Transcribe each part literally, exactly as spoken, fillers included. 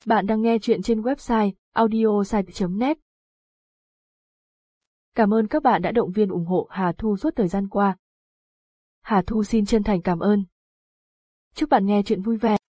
Bạn đang nghe chuyện trên website audiosite chấm net. Cảm ơn các bạn đã động viên ủng hộ Hà Thu suốt thời gian qua. Hà Thu xin chân thành cảm ơn. Chúc bạn nghe chuyện vui vẻ.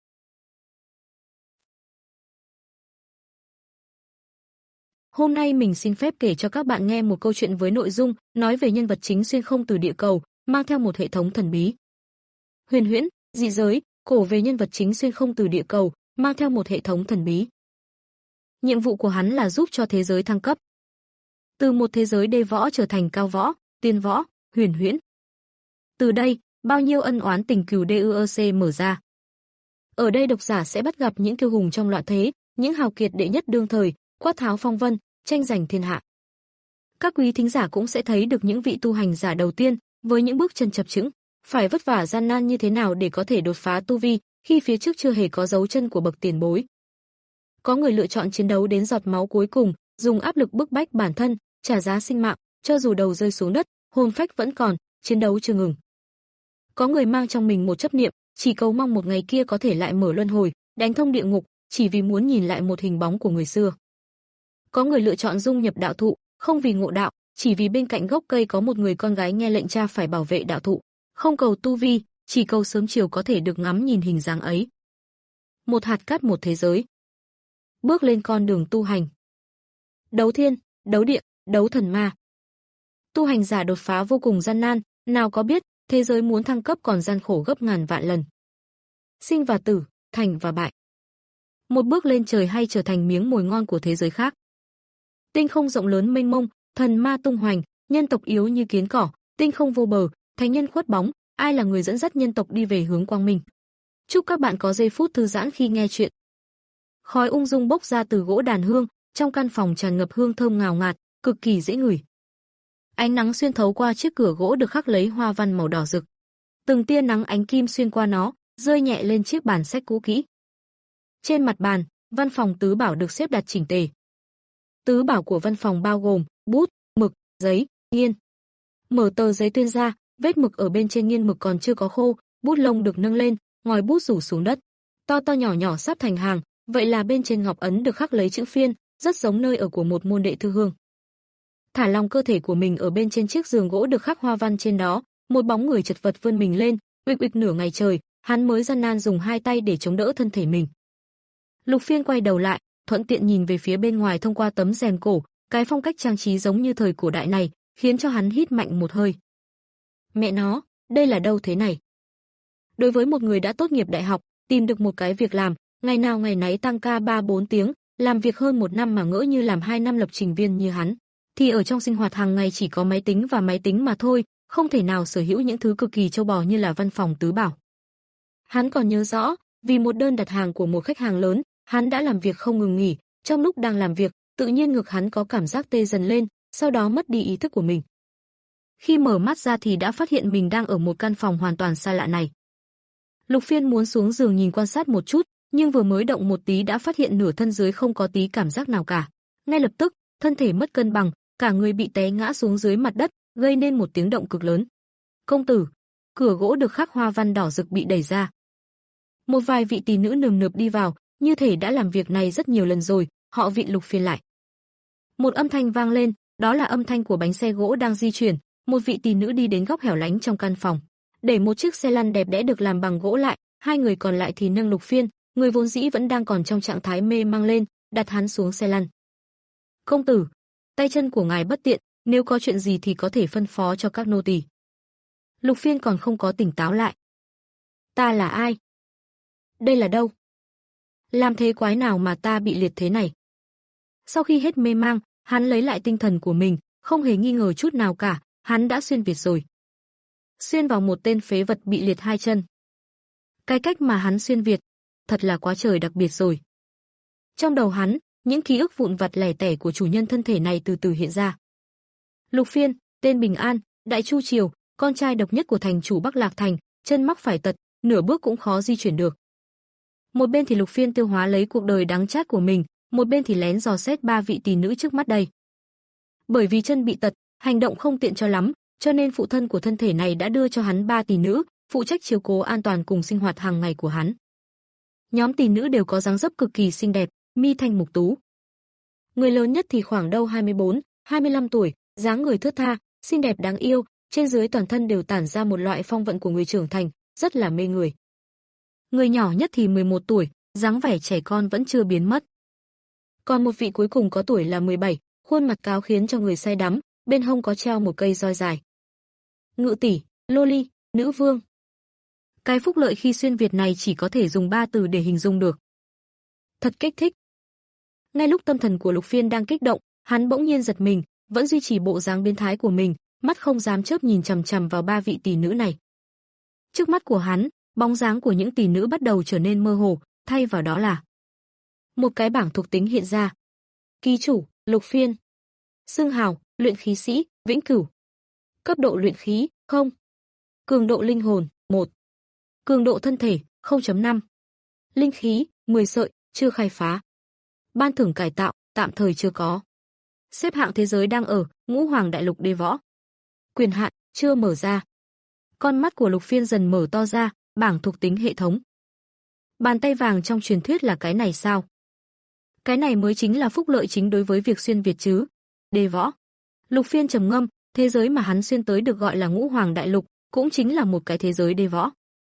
Hôm nay mình xin phép kể cho các bạn nghe một câu chuyện với nội dung nói về nhân vật chính xuyên không từ địa cầu, mang theo một hệ thống thần bí. Huyền huyễn, dị giới, cổ về nhân vật chính xuyên không từ địa cầu, mang theo một hệ thống thần bí. Nhiệm vụ của hắn là giúp cho thế giới thăng cấp. Từ một thế giới đê võ trở thành cao võ, tiên võ, huyền huyễn. Từ đây, bao nhiêu ân oán tình cừu đê u e xê mở ra. Ở đây độc giả sẽ bắt gặp những kiêu hùng trong loạn thế, những hào kiệt đệ nhất đương thời, quát tháo phong vân, tranh giành thiên hạ. Các quý thính giả cũng sẽ thấy được những vị tu hành giả đầu tiên, với những bước chân chập chững, phải vất vả gian nan như thế nào để có thể đột phá tu vi, khi phía trước chưa hề có dấu chân của bậc tiền bối. Có người lựa chọn chiến đấu đến giọt máu cuối cùng, dùng áp lực bức bách bản thân, trả giá sinh mạng, cho dù đầu rơi xuống đất, hồn phách vẫn còn, chiến đấu chưa ngừng. Có người mang trong mình một chấp niệm, chỉ cầu mong một ngày kia có thể lại mở luân hồi, đánh thông địa ngục, chỉ vì muốn nhìn lại một hình bóng của người xưa. Có người lựa chọn dung nhập đạo thụ, không vì ngộ đạo, chỉ vì bên cạnh gốc cây có một người con gái nghe lệnh cha phải bảo vệ đạo thụ, không cầu tu vi, chỉ cầu sớm chiều có thể được ngắm nhìn hình dáng ấy. Một hạt cát một thế giới. Bước lên con đường tu hành. Đấu thiên, đấu địa, đấu thần ma. Tu hành giả đột phá vô cùng gian nan, nào có biết, thế giới muốn thăng cấp còn gian khổ gấp ngàn vạn lần. Sinh và tử, thành và bại. Một bước lên trời hay trở thành miếng mồi ngon của thế giới khác. Tinh không rộng lớn mênh mông, thần ma tung hoành, nhân tộc yếu như kiến cỏ, tinh không vô bờ, thánh nhân khuất bóng, ai là người dẫn dắt nhân tộc đi về hướng quang minh. Chúc các bạn có giây phút thư giãn khi nghe chuyện. Khói ung dung bốc ra từ gỗ đàn hương, trong căn phòng tràn ngập hương thơm ngào ngạt, cực kỳ dễ ngửi. Ánh nắng xuyên thấu qua chiếc cửa gỗ được khắc lấy hoa văn màu đỏ rực. Từng tia nắng ánh kim xuyên qua nó, rơi nhẹ lên chiếc bàn sách cũ kỹ. Trên mặt bàn, văn phòng tứ bảo được xếp đặt chỉnh tề. Tứ bảo của văn phòng bao gồm bút, mực, giấy, nghiên. Mở tờ giấy tuyên ra, vết mực ở bên trên nghiên mực còn chưa có khô, bút lông được nâng lên, ngòi bút rủ xuống đất. To to nhỏ nhỏ sắp thành hàng, vậy là bên trên ngọc ấn được khắc lấy chữ phiên, rất giống nơi ở của một môn đệ thư hương. Thả lòng cơ thể của mình ở bên trên chiếc giường gỗ được khắc hoa văn trên đó, một bóng người chật vật vươn mình lên, uịch uịch nửa ngày trời, hắn mới gian nan dùng hai tay để chống đỡ thân thể mình. Lục Phiên quay đầu lại, thuận tiện nhìn về phía bên ngoài thông qua tấm rèm cổ, cái phong cách trang trí giống như thời cổ đại này, khiến cho hắn hít mạnh một hơi. Mẹ nó, đây là đâu thế này? Đối với một người đã tốt nghiệp đại học, tìm được một cái việc làm, ngày nào ngày nấy tăng ca ba bốn tiếng, làm việc hơn một năm mà ngỡ như làm hai năm lập trình viên như hắn, thì ở trong sinh hoạt hàng ngày chỉ có máy tính và máy tính mà thôi, không thể nào sở hữu những thứ cực kỳ châu bò như là văn phòng tứ bảo. Hắn còn nhớ rõ, vì một đơn đặt hàng của một khách hàng lớn, hắn đã làm việc không ngừng nghỉ, trong lúc đang làm việc, tự nhiên ngực hắn có cảm giác tê dần lên, sau đó mất đi ý thức của mình. Khi mở mắt ra thì đã phát hiện mình đang ở một căn phòng hoàn toàn xa lạ này. Lục Phiên muốn xuống giường nhìn quan sát một chút, nhưng vừa mới động một tí đã phát hiện nửa thân dưới không có tí cảm giác nào cả. Ngay lập tức, thân thể mất cân bằng, cả người bị té ngã xuống dưới mặt đất, gây nên một tiếng động cực lớn. Công tử, cửa gỗ được khắc hoa văn đỏ rực bị đẩy ra. Một vài vị tỷ nữ nườm nượp đi vào, như thể đã làm việc này rất nhiều lần rồi, họ vịn Lục Phiên lại. Một âm thanh vang lên, đó là âm thanh của bánh xe gỗ đang di chuyển, một vị tỷ nữ đi đến góc hẻo lánh trong căn phòng, để một chiếc xe lăn đẹp đẽ được làm bằng gỗ lại, hai người còn lại thì nâng Lục Phiên, người vốn dĩ vẫn đang còn trong trạng thái mê mang lên, đặt hắn xuống xe lăn. Công tử, tay chân của ngài bất tiện, nếu có chuyện gì thì có thể phân phó cho các nô tỳ. Lục Phiên còn không có tỉnh táo lại. Ta là ai? Đây là đâu? Làm thế quái nào mà ta bị liệt thế này? Sau khi hết mê mang, hắn lấy lại tinh thần của mình, không hề nghi ngờ chút nào cả, hắn đã xuyên việt rồi. Xuyên vào một tên phế vật bị liệt hai chân. Cái cách mà hắn xuyên việt, thật là quá trời đặc biệt rồi. Trong đầu hắn, những ký ức vụn vặt lẻ tẻ của chủ nhân thân thể này từ từ hiện ra. Lục Phiên, tên Bình An, Đại Chu Triều, con trai độc nhất của thành chủ Bắc Lạc Thành, chân mắc phải tật, nửa bước cũng khó di chuyển được. Một bên thì Lục Phiên tiêu hóa lấy cuộc đời đắng chát của mình, một bên thì lén dò xét ba vị tỷ nữ trước mắt đây. Bởi vì chân bị tật, hành động không tiện cho lắm, cho nên phụ thân của thân thể này đã đưa cho hắn ba tỷ nữ, phụ trách chiếu cố an toàn cùng sinh hoạt hàng ngày của hắn. Nhóm tỷ nữ đều có dáng dấp cực kỳ xinh đẹp, mi thanh mục tú. Người lớn nhất thì khoảng đâu hai mươi bốn, hai mươi lăm tuổi, dáng người thướt tha, xinh đẹp đáng yêu, trên dưới toàn thân đều tản ra một loại phong vận của người trưởng thành, rất là mê người. Người nhỏ nhất thì mười một tuổi, dáng vẻ trẻ con vẫn chưa biến mất. Còn một vị cuối cùng có tuổi là mười bảy, khuôn mặt cáo khiến cho người say đắm, bên hông có treo một cây roi dài. Ngự tỷ, loli, nữ vương. Cái phúc lợi khi xuyên Việt này chỉ có thể dùng ba từ để hình dung được. Thật kích thích. Ngay lúc tâm thần của Lục Phiên đang kích động, hắn bỗng nhiên giật mình, vẫn duy trì bộ dáng biến thái của mình, mắt không dám chớp nhìn chằm chằm vào ba vị tỷ nữ này. Trước mắt của hắn, bóng dáng của những tỷ nữ bắt đầu trở nên mơ hồ, thay vào đó là một cái bảng thuộc tính hiện ra. Ký chủ, Lục Phiên. Xưng hào, luyện khí sĩ, vĩnh cửu. Cấp độ luyện khí, không. Cường độ linh hồn, một. Cường độ thân thể, không chấm năm. Linh khí, mười sợi, chưa khai phá. Ban thưởng cải tạo, tạm thời chưa có. Xếp hạng thế giới đang ở, Ngũ Hoàng Đại Lục đế võ. Quyền hạn, chưa mở ra. Con mắt của Lục Phiên dần mở to ra, bảng thuộc tính hệ thống. Bàn tay vàng trong truyền thuyết là cái này sao? Cái này mới chính là phúc lợi chính đối với việc xuyên Việt chứ. Đế võ. Lục Phiên trầm ngâm, thế giới mà hắn xuyên tới được gọi là Ngũ Hoàng Đại Lục, cũng chính là một cái thế giới đế võ.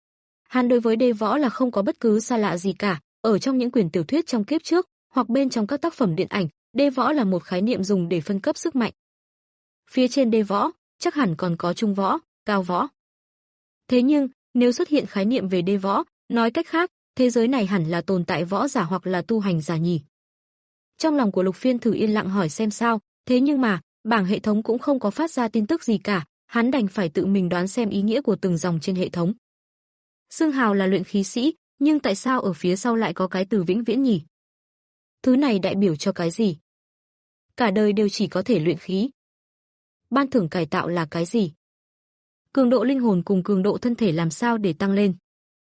Hắn đối với đế võ là không có bất cứ xa lạ gì cả, ở trong những quyển tiểu thuyết trong kiếp trước, hoặc bên trong các tác phẩm điện ảnh, đế võ là một khái niệm dùng để phân cấp sức mạnh. Phía trên đế võ, chắc hẳn còn có trung võ, cao võ. Thế nhưng, nếu xuất hiện khái niệm về đế võ, nói cách khác, thế giới này hẳn là tồn tại võ giả hoặc là tu hành giả nhỉ. Trong lòng của Lục Phiên thử yên lặng hỏi xem sao, thế nhưng mà, bảng hệ thống cũng không có phát ra tin tức gì cả, hắn đành phải tự mình đoán xem ý nghĩa của từng dòng trên hệ thống. Xưng hào là luyện khí sĩ, nhưng tại sao ở phía sau lại có cái từ vĩnh viễn nhỉ? Thứ này đại biểu cho cái gì? Cả đời đều chỉ có thể luyện khí. Ban thưởng cải tạo là cái gì? Cường độ linh hồn cùng cường độ thân thể làm sao để tăng lên?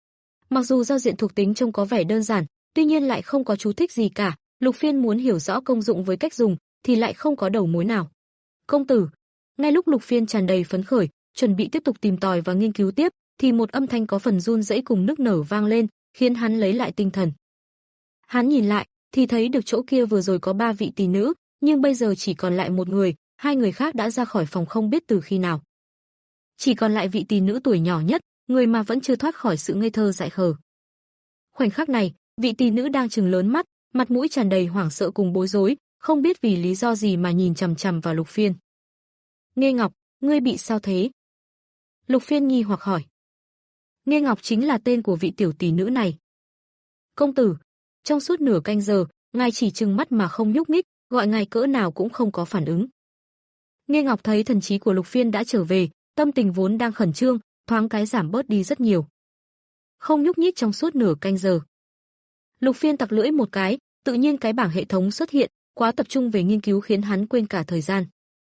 Mặc dù giao diện thuộc tính trông có vẻ đơn giản, tuy nhiên lại không có chú thích gì cả, Lục Phiên muốn hiểu rõ công dụng với cách dùng thì lại không có đầu mối nào. Công tử, ngay lúc Lục Phiên tràn đầy phấn khởi, chuẩn bị tiếp tục tìm tòi và nghiên cứu tiếp, thì một âm thanh có phần run rẩy cùng nức nở vang lên, khiến hắn lấy lại tinh thần. Hắn nhìn lại, thì thấy được chỗ kia vừa rồi có ba vị tỷ nữ, nhưng bây giờ chỉ còn lại một người, hai người khác đã ra khỏi phòng không biết từ khi nào. Chỉ còn lại vị tỷ nữ tuổi nhỏ nhất, người mà vẫn chưa thoát khỏi sự ngây thơ dại khờ. Khoảnh khắc này, vị tỷ nữ đang trừng lớn mắt, mặt mũi tràn đầy hoảng sợ cùng bối rối, không biết vì lý do gì mà nhìn chằm chằm vào Lục Phiên. Nghê Ngọc, ngươi bị sao thế? Lục Phiên nghi hoặc hỏi. Nghê Ngọc chính là tên của vị tiểu tỷ nữ này. Công tử, trong suốt nửa canh giờ, ngài chỉ trừng mắt mà không nhúc nhích, gọi ngài cỡ nào cũng không có phản ứng. Nghê Ngọc thấy thần trí của Lục Phiên đã trở về, tâm tình vốn đang khẩn trương, thoáng cái giảm bớt đi rất nhiều. Không nhúc nhích trong suốt nửa canh giờ. Lục Phiên tặc lưỡi một cái, tự nhiên cái bảng hệ thống xuất hiện, quá tập trung về nghiên cứu khiến hắn quên cả thời gian.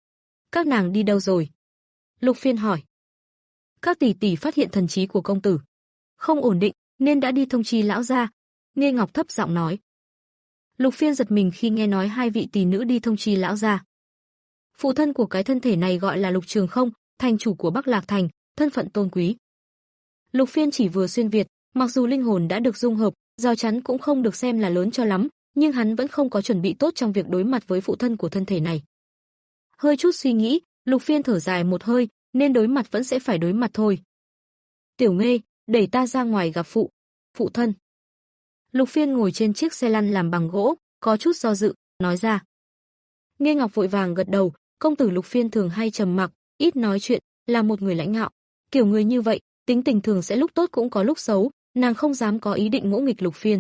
Các nàng đi đâu rồi? Lục Phiên hỏi. Các tỷ tỷ phát hiện thần trí của công tử không ổn định, nên đã đi thông chi lão gia. Nghê Ngọc thấp giọng nói. Lục Phiên giật mình khi nghe nói hai vị tỷ nữ đi thông chi lão gia. Phụ thân của cái thân thể này gọi là Lục Trường Không, thành chủ của Bắc Lạc Thành, thân phận tôn quý. Lục Phiên chỉ vừa xuyên Việt, mặc dù linh hồn đã được dung hợp, rào chắn cũng không được xem là lớn cho lắm, nhưng hắn vẫn không có chuẩn bị tốt trong việc đối mặt với phụ thân của thân thể này. Hơi chút suy nghĩ, Lục Phiên thở dài một hơi, nên đối mặt vẫn sẽ phải đối mặt thôi. Tiểu Nghê, đẩy ta ra ngoài gặp phụ, phụ thân. Lục Phiên ngồi trên chiếc xe lăn làm bằng gỗ, có chút do dự, nói ra. Nghê Ngọc vội vàng gật đầu, công tử Lục Phiên thường hay trầm mặc, ít nói chuyện, là một người lãnh ngạo. Kiểu người như vậy, tính tình thường sẽ lúc tốt cũng có lúc xấu, nàng không dám có ý định ngỗ nghịch Lục Phiên.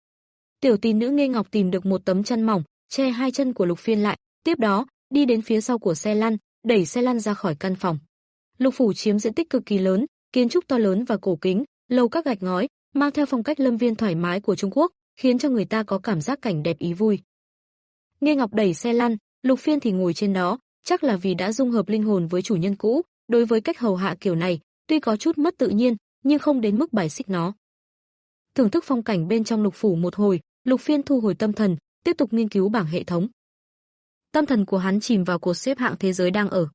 Tiểu tỷ nữ Nghê Ngọc tìm được một tấm chăn mỏng, che hai chân của Lục Phiên lại, tiếp đó, đi đến phía sau của xe lăn, đẩy xe lăn ra khỏi căn phòng. Lục phủ chiếm diện tích cực kỳ lớn, kiến trúc to lớn và cổ kính, lầu các gạch ngói, mang theo phong cách lâm viên thoải mái của Trung Quốc, khiến cho người ta có cảm giác cảnh đẹp ý vui. Nghê Ngọc đẩy xe lăn, Lục Phiên thì ngồi trên đó, chắc là vì đã dung hợp linh hồn với chủ nhân cũ, đối với cách hầu hạ kiểu này, tuy có chút mất tự nhiên, nhưng không đến mức bài xích nó. Thưởng thức phong cảnh bên trong lục phủ một hồi, Lục Phiên thu hồi tâm thần, tiếp tục nghiên cứu bảng hệ thống. Tâm thần của hắn chìm vào cột xếp hạng thế giới đang ở.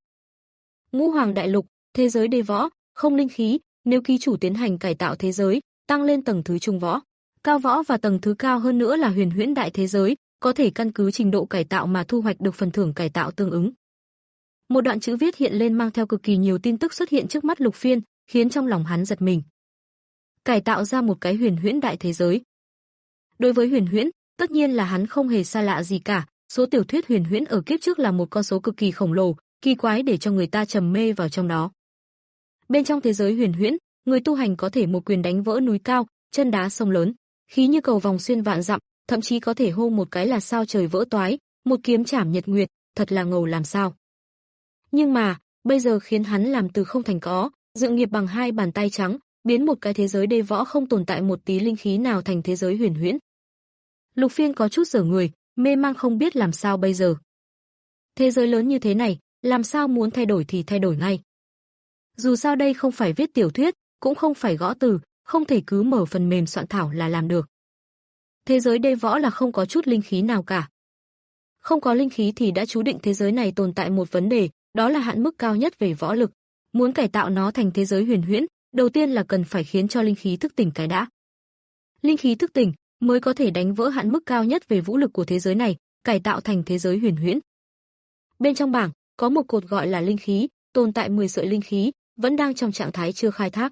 Ngũ Hoàng Đại Lục, thế giới đế võ, không linh khí, nếu ký chủ tiến hành cải tạo thế giới, tăng lên tầng thứ trung võ. Cao võ và tầng thứ cao hơn nữa là huyền huyễn đại thế giới, có thể căn cứ trình độ cải tạo mà thu hoạch được phần thưởng cải tạo tương ứng. Một đoạn chữ viết hiện lên mang theo cực kỳ nhiều tin tức xuất hiện trước mắt Lục Phiên, khiến trong lòng hắn giật mình. Cải tạo ra một cái huyền huyễn đại thế giới. Đối với huyền huyễn, tất nhiên là hắn không hề xa lạ gì cả, số tiểu thuyết huyền huyễn ở kiếp trước là một con số cực kỳ khổng lồ, kỳ quái để cho người ta trầm mê vào trong đó. Bên trong thế giới huyền huyễn, người tu hành có thể một quyền đánh vỡ núi cao, chân đá sông lớn, khí như cầu vòng xuyên vạn dặm, thậm chí có thể hô một cái là sao trời vỡ toái, một kiếm chảm nhật nguyệt, thật là ngầu làm sao. Nhưng mà, bây giờ khiến hắn làm từ không thành có, dựng nghiệp bằng hai bàn tay trắng, biến một cái thế giới đê võ không tồn tại một tí linh khí nào thành thế giới huyền huyễn. Lục Phiên có chút dở người, mê mang không biết làm sao bây giờ. Thế giới lớn như thế này, làm sao muốn thay đổi thì thay đổi ngay. Dù sao đây không phải viết tiểu thuyết, cũng không phải gõ từ, không thể cứ mở phần mềm soạn thảo là làm được. Thế giới đê võ là không có chút linh khí nào cả. Không có linh khí thì đã chú định thế giới này tồn tại một vấn đề, đó là hạn mức cao nhất về võ lực. Muốn cải tạo nó thành thế giới huyền huyễn, đầu tiên là cần phải khiến cho linh khí thức tỉnh cái đã. Linh khí thức tỉnh mới có thể đánh vỡ hạn mức cao nhất về vũ lực của thế giới này, cải tạo thành thế giới huyền huyễn. Bên trong bảng có một cột gọi là linh khí, tồn tại mười sợi linh khí, vẫn đang trong trạng thái chưa khai thác.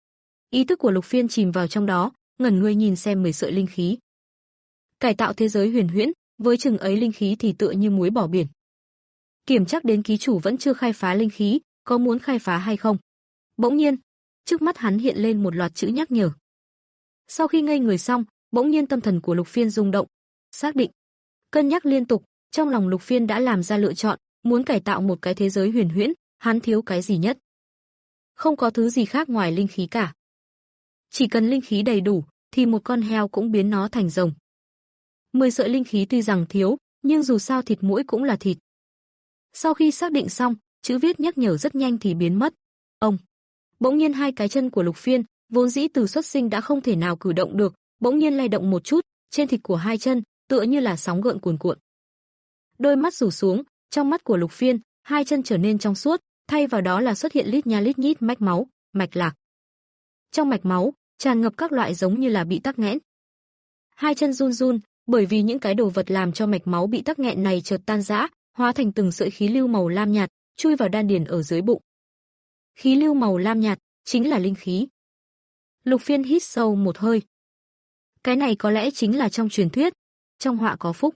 Ý thức của Lục Phiên chìm vào trong đó, ngẩn người nhìn xem mười sợi linh khí. Cải tạo thế giới huyền huyễn, với chừng ấy linh khí thì tựa như muối bỏ biển. Kiểm chắc đến ký chủ vẫn chưa khai phá linh khí, có muốn khai phá hay không? Bỗng nhiên, trước mắt hắn hiện lên một loạt chữ nhắc nhở. Sau khi ngây người xong, bỗng nhiên tâm thần của Lục Phiên rung động, xác định, cân nhắc liên tục, trong lòng Lục Phiên đã làm ra lựa chọn, muốn cải tạo một cái thế giới huyền huyễn, hắn thiếu cái gì nhất? Không có thứ gì khác ngoài linh khí cả. Chỉ cần linh khí đầy đủ, thì một con heo cũng biến nó thành rồng. Mười sợi linh khí tuy rằng thiếu, nhưng dù sao thịt muỗi cũng là thịt. Sau khi xác định xong, chữ viết nhắc nhở rất nhanh thì biến mất. Ông, bỗng nhiên hai cái chân của Lục Phiên, vốn dĩ từ xuất sinh đã không thể nào cử động được, bỗng nhiên lay động một chút, trên thịt của hai chân, tựa như là sóng gợn cuồn cuộn. Đôi mắt rủ xuống, trong mắt của Lục Phiên, hai chân trở nên trong suốt, thay vào đó là xuất hiện lít nha lít nhít mạch máu, mạch lạc. Trong mạch máu, tràn ngập các loại giống như là bị tắc nghẽn. Hai chân run run, bởi vì những cái đồ vật làm cho mạch máu bị tắc nghẽn này chợt tan rã, hóa thành từng sợi khí lưu màu lam nhạt, chui vào đan điền ở dưới bụng. Khí lưu màu lam nhạt chính là linh khí. Lục Phiên hít sâu một hơi. Cái này có lẽ chính là trong truyền thuyết, trong họa có phúc.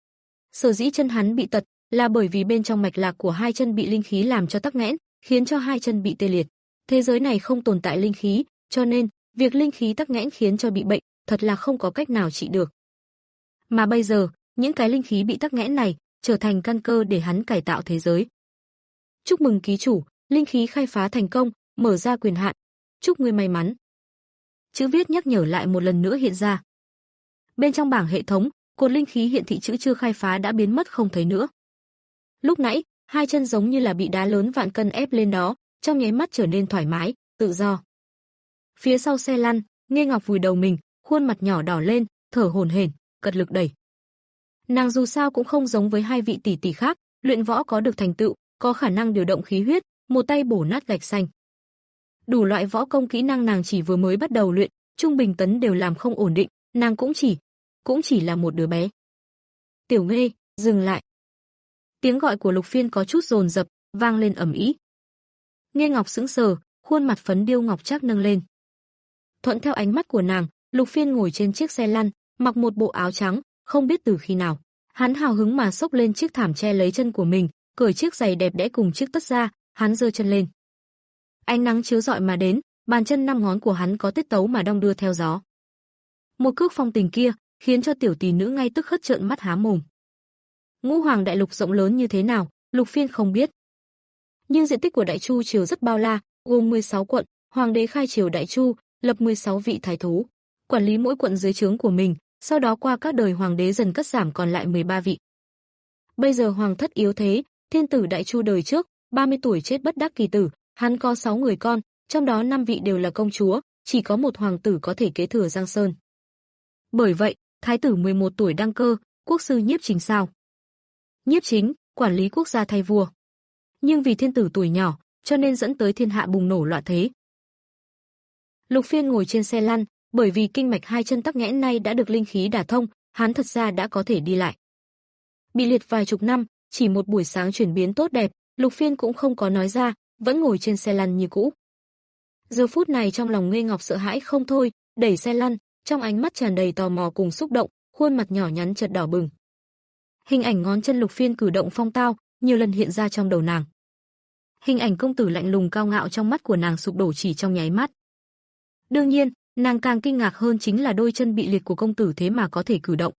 Sở dĩ chân hắn bị tật là bởi vì bên trong mạch lạc của hai chân bị linh khí làm cho tắc nghẽn, khiến cho hai chân bị tê liệt. Thế giới này không tồn tại linh khí, cho nên việc linh khí tắc nghẽn khiến cho bị bệnh, thật là không có cách nào trị được. Mà bây giờ, những cái linh khí bị tắc nghẽn này trở thành căn cơ để hắn cải tạo thế giới. Chúc mừng ký chủ, linh khí khai phá thành công, mở ra quyền hạn. Chúc ngươi may mắn. Chữ viết nhắc nhở lại một lần nữa hiện ra. Bên trong bảng hệ thống, cột linh khí hiện thị chữ chưa khai phá đã biến mất không thấy nữa. Lúc nãy, hai chân giống như là bị đá lớn vạn cân ép lên đó, trong nháy mắt trở nên thoải mái, tự do. Phía sau xe lăn, Nghê Ngọc vùi đầu mình, khuôn mặt nhỏ đỏ lên, thở hổn hển, cật lực đẩy. Nàng dù sao cũng không giống với hai vị tỷ tỷ khác, luyện võ có được thành tựu, có khả năng điều động khí huyết, một tay bổ nát gạch xanh. Đủ loại võ công kỹ năng nàng chỉ vừa mới bắt đầu luyện, trung bình tấn đều làm không ổn định, nàng cũng chỉ, cũng chỉ là một đứa bé. Tiểu Nghê, dừng lại. Tiếng gọi của Lục Phiên có chút dồn dập, vang lên ầm ĩ. Nghê Ngọc sững sờ, khuôn mặt phấn điêu ngọc trác nâng lên. Thuận theo ánh mắt của nàng, Lục Phiên ngồi trên chiếc xe lăn, mặc một bộ áo trắng, không biết từ khi nào, hắn hào hứng mà xốc lên chiếc thảm che lấy chân của mình, cởi chiếc giày đẹp đẽ cùng chiếc tất ra, hắn giơ chân lên. Ánh nắng chiếu rọi mà đến, bàn chân năm ngón của hắn có tiết tấu mà đong đưa theo gió. Một cước phong tình kia, khiến cho tiểu tỷ nữ ngay tức khắc trợn mắt há mồm. Ngũ Hoàng đại lục rộng lớn như thế nào, Lục Phiên không biết. Nhưng diện tích của Đại Chu triều rất bao la, gồm mười sáu quận, hoàng đế khai triều Đại Chu, lập mười sáu vị thái thú, quản lý mỗi quận dưới trướng của mình, sau đó qua các đời hoàng đế dần cắt giảm còn lại mười ba vị. Bây giờ hoàng thất yếu thế, thiên tử Đại Chu đời trước, ba mươi tuổi chết bất đắc kỳ tử, hắn có sáu người con, trong đó năm vị đều là công chúa, chỉ có một hoàng tử có thể kế thừa Giang Sơn. Bởi vậy, thái tử mười một tuổi đăng cơ, quốc sư Nhiếp Chính sao? Nhiếp Chính quản lý quốc gia thay vua. Nhưng vì thiên tử tuổi nhỏ, cho nên dẫn tới thiên hạ bùng nổ loạn thế. Lục Phiên ngồi trên xe lăn, bởi vì kinh mạch hai chân tắc nghẽn nay đã được linh khí đả thông, hắn thật ra đã có thể đi lại. Bị liệt vài chục năm, chỉ một buổi sáng chuyển biến tốt đẹp, Lục Phiên cũng không có nói ra, vẫn ngồi trên xe lăn như cũ. Giờ phút này trong lòng Nghê Ngọc sợ hãi không thôi, đẩy xe lăn, trong ánh mắt tràn đầy tò mò cùng xúc động, khuôn mặt nhỏ nhắn chợt đỏ bừng. Hình ảnh ngón chân Lục Phiên cử động phong tao, nhiều lần hiện ra trong đầu nàng. Hình ảnh công tử lạnh lùng cao ngạo trong mắt của nàng sụp đổ chỉ trong nháy mắt. Đương nhiên, nàng càng kinh ngạc hơn chính là đôi chân bị liệt của công tử thế mà có thể cử động.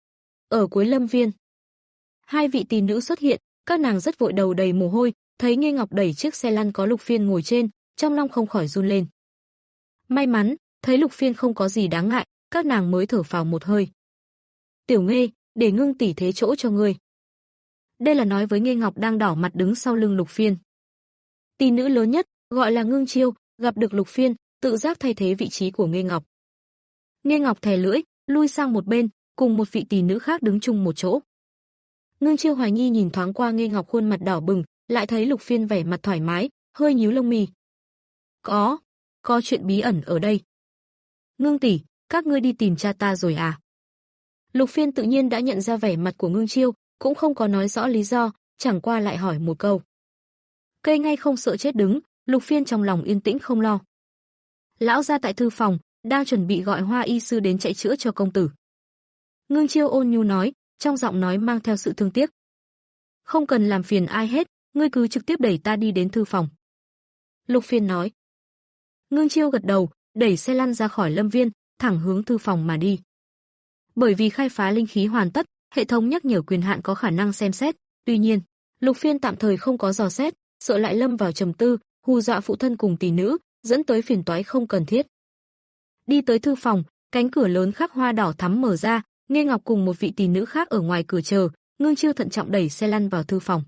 Ở cuối lâm viên, hai vị tỷ nữ xuất hiện, các nàng rất vội đầu đầy mồ hôi, thấy Nghê Ngọc đẩy chiếc xe lăn có Lục Phiên ngồi trên, trong lòng không khỏi run lên. May mắn, thấy Lục Phiên không có gì đáng ngại, các nàng mới thở phào một hơi. Tiểu Nghê, để Ngưng tỷ thế chỗ cho ngươi. Đây là nói với Nghê Ngọc đang đỏ mặt đứng sau lưng Lục Phiên. Tỷ nữ lớn nhất, gọi là Ngưng Chiêu, gặp được Lục Phiên, tự giác thay thế vị trí của Nghê Ngọc. Nghê Ngọc thè lưỡi, lui sang một bên, cùng một vị tỷ nữ khác đứng chung một chỗ. Ngưng Chiêu hoài nghi nhìn thoáng qua Nghê Ngọc khuôn mặt đỏ bừng, lại thấy Lục Phiên vẻ mặt thoải mái, hơi nhíu lông mi. Có, có chuyện bí ẩn ở đây. Ngưng tỷ, các ngươi đi tìm cha ta rồi à? Lục Phiên tự nhiên đã nhận ra vẻ mặt của Ngưng Chiêu, cũng không có nói rõ lý do, chẳng qua lại hỏi một câu. Cây ngay không sợ chết đứng, Lục Phiên trong lòng yên tĩnh không lo. Lão gia tại thư phòng, đang chuẩn bị gọi Hoa y sư đến chạy chữa cho công tử. Ngưng Chiêu ôn nhu nói, trong giọng nói mang theo sự thương tiếc. Không cần làm phiền ai hết, ngươi cứ trực tiếp đẩy ta đi đến thư phòng. Lục Phiên nói. Ngưng Chiêu gật đầu, đẩy xe lăn ra khỏi lâm viên, thẳng hướng thư phòng mà đi. Bởi vì khai phá linh khí hoàn tất, hệ thống nhắc nhở quyền hạn có khả năng xem xét, tuy nhiên, Lục Phiên tạm thời không có dò xét, sợ lại lâm vào trầm tư, hù dọa phụ thân cùng tỷ nữ, dẫn tới phiền toái không cần thiết. Đi tới thư phòng, cánh cửa lớn khắc hoa đỏ thắm mở ra, Nghê Ngọc cùng một vị tỷ nữ khác ở ngoài cửa chờ, Ngưng Chiêu thận trọng đẩy xe lăn vào thư phòng.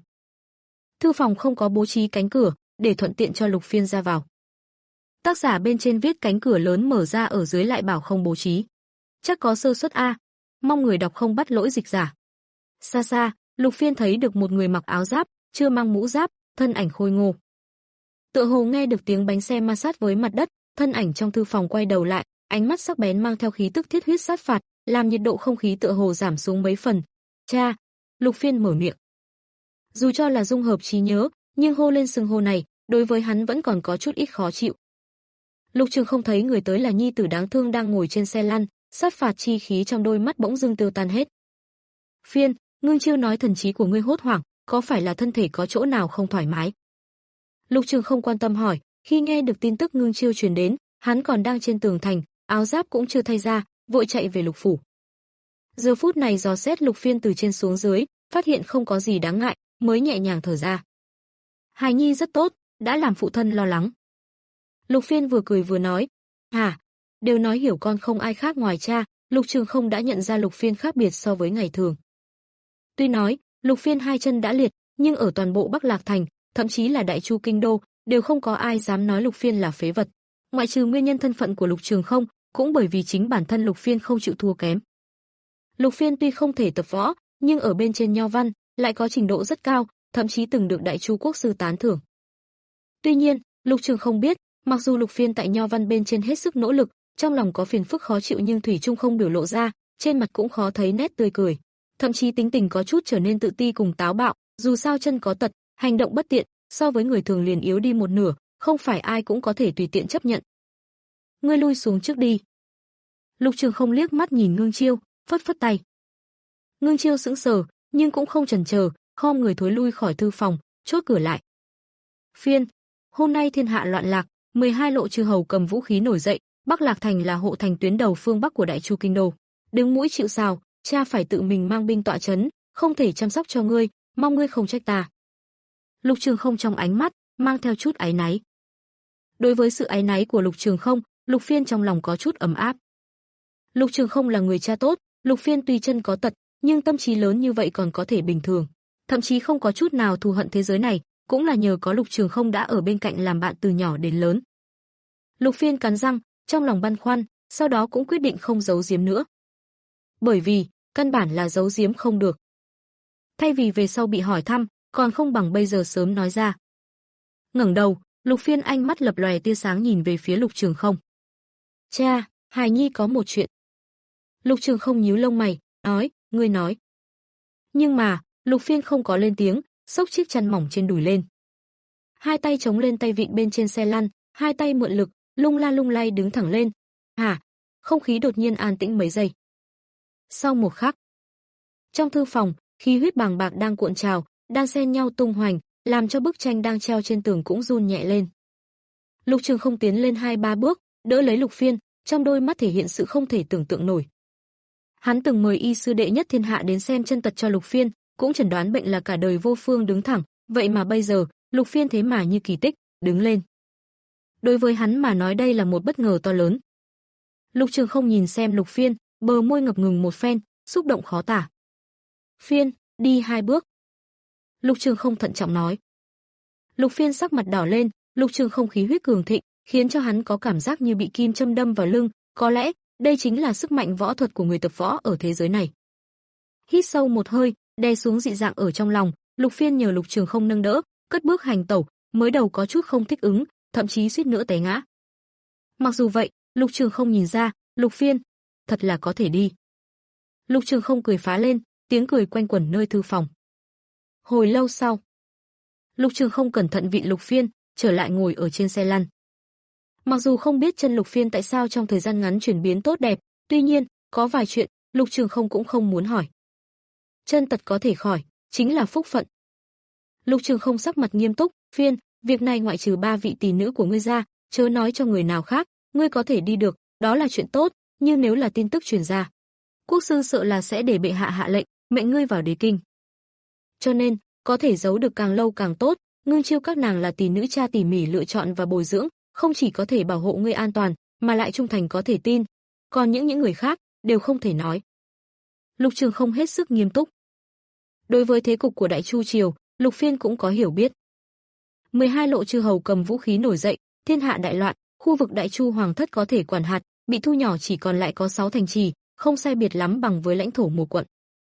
Thư phòng không có bố trí cánh cửa, để thuận tiện cho Lục Phiên ra vào. Tác giả bên trên viết cánh cửa lớn mở ra, ở dưới lại bảo không bố trí. Chắc có sơ suất a, mong người đọc không bắt lỗi dịch giả. Xa xa, Lục Phiên thấy được một người mặc áo giáp, chưa mang mũ giáp, thân ảnh khôi ngô. Tựa hồ nghe được tiếng bánh xe ma sát với mặt đất, thân ảnh trong thư phòng quay đầu lại, ánh mắt sắc bén mang theo khí tức thiết huyết sát phạt, làm nhiệt độ không khí tựa hồ giảm xuống mấy phần. Cha, Lục Phiên mở miệng. Dù cho là dung hợp trí nhớ, nhưng hô lên xưng hô này, đối với hắn vẫn còn có chút ít khó chịu. Lục Trường không thấy người tới là nhi tử đáng thương đang ngồi trên xe lăn, sát phạt chi khí trong đôi mắt bỗng dưng tiêu tan hết. Phiên, Ngưng Chiêu nói thần trí của ngươi hốt hoảng, có phải là thân thể có chỗ nào không thoải mái? Lục Trường không quan tâm hỏi, khi nghe được tin tức Ngưng Chiêu truyền đến, hắn còn đang trên tường thành, áo giáp cũng chưa thay ra, vội chạy về Lục phủ. Giờ phút này dò xét Lục Phiên từ trên xuống dưới, phát hiện không có gì đáng ngại, mới nhẹ nhàng thở ra. Hài nhi rất tốt, đã làm phụ thân lo lắng. Lục Phiên vừa cười vừa nói, hả, đều nói hiểu con không ai khác ngoài cha. Lục Trường không đã nhận ra Lục Phiên khác biệt so với ngày thường. Tuy nói, Lục Phiên hai chân đã liệt, nhưng ở toàn bộ Bắc Lạc Thành, thậm chí là Đại Chu kinh đô, đều không có ai dám nói Lục Phiên là phế vật. Ngoại trừ nguyên nhân thân phận của Lục Trường không, cũng bởi vì chính bản thân Lục Phiên không chịu thua kém. Lục Phiên tuy không thể tập võ, nhưng ở bên trên nho văn lại có trình độ rất cao, thậm chí từng được Đại Chu quốc sư tán thưởng. Tuy nhiên, Lục Trường không biết, mặc dù Lục Phiên tại nho văn bên trên hết sức nỗ lực, trong lòng có phiền phức khó chịu nhưng thủy chung không biểu lộ ra, trên mặt cũng khó thấy nét tươi cười. Thậm chí tính tình có chút trở nên tự ti cùng táo bạo, dù sao chân có tật, hành động bất tiện, so với người thường liền yếu đi một nửa, không phải ai cũng có thể tùy tiện chấp nhận. Ngươi lui xuống trước đi. Lục Trường không liếc mắt nhìn Ngưng Chiêu, phất phất tay. Ngưng Chiêu sững sờ, nhưng cũng không chần chờ, khom người thối lui khỏi thư phòng, chốt cửa lại. Phiên, hôm nay thiên hạ loạn lạc, mười hai lộ chư hầu cầm vũ khí nổi dậy, Bắc Lạc Thành là hộ thành tuyến đầu phương Bắc của Đại Chu kinh đô. Đứng mũi chịu sào, cha phải tự mình mang binh tọa trấn, không thể chăm sóc cho ngươi, mong ngươi không trách ta. Lục Trường không trong ánh mắt mang theo chút áy náy. Đối với sự áy náy của Lục Trường không, Lục Phiên trong lòng có chút ấm áp. Lục Trường không là người cha tốt, Lục Phiên tuy chân có tật, nhưng tâm trí lớn như vậy còn có thể bình thường, thậm chí không có chút nào thù hận thế giới này, cũng là nhờ có Lục Trường không đã ở bên cạnh làm bạn từ nhỏ đến lớn. Lục Phiên cắn răng, trong lòng băn khoăn, sau đó cũng quyết định không giấu giếm nữa. Bởi vì, căn bản là giấu giếm không được. Thay vì về sau bị hỏi thăm, còn không bằng bây giờ sớm nói ra. Ngẩng đầu, Lục Phiên ánh mắt lập lòe tia sáng nhìn về phía Lục Trường không. Cha, Hài Nhi có một chuyện. Lục Trường không nhíu lông mày, nói, ngươi nói. Nhưng mà, Lục Phiên không có lên tiếng, xốc chiếc chăn mỏng trên đùi lên. Hai tay chống lên tay vịn bên trên xe lăn, hai tay mượn lực, lung la lung lay đứng thẳng lên. Hả? Không khí đột nhiên an tĩnh mấy giây. Sau một khắc, trong thư phòng, khí huyết bàng bạc đang cuộn trào, đan xen nhau tung hoành, làm cho bức tranh đang treo trên tường cũng run nhẹ lên. Lục Trường không tiến lên hai ba bước, đỡ lấy Lục Phiên, trong đôi mắt thể hiện sự không thể tưởng tượng nổi. Hắn từng mời y sư đệ nhất thiên hạ đến xem chân tật cho Lục Phiên, cũng chẩn đoán bệnh là cả đời vô phương đứng thẳng, vậy mà bây giờ, Lục Phiên thế mà như kỳ tích, đứng lên. Đối với hắn mà nói đây là một bất ngờ to lớn. Lục Trường không nhìn xem Lục Phiên, bờ môi ngập ngừng một phen, xúc động khó tả. Phiên, đi hai bước. Lục Trường không thận trọng nói. Lục Phiên sắc mặt đỏ lên, Lục Trường không khí huyết cường thịnh, khiến cho hắn có cảm giác như bị kim châm đâm vào lưng, có lẽ đây chính là sức mạnh võ thuật của người tập võ ở thế giới này. Hít sâu một hơi, đè xuống dị dạng ở trong lòng, Lục Phiên nhờ Lục Trường không nâng đỡ, cất bước hành tẩu, mới đầu có chút không thích ứng, thậm chí suýt nữa té ngã. Mặc dù vậy, Lục Trường không nhìn ra, Lục Phiên thật là có thể đi. Lục Trường không cười phá lên, tiếng cười quanh quẩn nơi thư phòng. Hồi lâu sau, Lục Trường không cẩn thận vịn Lục Phiên, trở lại ngồi ở trên xe lăn. Mặc dù không biết chân Lục Phiên tại sao trong thời gian ngắn chuyển biến tốt đẹp, tuy nhiên, có vài chuyện, Lục Trường không cũng không muốn hỏi. Chân tật có thể khỏi, chính là phúc phận. Lục Trường không sắc mặt nghiêm túc, Phiên, việc này ngoại trừ ba vị tỷ nữ của ngươi ra, chớ nói cho người nào khác, ngươi có thể đi được, đó là chuyện tốt, nhưng nếu là tin tức truyền ra, quốc sư sợ là sẽ để bệ hạ hạ lệnh, mệnh ngươi vào đế kinh. Cho nên, có thể giấu được càng lâu càng tốt, ngưng chiêu các nàng là tỷ nữ cha tỉ mỉ lựa chọn và bồi dưỡng, không chỉ có thể bảo hộ ngươi an toàn, mà lại trung thành có thể tin, còn những những người khác đều không thể nói. Lục Trường không hết sức nghiêm túc. Đối với thế cục của Đại Chu triều, Lục Phiên cũng có hiểu biết. mười hai lộ chư hầu cầm vũ khí nổi dậy, thiên hạ đại loạn, khu vực Đại Chu hoàng thất có thể quản hạt, bị thu nhỏ chỉ còn lại có sáu thành trì, không sai biệt lắm bằng với lãnh thổ một quận.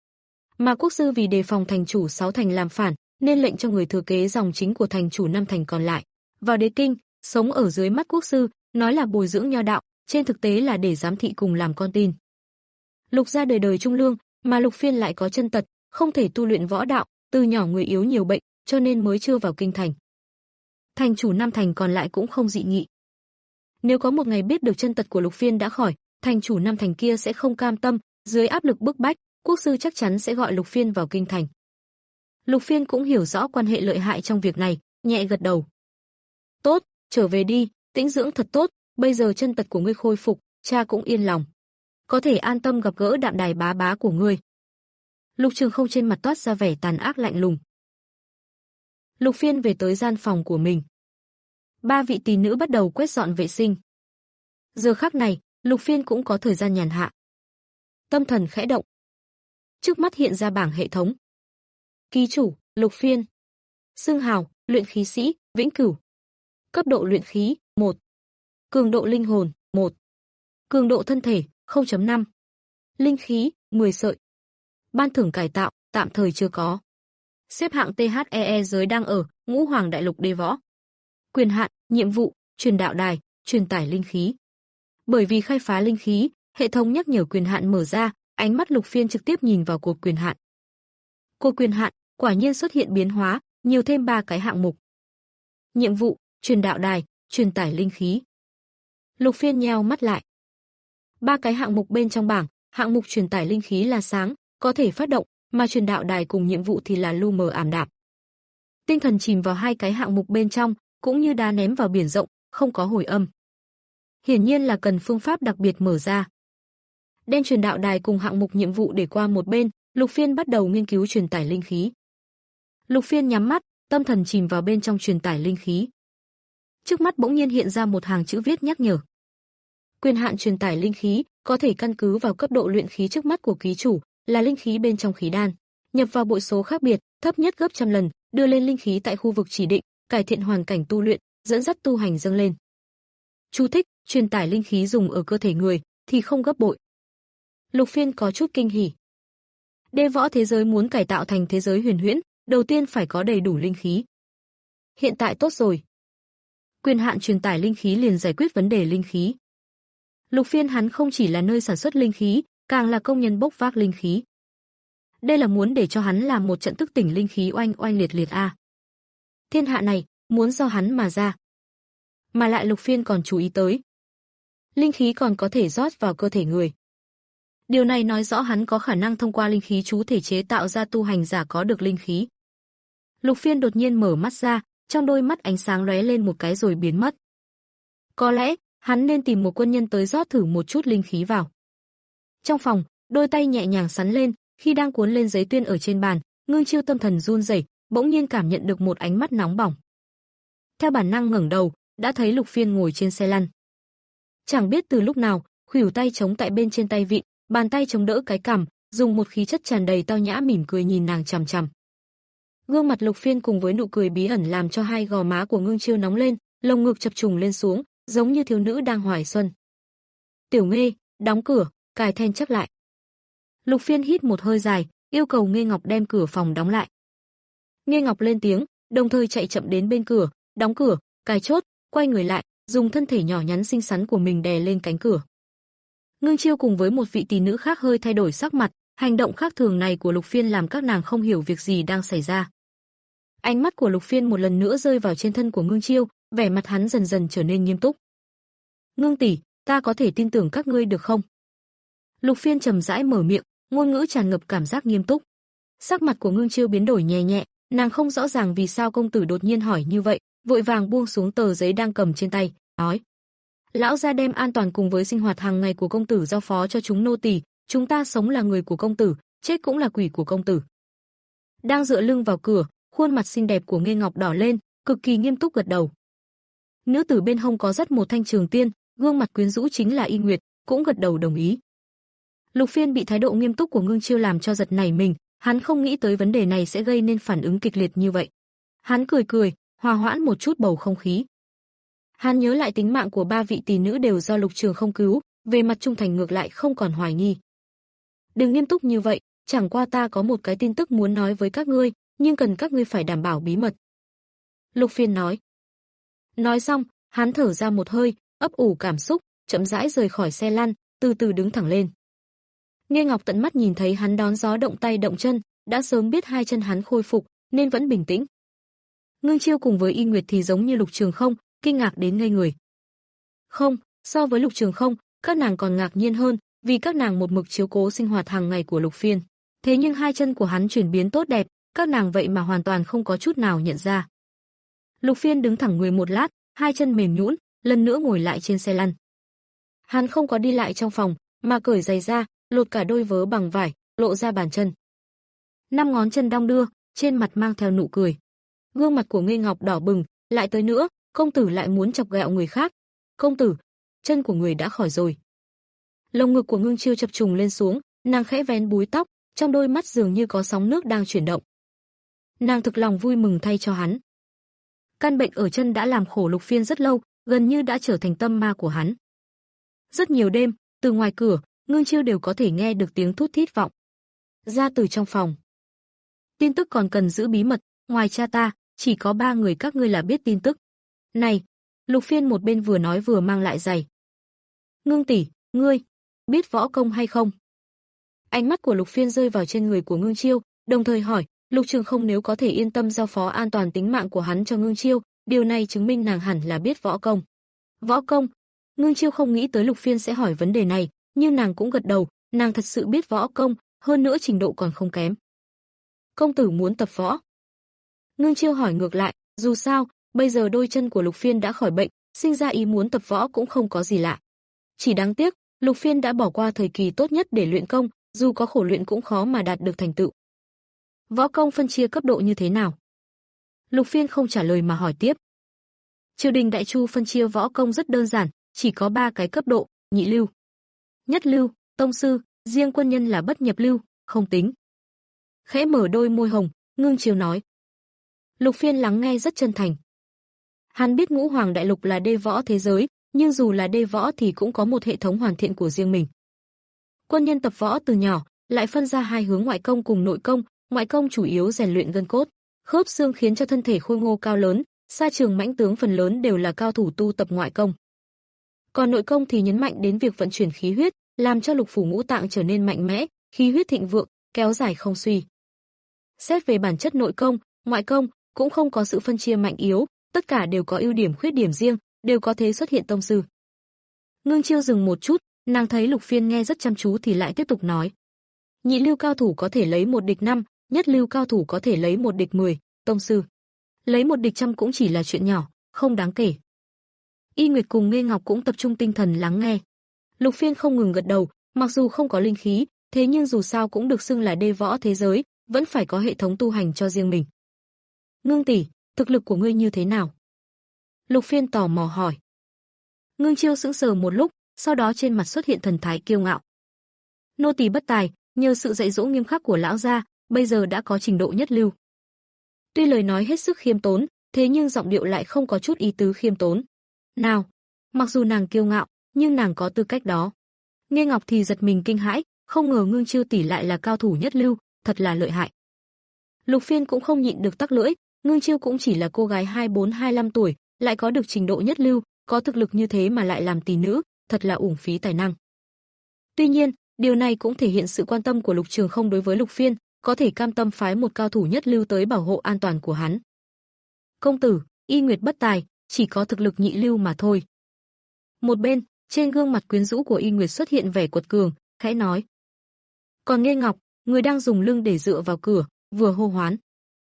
Mà quốc sư vì đề phòng thành chủ sáu thành làm phản, nên lệnh cho người thừa kế dòng chính của thành chủ năm thành còn lại vào đế kinh, sống ở dưới mắt quốc sư, nói là bồi dưỡng nho đạo, trên thực tế là để giám thị cùng làm con tin. Lục gia đời đời trung lương, mà Lục Phiên lại có chân tật, không thể tu luyện võ đạo, từ nhỏ người yếu nhiều bệnh, cho nên mới chưa vào kinh thành. Thành chủ năm thành còn lại cũng không dị nghị. Nếu có một ngày biết được chân tật của Lục Phiên đã khỏi, thành chủ năm thành kia sẽ không cam tâm, dưới áp lực bức bách, quốc sư chắc chắn sẽ gọi Lục Phiên vào kinh thành. Lục Phiên cũng hiểu rõ quan hệ lợi hại trong việc này, nhẹ gật đầu. Tốt, trở về đi, tĩnh dưỡng thật tốt, bây giờ chân tật của ngươi khôi phục, cha cũng yên lòng. Có thể an tâm gặp gỡ Đạm Đài bá bá của ngươi. Lục Trường không trên mặt toát ra vẻ tàn ác lạnh lùng. Lục Phiên về tới gian phòng của mình. Ba vị tỷ nữ bắt đầu quét dọn vệ sinh. Giờ khắc này, Lục Phiên cũng có thời gian nhàn hạ. Tâm thần khẽ động. Trước mắt hiện ra bảng hệ thống. Ký chủ, Lục Phiên. Xưng hào, luyện khí sĩ, vĩnh cửu. Cấp độ luyện khí, một. Cường độ linh hồn, một. Cường độ thân thể, không chấm năm. Linh khí, mười sợi. Ban thưởng cải tạo, tạm thời chưa có. Xếp hạng tê hát e e giới đang ở, Ngũ Hoàng Đại Lục đế võ. Quyền hạn, nhiệm vụ, truyền đạo đài, truyền tải linh khí. Bởi vì khai phá linh khí, hệ thống nhắc nhở quyền hạn mở ra, ánh mắt Lục Phiên trực tiếp nhìn vào cột quyền hạn. Cột quyền hạn, quả nhiên xuất hiện biến hóa, nhiều thêm ba cái hạng mục. Nhiệm vụ, truyền đạo đài, truyền tải linh khí. Lục Phiên nheo mắt lại. Ba cái hạng mục bên trong bảng, hạng mục truyền tải linh khí là sáng, có thể phát động, mà truyền đạo đài cùng nhiệm vụ thì là lu mờ ảm đạm. Tinh thần chìm vào hai cái hạng mục bên trong, cũng như đá ném vào biển rộng, không có hồi âm. Hiển nhiên là cần phương pháp đặc biệt mở ra. Đem truyền đạo đài cùng hạng mục nhiệm vụ để qua một bên, Lục Phiên bắt đầu nghiên cứu truyền tải linh khí. Lục Phiên nhắm mắt, tâm thần chìm vào bên trong truyền tải linh khí. Trước mắt bỗng nhiên hiện ra một hàng chữ viết nhắc nhở. Quyền hạn truyền tải linh khí có thể căn cứ vào cấp độ luyện khí trước mắt của ký chủ, là linh khí bên trong khí đan, nhập vào bội số khác biệt, thấp nhất gấp trăm lần, đưa lên linh khí tại khu vực chỉ định, cải thiện hoàn cảnh tu luyện, dẫn dắt tu hành dâng lên. Chú thích: truyền tải linh khí dùng ở cơ thể người thì không gấp bội. Lục Phiên có chút kinh hỉ. Đế võ thế giới muốn cải tạo thành thế giới huyền huyễn, đầu tiên phải có đầy đủ linh khí. Hiện tại tốt rồi. Quyền hạn truyền tải linh khí liền giải quyết vấn đề linh khí. Lục Phiên hắn không chỉ là nơi sản xuất linh khí, càng là công nhân bốc vác linh khí. Đây là muốn để cho hắn làm một trận thức tỉnh linh khí oanh oanh liệt liệt a. Thiên hạ này, muốn do hắn mà ra. Mà lại Lục Phiên còn chú ý tới. Linh khí còn có thể rót vào cơ thể người. Điều này nói rõ hắn có khả năng thông qua linh khí chú thể chế tạo ra tu hành giả có được linh khí. Lục Phiên đột nhiên mở mắt ra, trong đôi mắt ánh sáng lóe lên một cái rồi biến mất. Có lẽ, hắn nên tìm một quân nhân tới rót thử một chút linh khí vào. Trong phòng, đôi tay nhẹ nhàng sắn lên, khi đang cuốn lên giấy tuyên ở trên bàn, Ngưng Chiêu tâm thần run rẩy, bỗng nhiên cảm nhận được một ánh mắt nóng bỏng. Theo bản năng ngẩng đầu, đã thấy Lục Phiên ngồi trên xe lăn. Chẳng biết từ lúc nào, khuỷu tay chống tại bên trên tay vịn, bàn tay chống đỡ cái cằm, dùng một khí chất tràn đầy tao nhã mỉm cười nhìn nàng chằm chằm. Gương mặt Lục Phiên cùng với nụ cười bí ẩn làm cho hai gò má của Ngưng Chiêu nóng lên, lồng ngực chập trùng lên xuống, giống như thiếu nữ đang hoài xuân. "Tiểu Nghê, đóng cửa, cài then chắc lại." Lục Phiên hít một hơi dài, yêu cầu Nghê Ngọc đem cửa phòng đóng lại. Nghê Ngọc lên tiếng, đồng thời chạy chậm đến bên cửa, đóng cửa, cài chốt, quay người lại, dùng thân thể nhỏ nhắn xinh xắn của mình đè lên cánh cửa. Ngưng Chiêu cùng với một vị tỷ nữ khác hơi thay đổi sắc mặt, hành động khác thường này của Lục Phiên làm các nàng không hiểu việc gì đang xảy ra. Ánh mắt của Lục Phiên một lần nữa rơi vào trên thân của Ngưng Chiêu, vẻ mặt hắn dần dần trở nên nghiêm túc. "Ngưng tỷ, ta có thể tin tưởng các ngươi được không?" Lục Phiên trầm rãi mở miệng, ngôn ngữ tràn ngập cảm giác nghiêm túc. Sắc mặt của Ngưng Chiêu biến đổi nhẹ nhẹ, nàng không rõ ràng vì sao công tử đột nhiên hỏi như vậy, vội vàng buông xuống tờ giấy đang cầm trên tay, nói: "Lão gia đem an toàn cùng với sinh hoạt hàng ngày của công tử giao phó cho chúng nô tỳ, chúng ta sống là người của công tử, chết cũng là quỷ của công tử." Đang dựa lưng vào cửa, khuôn mặt xinh đẹp của Nghê Ngọc đỏ lên, cực kỳ nghiêm túc gật đầu. Nữ tử bên hông có rất một thanh trường tiên, gương mặt quyến rũ chính là Y Nguyệt, cũng gật đầu đồng ý. Lục Phiên bị thái độ nghiêm túc của Ngưng Chiêu làm cho giật nảy mình, hắn không nghĩ tới vấn đề này sẽ gây nên phản ứng kịch liệt như vậy. Hắn cười cười, hòa hoãn một chút bầu không khí. Hắn nhớ lại tính mạng của ba vị tỷ nữ đều do Lục Trường không cứu, về mặt trung thành ngược lại không còn hoài nghi. "Đừng nghiêm túc như vậy, chẳng qua ta có một cái tin tức muốn nói với các ngươi, nhưng cần các ngươi phải đảm bảo bí mật." Lục Phiên nói. Nói xong, hắn thở ra một hơi, ấp ủ cảm xúc, chậm rãi rời khỏi xe lăn, từ từ đứng thẳng lên. Nghê Ngọc tận mắt nhìn thấy hắn đón gió động tay động chân, đã sớm biết hai chân hắn khôi phục, nên vẫn bình tĩnh. Ngưng Chiêu cùng với Y Nguyệt thì giống như Lục Trường không, kinh ngạc đến ngây người. Không, so với Lục Trường không, các nàng còn ngạc nhiên hơn, vì các nàng một mực chiếu cố sinh hoạt hàng ngày của Lục Phiên. Thế nhưng hai chân của hắn chuyển biến tốt đẹp, các nàng vậy mà hoàn toàn không có chút nào nhận ra. Lục Phiên đứng thẳng người một lát, hai chân mềm nhũn, lần nữa ngồi lại trên xe lăn. Hắn không có đi lại trong phòng, mà cởi giày ra, lột cả đôi vớ bằng vải, lộ ra bàn chân. Năm ngón chân đong đưa, trên mặt mang theo nụ cười. Gương mặt của Nghê Ngọc đỏ bừng, lại tới nữa, công tử lại muốn chọc ghẹo người khác. "Công tử, chân của người đã khỏi rồi." Lồng ngực của Ngưng Chiêu chập trùng lên xuống, nàng khẽ vén búi tóc, trong đôi mắt dường như có sóng nước đang chuyển động. Nàng thực lòng vui mừng thay cho hắn. Căn bệnh ở chân đã làm khổ Lục Phiên rất lâu, gần như đã trở thành tâm ma của hắn. Rất nhiều đêm, từ ngoài cửa, Ngưng Chiêu đều có thể nghe được tiếng thút thít vọng ra từ trong phòng. "Tin tức còn cần giữ bí mật, ngoài cha ta, chỉ có ba người các ngươi là biết tin tức." "Này," Lục Phiên một bên vừa nói vừa mang lại giày. "Ngưng tỷ, ngươi biết võ công hay không?" Ánh mắt của Lục Phiên rơi vào trên người của Ngưng Chiêu, đồng thời hỏi, Lục Trường không nếu có thể yên tâm giao phó an toàn tính mạng của hắn cho Ngưng Chiêu, điều này chứng minh nàng hẳn là biết võ công. Võ công? Ngưng Chiêu không nghĩ tới Lục Phiên sẽ hỏi vấn đề này, nhưng nàng cũng gật đầu, nàng thật sự biết võ công, hơn nữa trình độ còn không kém. "Công tử muốn tập võ?" Ngưng Chiêu hỏi ngược lại, dù sao, bây giờ đôi chân của Lục Phiên đã khỏi bệnh, sinh ra ý muốn tập võ cũng không có gì lạ. Chỉ đáng tiếc, Lục Phiên đã bỏ qua thời kỳ tốt nhất để luyện công, dù có khổ luyện cũng khó mà đạt được thành tựu. "Võ công phân chia cấp độ như thế nào?" Lục Phiên không trả lời mà hỏi tiếp. Triều đình Đại Chu phân chia võ công rất đơn giản, chỉ có ba cái cấp độ, nhị lưu, nhất lưu, tông sư, riêng quân nhân là bất nhập lưu, không tính. Khẽ mở đôi môi hồng, Ngưng Chiêu nói. Lục Phiên lắng nghe rất chân thành. Hắn biết Ngũ Hoàng Đại Lục là đê võ thế giới, nhưng dù là đê võ thì cũng có một hệ thống hoàn thiện của riêng mình. Quân nhân tập võ từ nhỏ, lại phân ra hai hướng ngoại công cùng nội công, ngoại công chủ yếu rèn luyện gân cốt, khớp xương khiến cho thân thể khôi ngô cao lớn, xa trường mãnh tướng phần lớn đều là cao thủ tu tập ngoại công. Còn nội công thì nhấn mạnh đến việc vận chuyển khí huyết, làm cho lục phủ ngũ tạng trở nên mạnh mẽ, khí huyết thịnh vượng, kéo dài không suy. Xét về bản chất nội công, ngoại công cũng không có sự phân chia mạnh yếu, tất cả đều có ưu điểm khuyết điểm riêng, đều có thể xuất hiện tông sư. Ngưng Chiêu dừng một chút, nàng thấy Lục Phiên nghe rất chăm chú thì lại tiếp tục nói. Nhị lưu cao thủ có thể lấy một địch năm, nhất lưu cao thủ có thể lấy một địch mười, tông sư lấy một địch trăm cũng chỉ là chuyện nhỏ, không đáng kể. Y Nguyệt cùng Nghê Ngọc cũng tập trung tinh thần lắng nghe. Lục Phiên không ngừng gật đầu, mặc dù không có linh khí, thế nhưng dù sao cũng được xưng là đê võ thế giới, vẫn phải có hệ thống tu hành cho riêng mình. Ngưng tỷ, thực lực của ngươi như thế nào? Lục Phiên tò mò hỏi. Ngưng Chiêu sững sờ một lúc, sau đó trên mặt xuất hiện thần thái kiêu ngạo. Nô tỳ bất tài, nhờ sự dạy dỗ nghiêm khắc của lão gia, bây giờ đã có trình độ nhất lưu. Tuy lời nói hết sức khiêm tốn, thế nhưng giọng điệu lại không có chút ý tứ khiêm tốn. Nào, mặc dù nàng kiêu ngạo, nhưng nàng có tư cách đó. Nghê Ngọc thì giật mình kinh hãi, không ngờ Ngưng Chiêu tỷ lại là cao thủ nhất lưu, thật là lợi hại. Lục Phiên cũng không nhịn được tắc lưỡi, Ngưng Chiêu cũng chỉ là cô gái hai mươi bốn hai mươi lăm tuổi, lại có được trình độ nhất lưu, có thực lực như thế mà lại làm tỷ nữ, thật là uổng phí tài năng. Tuy nhiên, điều này cũng thể hiện sự quan tâm của Lục Trường Không đối với Lục Phiên, có thể cam tâm phái một cao thủ nhất lưu tới bảo hộ an toàn của hắn. Công tử, Y Nguyệt bất tài, chỉ có thực lực nhị lưu mà thôi. Một bên, trên gương mặt quyến rũ của Y Nguyệt xuất hiện vẻ quật cường, khẽ nói. Còn Nghê Ngọc, người đang dùng lưng để dựa vào cửa, vừa hô hoán.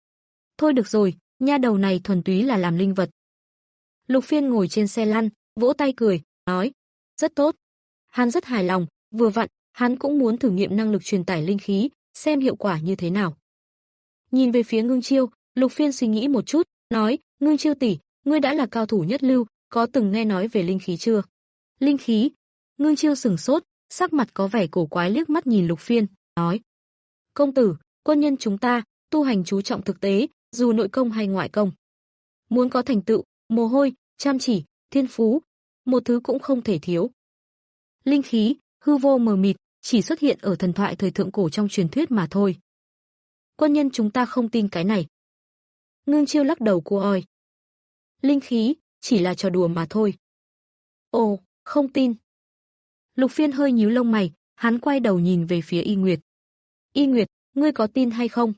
Thôi được rồi, nha đầu này thuần túy là làm linh vật. Lục Phiên ngồi trên xe lăn, vỗ tay cười, nói. Rất tốt. Hắn rất hài lòng, vừa vặn, hắn cũng muốn thử nghiệm năng lực truyền tải linh khí, xem hiệu quả như thế nào. Nhìn về phía Ngưng Chiêu, Lục Phiên suy nghĩ một chút, nói, Ngưng Chiêu tỷ, ngươi đã là cao thủ nhất lưu, có từng nghe nói về linh khí chưa? Linh khí? Ngưng Chiêu sửng sốt, sắc mặt có vẻ cổ quái liếc mắt nhìn Lục Phiên, nói. Công tử, quân nhân chúng ta, tu hành chú trọng thực tế, dù nội công hay ngoại công. Muốn có thành tựu, mồ hôi, chăm chỉ, thiên phú, một thứ cũng không thể thiếu. Linh khí, hư vô mờ mịt, chỉ xuất hiện ở thần thoại thời thượng cổ trong truyền thuyết mà thôi. Quân nhân chúng ta không tin cái này. Ngưng Chiêu lắc đầu cua oi. Linh khí, chỉ là trò đùa mà thôi. Ồ, không tin. Lục Phiên hơi nhíu lông mày, hắn quay đầu nhìn về phía Y Nguyệt. Y Nguyệt, ngươi có tin hay không?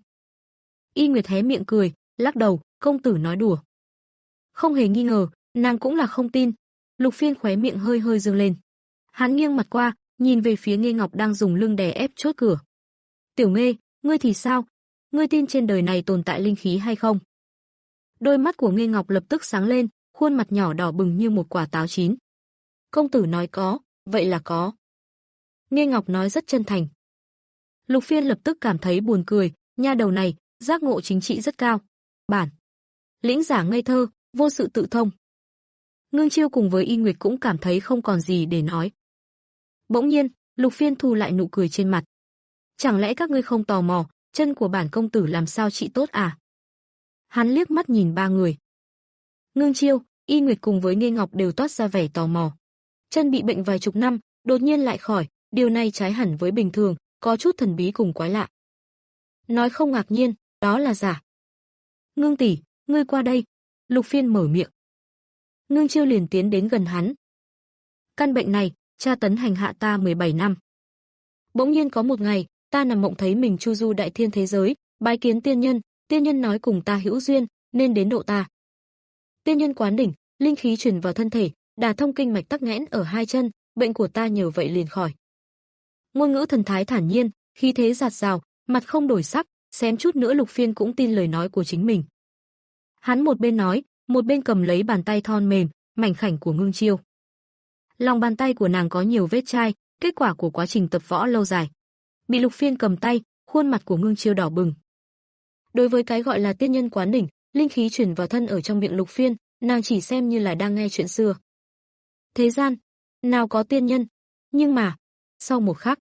Y Nguyệt hé miệng cười, lắc đầu, công tử nói đùa. Không hề nghi ngờ, nàng cũng là không tin. Lục Phiên khóe miệng hơi hơi dương lên. Hắn nghiêng mặt qua, nhìn về phía Nghê Ngọc đang dùng lưng đè ép chốt cửa. Tiểu Nghê, ngươi thì sao? Ngươi tin trên đời này tồn tại linh khí hay không? Đôi mắt của Nghê Ngọc lập tức sáng lên, khuôn mặt nhỏ đỏ bừng như một quả táo chín. Công tử nói có, vậy là có. Nghê Ngọc nói rất chân thành. Lục Phiên lập tức cảm thấy buồn cười, nha đầu này, giác ngộ chính trị rất cao. Bản lĩnh giả ngây thơ, vô sự tự thông. Ngưng Chiêu cùng với Y Nguyệt cũng cảm thấy không còn gì để nói. Bỗng nhiên, Lục Phiên thu lại nụ cười trên mặt. Chẳng lẽ các ngươi không tò mò, chân của bản công tử làm sao trị tốt à? Hắn liếc mắt nhìn ba người. Ngưng Chiêu, Y Nguyệt cùng với Nghê Ngọc đều toát ra vẻ tò mò. Chân bị bệnh vài chục năm, đột nhiên lại khỏi, điều này trái hẳn với bình thường, có chút thần bí cùng quái lạ. Nói không ngạc nhiên, đó là giả. Ngưng tỷ, ngươi qua đây. Lục Phiên mở miệng. Ngưng Chiêu liền tiến đến gần hắn. Căn bệnh này, tra tấn hành hạ ta mười bảy năm. Bỗng nhiên có một ngày, ta nằm mộng thấy mình chu du đại thiên thế giới, bái kiến tiên nhân, tiên nhân nói cùng ta hữu duyên, nên đến độ ta. Tiên nhân quán đỉnh, linh khí truyền vào thân thể, đả thông kinh mạch tắc nghẽn ở hai chân, bệnh của ta nhờ vậy liền khỏi. Ngôn ngữ thần thái thản nhiên, khí thế dạt dào, mặt không đổi sắc, xém chút nữa Lục Phiên cũng tin lời nói của chính mình. Hắn một bên nói, một bên cầm lấy bàn tay thon mềm, mảnh khảnh của Ngưng Chiêu. Lòng bàn tay của nàng có nhiều vết chai, kết quả của quá trình tập võ lâu dài. Bị Lục Phiên cầm tay, khuôn mặt của Ngưng Chiêu đỏ bừng. Đối với cái gọi là tiên nhân quán đỉnh, linh khí truyền vào thân ở trong miệng Lục Phiên, nàng chỉ xem như là đang nghe chuyện xưa. Thế gian, nào có tiên nhân, nhưng mà, sau một khắc,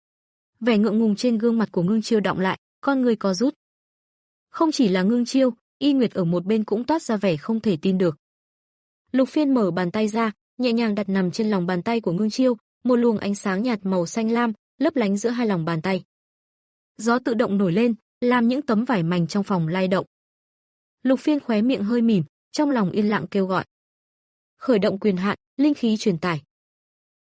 vẻ ngượng ngùng trên gương mặt của Ngưng Chiêu đọng lại, con người co rút. Không chỉ là Ngưng Chiêu, Y Nguyệt ở một bên cũng toát ra vẻ không thể tin được. Lục Phiên mở bàn tay ra, nhẹ nhàng đặt nằm trên lòng bàn tay của Ngưng Chiêu, một luồng ánh sáng nhạt màu xanh lam lấp lánh giữa hai lòng bàn tay. Gió tự động nổi lên, làm những tấm vải mảnh trong phòng lay động. Lục Phiên khóe miệng hơi mỉm, trong lòng yên lặng kêu gọi. Khởi động quyền hạn, linh khí truyền tải.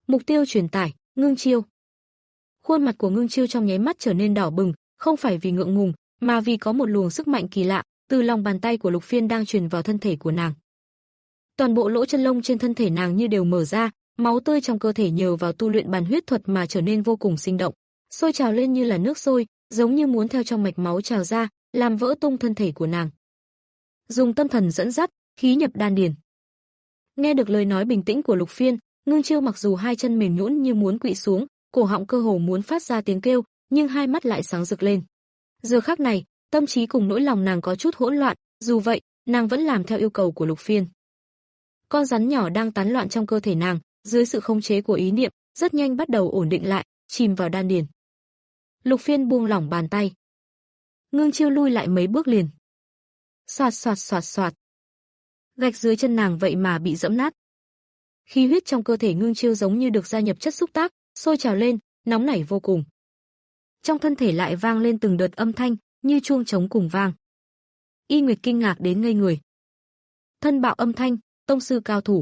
Mục tiêu truyền tải, Ngưng Chiêu. Khuôn mặt của Ngưng Chiêu trong nháy mắt trở nên đỏ bừng, không phải vì ngượng ngùng, mà vì có một luồng sức mạnh kỳ lạ từ lòng bàn tay của Lục Phiên đang truyền vào thân thể của nàng. Toàn bộ lỗ chân lông trên thân thể nàng như đều mở ra, máu tươi trong cơ thể nhờ vào tu luyện bàn huyết thuật mà trở nên vô cùng sinh động, sôi trào lên như là nước sôi, giống như muốn theo trong mạch máu trào ra, làm vỡ tung thân thể của nàng. Dùng tâm thần dẫn dắt, khí nhập đan điền. Nghe được lời nói bình tĩnh của Lục Phiên, Ngưng Chiêu mặc dù hai chân mềm nhũn như muốn quỵ xuống, cổ họng cơ hồ muốn phát ra tiếng kêu, nhưng hai mắt lại sáng rực lên. Giờ khắc này, tâm trí cùng nỗi lòng nàng có chút hỗn loạn, dù vậy, nàng vẫn làm theo yêu cầu của Lục Phiên. Con rắn nhỏ đang tán loạn trong cơ thể nàng, dưới sự khống chế của ý niệm, rất nhanh bắt đầu ổn định lại, chìm vào đan điền. Lục Phiên buông lỏng bàn tay. Ngưng Chiêu lui lại mấy bước liền. Xoạt xoạt xoạt xoạt. Gạch dưới chân nàng vậy mà bị giẫm nát. Khí huyết trong cơ thể Ngưng Chiêu giống như được gia nhập chất xúc tác, sôi trào lên, nóng nảy vô cùng. Trong thân thể lại vang lên từng đợt âm thanh, như chuông trống cùng vang. Y Nguyệt kinh ngạc đến ngây người. Thân bạo âm thanh, tông sư cao thủ.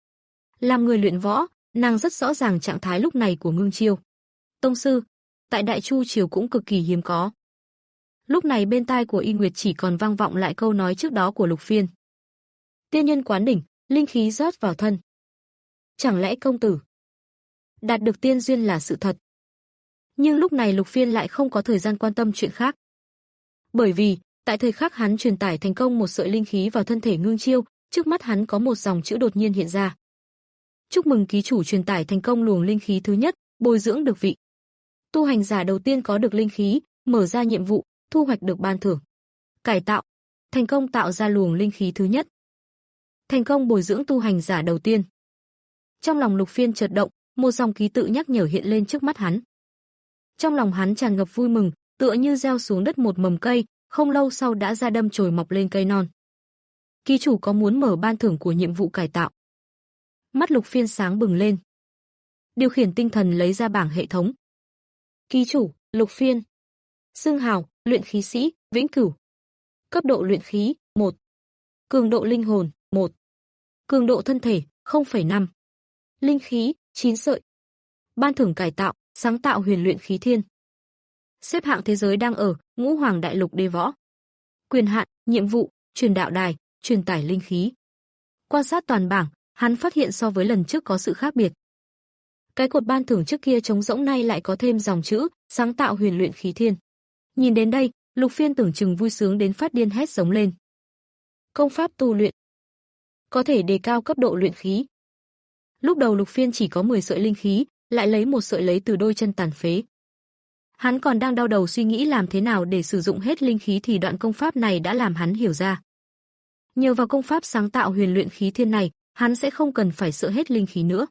Làm người luyện võ, nàng rất rõ ràng trạng thái lúc này của Ngưng Chiêu. Tông sư, tại Đại Chu triều cũng cực kỳ hiếm có. Lúc này bên tai của Y Nguyệt chỉ còn vang vọng lại câu nói trước đó của Lục Phiên. Tiên nhân quán đỉnh, linh khí rót vào thân. Chẳng lẽ công tử đạt được tiên duyên là sự thật? Nhưng lúc này Lục Phiên lại không có thời gian quan tâm chuyện khác. Bởi vì, tại thời khắc hắn truyền tải thành công một sợi linh khí vào thân thể Ngưng Chiêu, trước mắt hắn có một dòng chữ đột nhiên hiện ra. Chúc mừng ký chủ truyền tải thành công luồng linh khí thứ nhất, bồi dưỡng được vị tu hành giả đầu tiên có được linh khí, mở ra nhiệm vụ, thu hoạch được ban thưởng. Cải tạo, thành công tạo ra luồng linh khí thứ nhất. Thành công bồi dưỡng tu hành giả đầu tiên. Trong lòng Lục Phiên chợt động, một dòng ký tự nhắc nhở hiện lên trước mắt hắn. Trong lòng hắn tràn ngập vui mừng, tựa như gieo xuống đất một mầm cây, không lâu sau đã ra đâm chồi mọc lên cây non. Ký chủ có muốn mở ban thưởng của nhiệm vụ cải tạo? Mắt Lục Phiên sáng bừng lên. Điều khiển tinh thần lấy ra bảng hệ thống. Ký chủ, Lục Phiên. Xưng hào, luyện khí sĩ, vĩnh cửu. Cấp độ luyện khí, một. Cường độ linh hồn, một. Cường độ thân thể, không phẩy năm. Linh khí, chín sợi. Ban thưởng cải tạo, sáng tạo huyền luyện khí thiên. Xếp hạng thế giới đang ở, Ngũ Hoàng Đại Lục đế võ. Quyền hạn, nhiệm vụ, truyền đạo đài, truyền tải linh khí. Quan sát toàn bảng, hắn phát hiện so với lần trước có sự khác biệt. Cái cột ban thưởng trước kia trống rỗng nay lại có thêm dòng chữ, sáng tạo huyền luyện khí thiên. Nhìn đến đây, Lục Phiên tưởng chừng vui sướng đến phát điên hét giống lên. Công pháp tu luyện. Có thể đề cao cấp độ luyện khí. Lúc đầu Lục Phiên chỉ có mười sợi linh khí, lại lấy một sợi lấy từ đôi chân tàn phế. Hắn còn đang đau đầu suy nghĩ làm thế nào để sử dụng hết linh khí thì đoạn công pháp này đã làm hắn hiểu ra. Nhờ vào công pháp sáng tạo huyền luyện khí thiên này, hắn sẽ không cần phải sợ hết linh khí nữa.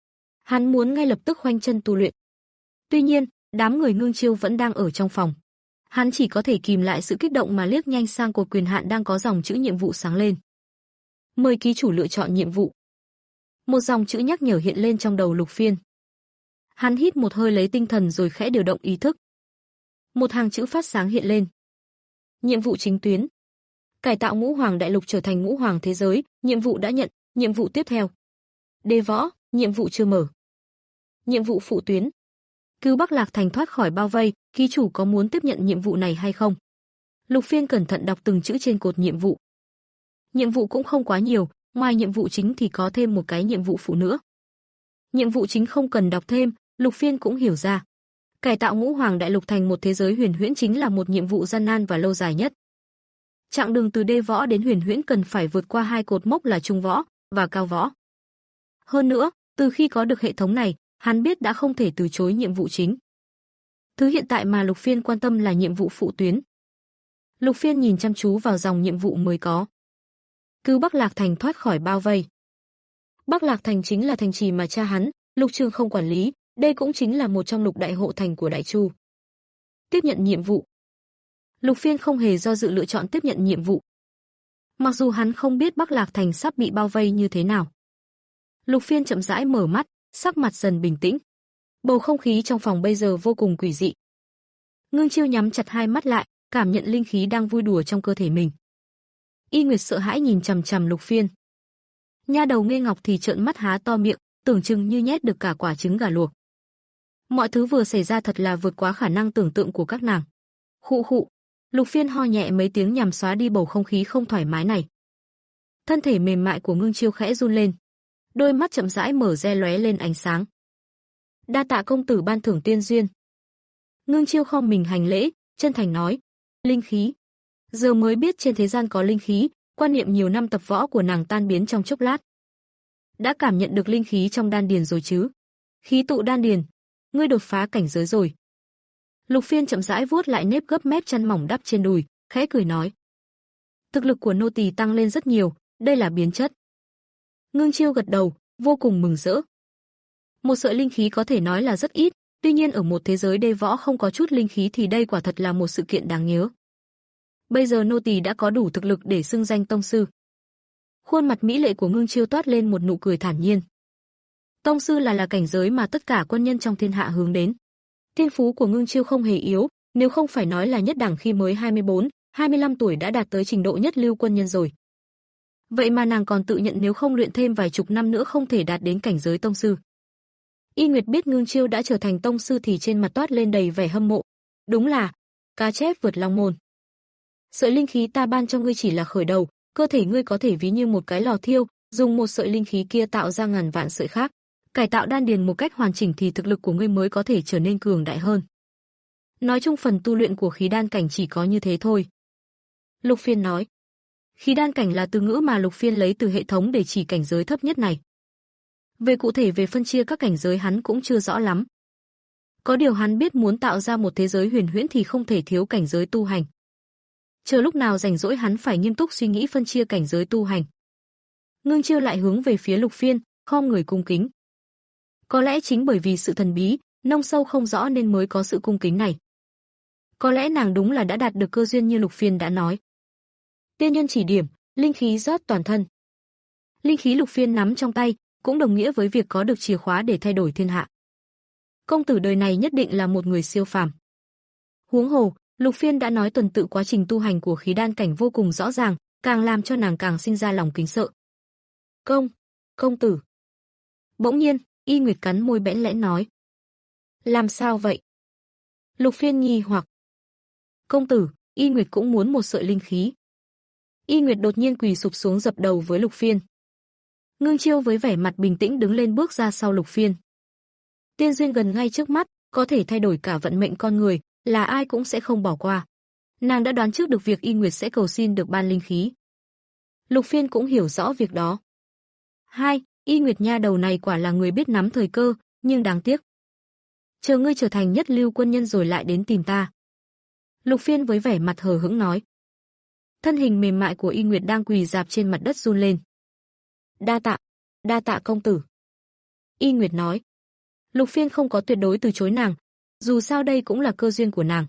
Hắn muốn ngay lập tức khoanh chân tu luyện. Tuy nhiên, đám người Ngưng Chiêu vẫn đang ở trong phòng. Hắn chỉ có thể kìm lại sự kích động mà liếc nhanh sang cột quyền hạn đang có dòng chữ nhiệm vụ sáng lên. Mời ký chủ lựa chọn nhiệm vụ. Một dòng chữ nhắc nhở hiện lên trong đầu Lục Phiên. Hắn hít một hơi lấy tinh thần rồi khẽ điều động ý thức. Một hàng chữ phát sáng hiện lên. Nhiệm vụ chính tuyến. Cải tạo Ngũ Hoàng Đại Lục trở thành Ngũ Hoàng thế giới, nhiệm vụ đã nhận, nhiệm vụ tiếp theo. Đế võ, nhiệm vụ chưa mở. Nhiệm vụ phụ tuyến. Cứu Bắc Lạc Thành thoát khỏi bao vây, ký chủ có muốn tiếp nhận nhiệm vụ này hay không? Lục Phiên cẩn thận đọc từng chữ trên cột nhiệm vụ. Nhiệm vụ cũng không quá nhiều, ngoài nhiệm vụ chính thì có thêm một cái nhiệm vụ phụ nữa. Nhiệm vụ chính không cần đọc thêm, Lục Phiên cũng hiểu ra. Cải tạo Ngũ Hoàng Đại Lục thành một thế giới huyền huyễn chính là một nhiệm vụ gian nan và lâu dài nhất. Chặng đường từ đê võ đến huyền huyễn cần phải vượt qua hai cột mốc là trung võ và cao võ. Hơn nữa, từ khi có được hệ thống này, hắn biết đã không thể từ chối nhiệm vụ chính. Thứ hiện tại mà Lục Phiên quan tâm là nhiệm vụ phụ tuyến. Lục Phiên nhìn chăm chú vào dòng nhiệm vụ mới có. Cứu Bắc Lạc Thành thoát khỏi bao vây. Bắc Lạc Thành chính là thành trì mà cha hắn, Lục Trường không quản lý, đây cũng chính là một trong lục đại hộ thành của Đại Chu. Tiếp nhận nhiệm vụ. Lục Phiên không hề do dự lựa chọn tiếp nhận nhiệm vụ. Mặc dù hắn không biết Bắc Lạc Thành sắp bị bao vây như thế nào. Lục Phiên chậm rãi mở mắt, sắc mặt dần bình tĩnh. Bầu không khí trong phòng bây giờ vô cùng quỷ dị. Ngưng Chiêu nhắm chặt hai mắt lại, cảm nhận linh khí đang vui đùa trong cơ thể mình. Y Nguyệt sợ hãi nhìn chằm chằm Lục Phiên. Nha đầu Nghê Ngọc thì trợn mắt há to miệng, tưởng chừng như nhét được cả quả trứng gà luộc. Mọi thứ vừa xảy ra thật là vượt quá khả năng tưởng tượng của các nàng. Khụ khụ, Lục Phiên ho nhẹ mấy tiếng nhằm xóa đi bầu không khí không thoải mái này. Thân thể mềm mại của Ngưng Chiêu khẽ run lên, đôi mắt chậm rãi mở re lóe lên ánh sáng. Đa tạ công tử ban thưởng tiên duyên. Ngưng Chiêu khom mình hành lễ, chân thành nói, linh khí. Giờ mới biết trên thế gian có linh khí, quan niệm nhiều năm tập võ của nàng tan biến trong chốc lát. Đã cảm nhận được linh khí trong đan điền rồi chứ? Khí tụ đan điền, ngươi đột phá cảnh giới rồi. Lục Phiên chậm rãi vuốt lại nếp gấp mép chăn mỏng đắp trên đùi, khẽ cười nói. Thực lực của nô tỳ tăng lên rất nhiều, đây là biến chất. Ngưng Chiêu gật đầu, vô cùng mừng rỡ. Một sợi linh khí có thể nói là rất ít, tuy nhiên ở một thế giới đê võ không có chút linh khí thì đây quả thật là một sự kiện đáng nhớ. Bây giờ nô tỳ đã có đủ thực lực để xưng danh tông sư. Khuôn mặt mỹ lệ của Ngưng Chiêu toát lên một nụ cười thản nhiên. Tông sư là là cảnh giới mà tất cả quân nhân trong thiên hạ hướng đến. Thiên phú của Ngưng Chiêu không hề yếu, nếu không phải nói là nhất đẳng khi mới hai mươi bốn, hai mươi lăm tuổi đã đạt tới trình độ nhất lưu quân nhân rồi. Vậy mà nàng còn tự nhận nếu không luyện thêm vài chục năm nữa không thể đạt đến cảnh giới tông sư. Y Nguyệt biết Ngưng Chiêu đã trở thành tông sư thì trên mặt toát lên đầy vẻ hâm mộ. Đúng là cá chép vượt long môn. Sợi linh khí ta ban cho ngươi chỉ là khởi đầu, cơ thể ngươi có thể ví như một cái lò thiêu, dùng một sợi linh khí kia tạo ra ngàn vạn sợi khác, cải tạo đan điền một cách hoàn chỉnh thì thực lực của ngươi mới có thể trở nên cường đại hơn. Nói chung phần tu luyện của khí đan cảnh chỉ có như thế thôi. Lục Phiên nói. Khí đan cảnh là từ ngữ mà Lục Phiên lấy từ hệ thống để chỉ cảnh giới thấp nhất này. Về cụ thể về phân chia các cảnh giới hắn cũng chưa rõ lắm. Có điều hắn biết muốn tạo ra một thế giới huyền huyễn thì không thể thiếu cảnh giới tu hành. Chờ lúc nào rảnh rỗi hắn phải nghiêm túc suy nghĩ phân chia cảnh giới tu hành. Ngưng Chiêu lại hướng về phía Lục Phiên, khom người cung kính. Có lẽ chính bởi vì sự thần bí, nông sâu không rõ nên mới có sự cung kính này. Có lẽ nàng đúng là đã đạt được cơ duyên như Lục Phiên đã nói. Tiên nhân chỉ điểm, linh khí rót toàn thân. Linh khí Lục Phiên nắm trong tay, cũng đồng nghĩa với việc có được chìa khóa để thay đổi thiên hạ. Công tử đời này nhất định là một người siêu phàm. Huống hồ, Lục Phiên đã nói tuần tự quá trình tu hành của khí đan cảnh vô cùng rõ ràng, càng làm cho nàng càng sinh ra lòng kính sợ. Công, công tử. Bỗng nhiên, Y Nguyệt cắn môi bẽn lẽn nói. Làm sao vậy? Lục Phiên nghi hoặc. Công tử, Y Nguyệt cũng muốn một sợi linh khí. Y Nguyệt đột nhiên quỳ sụp xuống dập đầu với Lục Phiên. Ngưng Chiêu với vẻ mặt bình tĩnh đứng lên bước ra sau Lục Phiên. Tiên duyên gần ngay trước mắt, có thể thay đổi cả vận mệnh con người, là ai cũng sẽ không bỏ qua. Nàng đã đoán trước được việc Y Nguyệt sẽ cầu xin được ban linh khí. Lục Phiên cũng hiểu rõ việc đó. Hai, Y Nguyệt nha đầu này quả là người biết nắm thời cơ, nhưng đáng tiếc. Chờ ngươi trở thành nhất lưu quân nhân rồi lại đến tìm ta. Lục Phiên với vẻ mặt hờ hững nói. Thân hình mềm mại của Y Nguyệt đang quỳ rạp trên mặt đất run lên. Đa tạ, đa tạ công tử. Y Nguyệt nói. Lục Phiên không có tuyệt đối từ chối nàng, dù sao đây cũng là cơ duyên của nàng.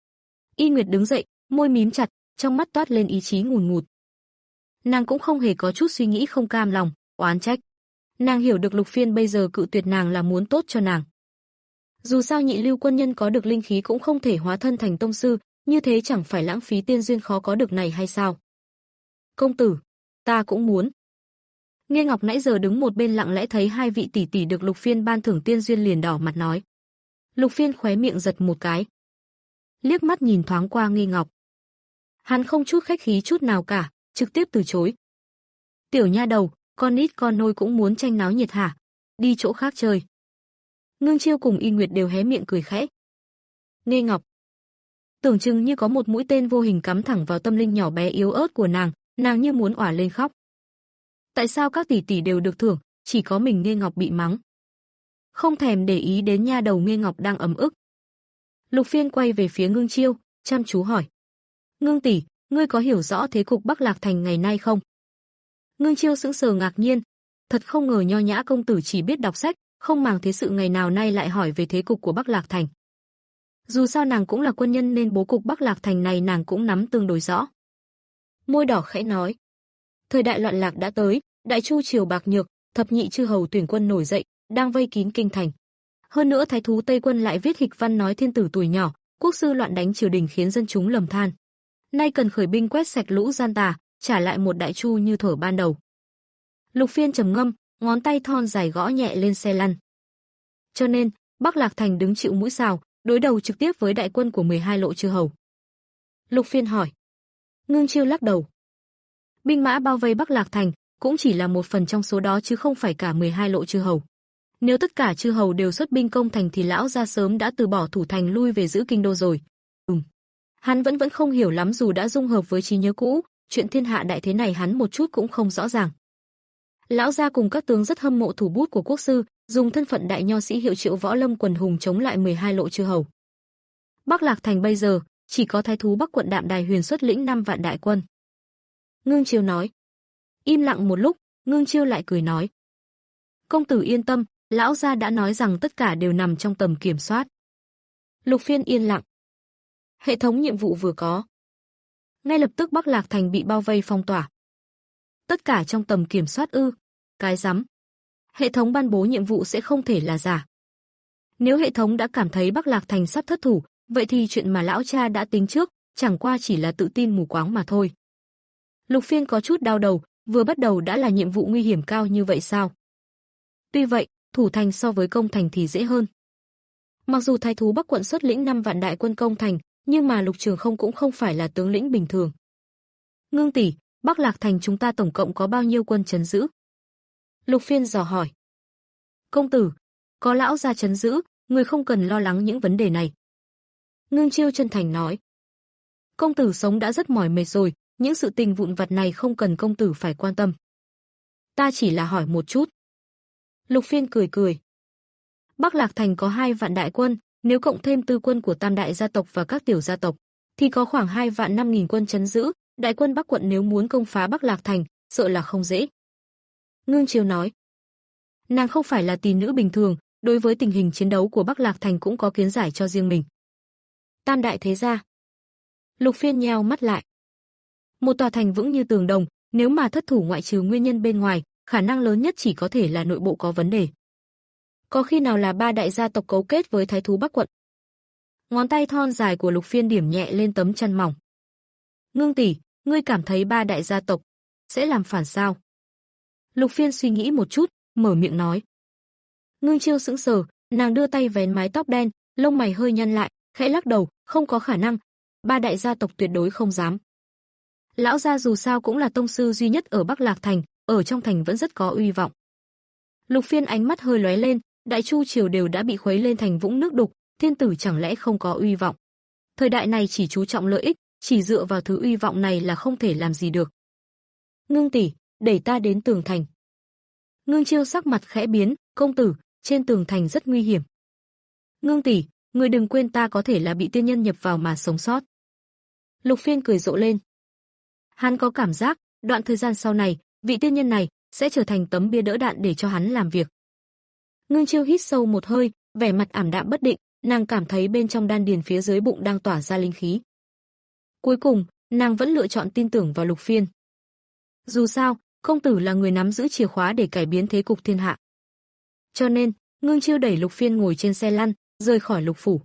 Y Nguyệt đứng dậy, môi mím chặt, trong mắt toát lên ý chí ngùn ngụt. Nàng cũng không hề có chút suy nghĩ không cam lòng, oán trách. Nàng hiểu được Lục Phiên bây giờ cự tuyệt nàng là muốn tốt cho nàng. Dù sao nhị lưu quân nhân có được linh khí cũng không thể hóa thân thành tông sư, như thế chẳng phải lãng phí tiên duyên khó có được này hay sao? Công tử, ta cũng muốn. Nghe Ngọc nãy giờ đứng một bên lặng lẽ thấy hai vị tỷ tỷ được Lục Phiên ban thưởng tiên duyên liền đỏ mặt nói. Lục Phiên khóe miệng giật một cái. Liếc mắt nhìn thoáng qua Nghi Ngọc. Hắn không chút khách khí chút nào cả, trực tiếp từ chối. Tiểu nha đầu, con nít con nôi cũng muốn tranh náo nhiệt hả? Đi chỗ khác chơi. Ngưng Chiêu cùng Y Nguyệt đều hé miệng cười khẽ. Nghi Ngọc. Tưởng chừng như có một mũi tên vô hình cắm thẳng vào tâm linh nhỏ bé yếu ớt của nàng, nàng như muốn òa lên khóc. Tại sao các tỷ tỷ đều được thưởng, chỉ có mình Nghi Ngọc bị mắng? Không thèm để ý đến nha đầu Nghi Ngọc đang ấm ức. Lục Phiên quay về phía Ngưng Chiêu, chăm chú hỏi. Ngưng tỷ, ngươi có hiểu rõ thế cục Bắc Lạc Thành ngày nay không? Ngưng Chiêu sững sờ ngạc nhiên, thật không ngờ nho nhã công tử chỉ biết đọc sách, không màng thế sự ngày nào nay lại hỏi về thế cục của Bắc Lạc Thành. Dù sao nàng cũng là quân nhân nên bố cục Bắc Lạc Thành này nàng cũng nắm tương đối rõ. Môi đỏ khẽ nói. Thời đại loạn lạc đã tới, đại chu triều bạc nhược, thập nhị chư hầu tuyển quân nổi dậy, đang vây kín kinh thành. Hơn nữa thái thú Tây Quân lại viết hịch văn nói thiên tử tuổi nhỏ, quốc sư loạn đánh triều đình khiến dân chúng lầm than. Nay cần khởi binh quét sạch lũ gian tà, trả lại một đại chu như thuở ban đầu. Lục Phiên trầm ngâm, ngón tay thon dài gõ nhẹ lên xe lăn. Cho nên, Bắc Lạc Thành đứng chịu mũi sào, đối đầu trực tiếp với đại quân của mười hai lộ chư hầu. Lục Phiên hỏi. Ngưng Chiêu lắc đầu. Binh mã bao vây Bắc Lạc Thành cũng chỉ là một phần trong số đó chứ không phải cả mười hai lộ chư hầu. Nếu tất cả chư hầu đều xuất binh công thành thì lão gia sớm đã từ bỏ thủ thành lui về giữ kinh đô rồi. Ừm. Hắn vẫn vẫn không hiểu lắm dù đã dung hợp với trí nhớ cũ, chuyện thiên hạ đại thế này hắn một chút cũng không rõ ràng. Lão gia cùng các tướng rất hâm mộ thủ bút của quốc sư, dùng thân phận đại nho sĩ hiệu triệu võ lâm quần hùng chống lại mười hai lộ chư hầu. Bắc Lạc Thành bây giờ chỉ có thái thú Bắc quận Đạm Đài Huyền xuất lĩnh năm vạn đại quân. Ngưng Chiêu nói. Im lặng một lúc, Ngưng Chiêu lại cười nói. Công tử yên tâm, lão gia đã nói rằng tất cả đều nằm trong tầm kiểm soát. Lục Phiên yên lặng. Hệ thống nhiệm vụ vừa có. Ngay lập tức Bắc Lạc Thành bị bao vây phong tỏa. Tất cả trong tầm kiểm soát ư? Cái rắm. Hệ thống ban bố nhiệm vụ sẽ không thể là giả. Nếu hệ thống đã cảm thấy Bắc Lạc Thành sắp thất thủ, vậy thì chuyện mà lão cha đã tính trước, chẳng qua chỉ là tự tin mù quáng mà thôi. Lục Phiên có chút đau đầu, vừa bắt đầu đã là nhiệm vụ nguy hiểm cao như vậy sao? Tuy vậy, thủ thành so với công thành thì dễ hơn. Mặc dù thái thú Bắc quận xuất lĩnh năm vạn đại quân công thành, nhưng mà Lục Trường Không cũng không phải là tướng lĩnh bình thường. Ngưng tỷ, Bắc Lạc Thành chúng ta tổng cộng có bao nhiêu quân trấn giữ? Lục Phiên dò hỏi. Công tử, có lão gia trấn giữ, người không cần lo lắng những vấn đề này. Ngưng Chiêu chân thành nói. Công tử sống đã rất mỏi mệt rồi, những sự tình vụn vặt này không cần công tử phải quan tâm. Ta chỉ là hỏi một chút. Lục Phiên cười cười. Bắc Lạc Thành có hai vạn đại quân, nếu cộng thêm tư quân của tam đại gia tộc và các tiểu gia tộc, thì có khoảng hai vạn năm nghìn quân trấn giữ, đại quân Bắc quận nếu muốn công phá Bắc Lạc Thành, sợ là không dễ. Ngưng Chiêu nói. Nàng không phải là tỷ nữ bình thường, đối với tình hình chiến đấu của Bắc Lạc Thành cũng có kiến giải cho riêng mình. Tam đại thế gia. Lục Phiên nheo mắt lại. Một tòa thành vững như tường đồng, nếu mà thất thủ ngoại trừ nguyên nhân bên ngoài, khả năng lớn nhất chỉ có thể là nội bộ có vấn đề. Có khi nào là ba đại gia tộc cấu kết với thái thú Bắc quận? Ngón tay thon dài của Lục Phiên điểm nhẹ lên tấm chăn mỏng. Ngưng tỷ, ngươi cảm thấy ba đại gia tộc sẽ làm phản sao? Lục Phiên suy nghĩ một chút, mở miệng nói. Ngưng Chiêu sững sờ, nàng đưa tay vén mái tóc đen, lông mày hơi nhăn lại, khẽ lắc đầu, không có khả năng, ba đại gia tộc tuyệt đối không dám. Lão gia dù sao cũng là tông sư duy nhất ở Bắc Lạc Thành, ở trong thành vẫn rất có uy vọng. Lục Phiên ánh mắt hơi lóe lên, Đại Chu triều đều đã bị khuấy lên thành vũng nước đục, thiên tử chẳng lẽ không có uy vọng? Thời đại này chỉ chú trọng lợi ích, chỉ dựa vào thứ uy vọng này là không thể làm gì được. Ngưng tỷ, đẩy ta đến tường thành. Ngưng Chiêu sắc mặt khẽ biến, công tử, trên tường thành rất nguy hiểm. Ngưng tỷ, người đừng quên ta có thể là bị tiên nhân nhập vào mà sống sót. Lục Phiên cười rộ lên. Hắn có cảm giác, đoạn thời gian sau này, vị tiên nhân này sẽ trở thành tấm bia đỡ đạn để cho hắn làm việc. Ngưng Chiêu hít sâu một hơi, vẻ mặt ảm đạm bất định, nàng cảm thấy bên trong đan điền phía dưới bụng đang tỏa ra linh khí. Cuối cùng, nàng vẫn lựa chọn tin tưởng vào Lục Phiên. Dù sao, công tử là người nắm giữ chìa khóa để cải biến thế cục thiên hạ. Cho nên, Ngưng Chiêu đẩy Lục Phiên ngồi trên xe lăn, rời khỏi Lục phủ.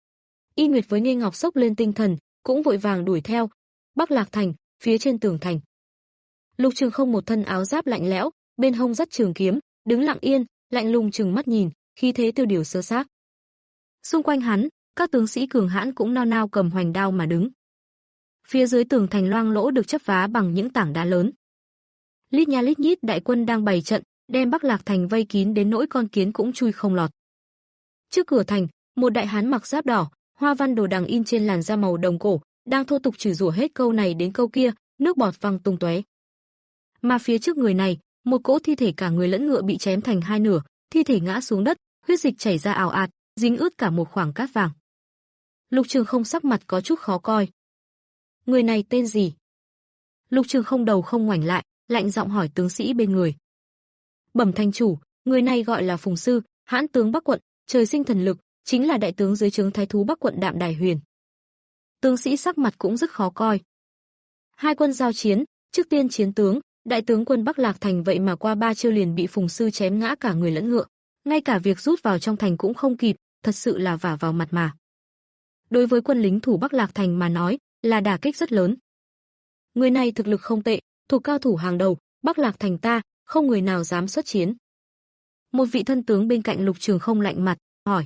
Y Nguyệt với Nghê Ngọc sốc lên tinh thần, cũng vội vàng đuổi theo. Bắc Lạc Thành, phía trên tường thành. Lục Trường Không một thân áo giáp lạnh lẽo, bên hông dắt trường kiếm, đứng lặng yên, lạnh lùng trừng mắt nhìn, khí thế tiêu điều sơ xác. Xung quanh hắn, các tướng sĩ cường hãn cũng nao nao cầm hoành đao mà đứng. Phía dưới tường thành loang lỗ được chắp vá bằng những tảng đá lớn. Lít nha lít nhít đại quân đang bày trận, đem Bắc Lạc Thành vây kín đến nỗi con kiến cũng chui không lọt. Trước cửa thành, một đại hán mặc giáp đỏ, hoa văn đồ đằng in trên làn da màu đồng cổ, đang thô tục chửi rủa hết câu này đến câu kia, nước bọt văng tung tóe. Mà phía trước người này, một cỗ thi thể cả người lẫn ngựa bị chém thành hai nửa, thi thể ngã xuống đất, huyết dịch chảy ra ào ạt, dính ướt cả một khoảng cát vàng. Lục Trường Không sắc mặt có chút khó coi. Người này tên gì? Lục Trường Không đầu không ngoảnh lại, lạnh giọng hỏi tướng sĩ bên người. Bẩm thành chủ, người này gọi là Phùng Sư, hãn tướng Bắc quận, trời sinh thần lực, chính là đại tướng dưới trướng thái thú Bắc quận Đạm Đài Huyền. Tướng sĩ sắc mặt cũng rất khó coi. Hai quân giao chiến, trước tiên chiến tướng, đại tướng quân Bắc Lạc Thành vậy mà qua ba chiêu liền bị Phùng Sư chém ngã cả người lẫn ngựa, ngay cả việc rút vào trong thành cũng không kịp, thật sự là vả vào mặt mà. Đối với quân lính thủ Bắc Lạc Thành mà nói, là đả kích rất lớn. Người này thực lực không tệ, thuộc cao thủ hàng đầu, Bắc Lạc Thành ta không người nào dám xuất chiến. Một vị thân tướng bên cạnh Lục Trường Không lạnh mặt, hỏi.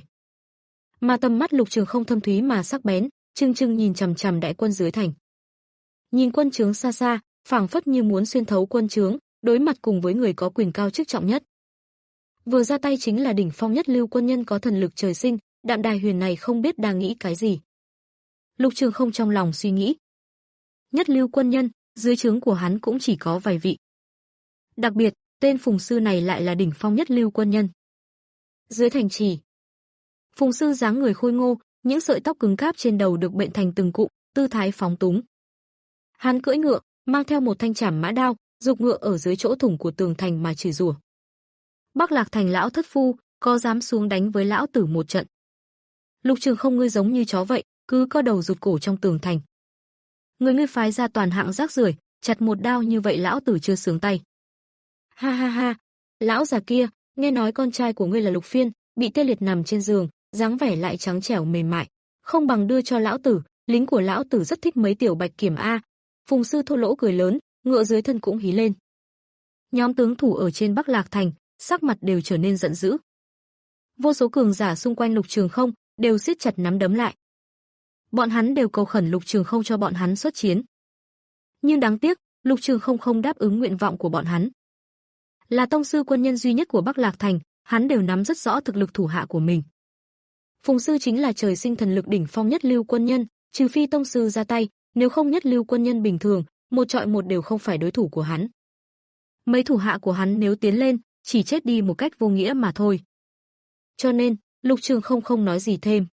Mà tầm mắt Lục Trường Không thâm thúy mà sắc bén, trừng trừng nhìn chằm chằm đại quân dưới thành. Nhìn quân trướng xa xa, phảng phất như muốn xuyên thấu quân trướng, đối mặt cùng với người có quyền cao chức trọng nhất. Vừa ra tay chính là đỉnh phong nhất lưu quân nhân có thần lực trời sinh, Đạm Đài Huyền này không biết đang nghĩ cái gì. Lục Trường Không trong lòng suy nghĩ. Nhất lưu quân nhân, dưới trướng của hắn cũng chỉ có vài vị. Đặc biệt, tên Phùng Sư này lại là đỉnh phong nhất lưu quân nhân. Dưới thành trì, Phùng Sư dáng người khôi ngô, những sợi tóc cứng cáp trên đầu được bện thành từng cụm, tư thái phóng túng. Hắn cưỡi ngựa, mang theo một thanh trảm mã đao, giục ngựa ở dưới chỗ thủng của tường thành mà chửi rủa. Bắc Lạc Thành lão thất phu, có dám xuống đánh với lão tử một trận? Lục Trường Không ngươi giống như chó vậy, cứ co đầu rụt cổ trong tường thành. Người ngươi phái ra toàn hạng rác rưởi, chặt một đao như vậy lão tử chưa sướng tay. Ha ha ha, lão già kia, nghe nói con trai của ngươi là Lục Phiên, bị tê liệt nằm trên giường, dáng vẻ lại trắng trẻo mềm mại, không bằng đưa cho lão tử, lính của lão tử rất thích mấy tiểu bạch kiểm a. Phùng Sư thô lỗ cười lớn, ngựa dưới thân cũng hí lên. Nhóm tướng thủ ở trên Bắc Lạc Thành, sắc mặt đều trở nên giận dữ. Vô số cường giả xung quanh Lục Trường Không đều siết chặt nắm đấm lại. Bọn hắn đều cầu khẩn Lục Trường Không cho bọn hắn xuất chiến. Nhưng đáng tiếc, Lục Trường Không không đáp ứng nguyện vọng của bọn hắn. Là tông sư quân nhân duy nhất của Bắc Lạc Thành, hắn đều nắm rất rõ thực lực thủ hạ của mình. Phùng Sư chính là trời sinh thần lực đỉnh phong nhất lưu quân nhân, trừ phi tông sư ra tay, nếu không nhất lưu quân nhân bình thường, một trọi một đều không phải đối thủ của hắn. Mấy thủ hạ của hắn nếu tiến lên, chỉ chết đi một cách vô nghĩa mà thôi. Cho nên, Lục Trường Không không nói gì thêm.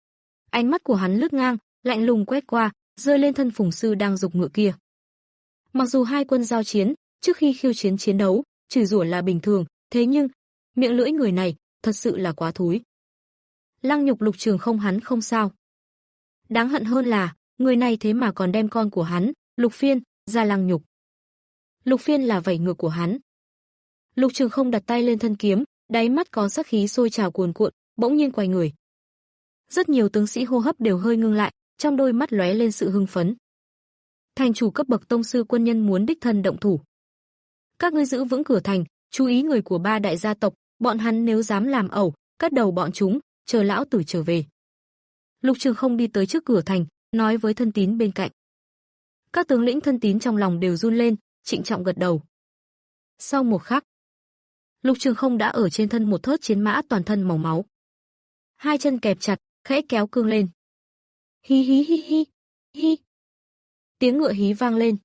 Ánh mắt của hắn lướt ngang, lạnh lùng quét qua, rơi lên thân Phùng Sư đang giục ngựa kia. Mặc dù hai quân giao chiến, trước khi khiêu chiến chiến đấu, chửi rủa là bình thường, thế nhưng, miệng lưỡi người này, thật sự là quá thúi. Lăng nhục Lục Trường Không hắn không sao. Đáng hận hơn là, người này thế mà còn đem con của hắn, Lục Phiên, ra lăng nhục. Lục Phiên là vảy ngược của hắn. Lục Trường Không đặt tay lên thân kiếm, đáy mắt có sát khí sôi trào cuồn cuộn, bỗng nhiên quay người. Rất nhiều tướng sĩ hô hấp đều hơi ngưng lại, trong đôi mắt lóe lên sự hưng phấn. Thành chủ cấp bậc tông sư quân nhân muốn đích thân động thủ. Các ngươi giữ vững cửa thành, chú ý người của ba đại gia tộc, bọn hắn nếu dám làm ẩu, cắt đầu bọn chúng, chờ lão tử trở về. Lục Trường Không đi tới trước cửa thành, nói với thân tín bên cạnh. Các tướng lĩnh thân tín trong lòng đều run lên, trịnh trọng gật đầu. Sau một khắc, Lục Trường Không đã ở trên thân một thớt chiến mã toàn thân màu máu. Hai chân kẹp chặt, khẽ kéo cương lên. Hí hí hí hí, hí. Tiếng ngựa hí vang lên.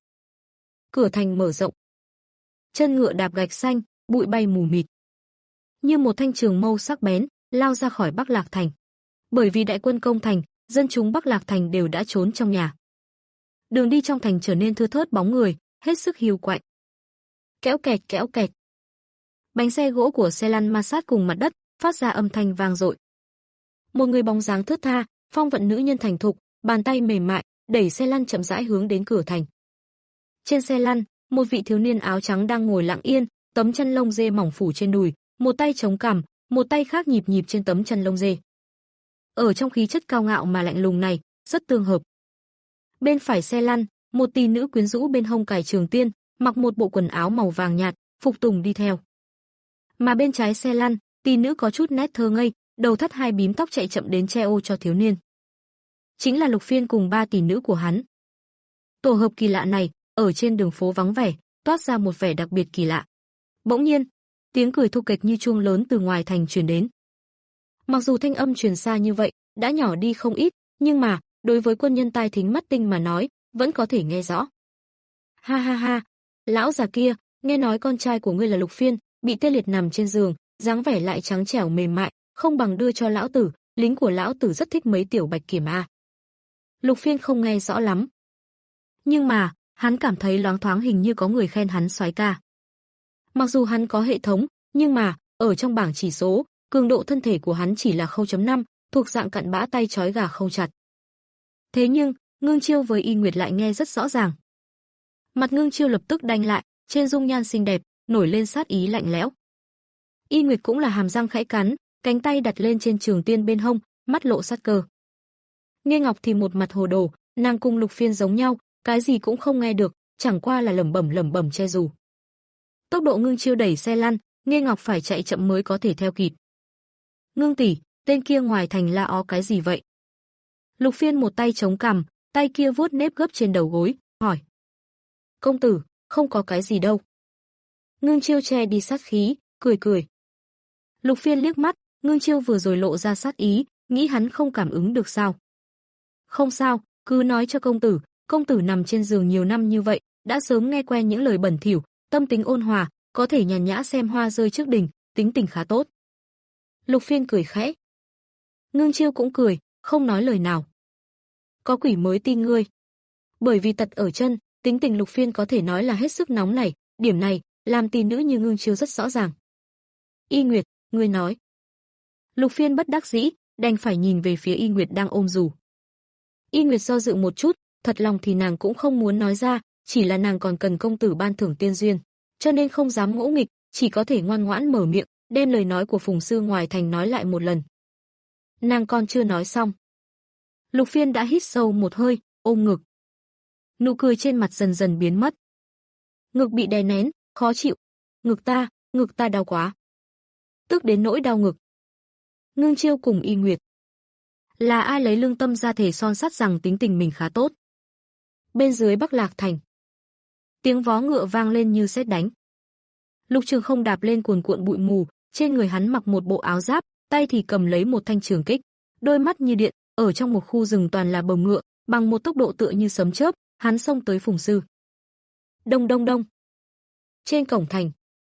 Cửa thành mở rộng. Chân ngựa đạp gạch xanh, bụi bay mù mịt. Như một thanh trường mâu sắc bén, lao ra khỏi Bắc Lạc Thành. Bởi vì đại quân công thành, dân chúng Bắc Lạc Thành đều đã trốn trong nhà. Đường đi trong thành trở nên thưa thớt bóng người, hết sức hiu quạnh. Kéo kẹt kéo kẹt. Bánh xe gỗ của xe lăn ma sát cùng mặt đất, phát ra âm thanh vang dội. Một người bóng dáng thướt tha, phong vận nữ nhân thành thục, bàn tay mềm mại, đẩy xe lăn chậm rãi hướng đến cửa thành. Trên xe lăn, một vị thiếu niên áo trắng đang ngồi lặng yên, tấm chăn lông dê mỏng phủ trên đùi, một tay chống cằm, một tay khác nhịp nhịp trên tấm chăn lông dê. Ở trong khí chất cao ngạo mà lạnh lùng này, rất tương hợp. Bên phải xe lăn, một tỷ nữ quyến rũ bên hông cài trường tiên, mặc một bộ quần áo màu vàng nhạt, phục tùng đi theo. Mà bên trái xe lăn, tỷ nữ có chút nét thơ ngây, đầu thắt hai bím tóc chạy chậm đến che ô cho thiếu niên. Chính là Lục Phiên cùng ba tỷ nữ của hắn. Tổ hợp kỳ lạ này, ở trên đường phố vắng vẻ, toát ra một vẻ đặc biệt kỳ lạ. Bỗng nhiên, tiếng cười thu kịch như chuông lớn từ ngoài thành truyền đến. Mặc dù thanh âm truyền xa như vậy, đã nhỏ đi không ít, nhưng mà, đối với quân nhân tai thính mắt tinh mà nói, vẫn có thể nghe rõ. Ha ha ha, lão già kia, nghe nói con trai của ngươi là Lục Phiên, bị tê liệt nằm trên giường, dáng vẻ lại trắng trẻo mềm mại, không bằng đưa cho lão tử, lính của lão tử rất thích mấy tiểu bạch kiểm a. Lục Phiên không nghe rõ lắm. Nhưng mà, hắn cảm thấy loáng thoáng hình như có người khen hắn soái ca. Mặc dù hắn có hệ thống, nhưng mà, ở trong bảng chỉ số, cường độ thân thể của hắn chỉ là không chấm năm, thuộc dạng cặn bã tay trói gà không chặt. Thế nhưng, Ngưng Chiêu với Y Nguyệt lại nghe rất rõ ràng. Mặt Ngưng Chiêu lập tức đanh lại, trên dung nhan xinh đẹp, nổi lên sát ý lạnh lẽo. Y Nguyệt cũng là hàm răng khẽ cắn, cánh tay đặt lên trên trường tiên bên hông, mắt lộ sát cơ. Nghe Ngọc thì một mặt hồ đồ, nàng cùng Lục Phiên giống nhau, cái gì cũng không nghe được, chẳng qua là lẩm bẩm lẩm bẩm che dù. Tốc độ Ngưng Chiêu đẩy xe lăn, Nghê Ngọc phải chạy chậm mới có thể theo kịp. Ngưng tỷ, tên kia ngoài thành la ó cái gì vậy? Lục Phiên một tay chống cằm, tay kia vuốt nếp gấp trên đầu gối, hỏi. Công tử, không có cái gì đâu. Ngưng Chiêu che đi sát khí, cười cười. Lục Phiên liếc mắt, Ngưng Chiêu vừa rồi lộ ra sát ý, nghĩ hắn không cảm ứng được sao? Không sao, cứ nói cho công tử, công tử nằm trên giường nhiều năm như vậy, đã sớm nghe quen những lời bẩn thỉu, tâm tính ôn hòa, có thể nhàn nhã xem hoa rơi trước đình, tính tình khá tốt. Lục Phiên cười khẽ. Ngưng Chiêu cũng cười, không nói lời nào. Có quỷ mới tin ngươi. Bởi vì tật ở chân, tính tình Lục Phiên có thể nói là hết sức nóng nảy, điểm này, làm tỷ nữ như Ngưng Chiêu rất rõ ràng. Y Nguyệt, ngươi nói. Lục Phiên bất đắc dĩ, đành phải nhìn về phía Y Nguyệt đang ôm dù. Y Nguyệt do dự một chút, thật lòng thì nàng cũng không muốn nói ra, chỉ là nàng còn cần công tử ban thưởng tiên duyên, cho nên không dám ngỗ nghịch, chỉ có thể ngoan ngoãn mở miệng, đem lời nói của Phùng sư ngoài thành nói lại một lần. Nàng còn chưa nói xong. Lục Phiên đã hít sâu một hơi, ôm ngực. Nụ cười trên mặt dần dần biến mất. Ngực bị đè nén, khó chịu. Ngực ta, ngực ta đau quá. Tức đến nỗi đau ngực. Ngưng Chiêu cùng Y Nguyệt. Là ai lấy lương tâm ra thể son sắt rằng tính tình mình khá tốt. Bên dưới Bắc Lạc Thành. Tiếng vó ngựa vang lên như sét đánh. Lục Trường Không đạp lên cuồn cuộn bụi mù, trên người hắn mặc một bộ áo giáp, tay thì cầm lấy một thanh trường kích, đôi mắt như điện, ở trong một khu rừng toàn là bồng ngựa, bằng một tốc độ tựa như sấm chớp, hắn xông tới Phùng sư. Đông đông đông. Trên cổng thành,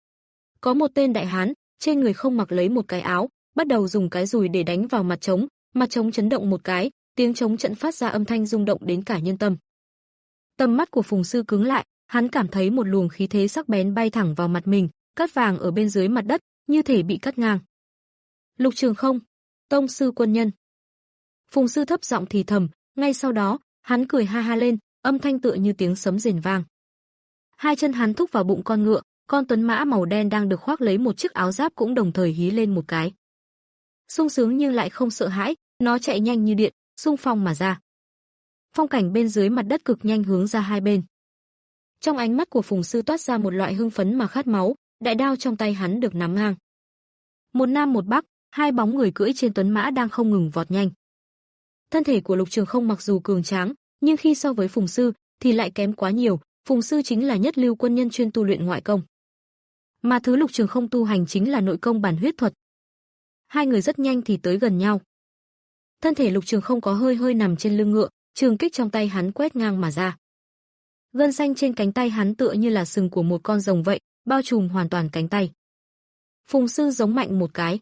có một tên đại hán, trên người không mặc lấy một cái áo, bắt đầu dùng cái dùi để đánh vào mặt trống, mặt trống chấn động một cái, tiếng trống trận phát ra âm thanh rung động đến cả nhân tâm. Tầm mắt của Phùng sư cứng lại, hắn cảm thấy một luồng khí thế sắc bén bay thẳng vào mặt mình, cắt vàng ở bên dưới mặt đất, như thể bị cắt ngang. Lục Trường Không, tông sư quân nhân. Phùng sư thấp giọng thì thầm, ngay sau đó, hắn cười ha ha lên, âm thanh tựa như tiếng sấm rền vang. Hai chân hắn thúc vào bụng con ngựa, con tuấn mã màu đen đang được khoác lấy một chiếc áo giáp cũng đồng thời hí lên một cái. Sung sướng nhưng lại không sợ hãi, nó chạy nhanh như điện, xung phong mà ra. Phong cảnh bên dưới mặt đất cực nhanh hướng ra hai bên. Trong ánh mắt của Phùng sư toát ra một loại hưng phấn mà khát máu, đại đao trong tay hắn được nắm ngang. Một nam một bắc, hai bóng người cưỡi trên tuấn mã đang không ngừng vọt nhanh. Thân thể của Lục Trường Không mặc dù cường tráng, nhưng khi so với Phùng sư thì lại kém quá nhiều, Phùng sư chính là nhất lưu quân nhân chuyên tu luyện ngoại công. Mà thứ Lục Trường Không tu hành chính là nội công bản huyết thuật. Hai người rất nhanh thì tới gần nhau. Thân thể Lục Trường Không có hơi hơi nằm trên lưng ngựa, trường kích trong tay hắn quét ngang mà ra. Gân xanh trên cánh tay hắn tựa như là sừng của một con rồng vậy, bao trùm hoàn toàn cánh tay. Phùng sư giống mạnh một cái.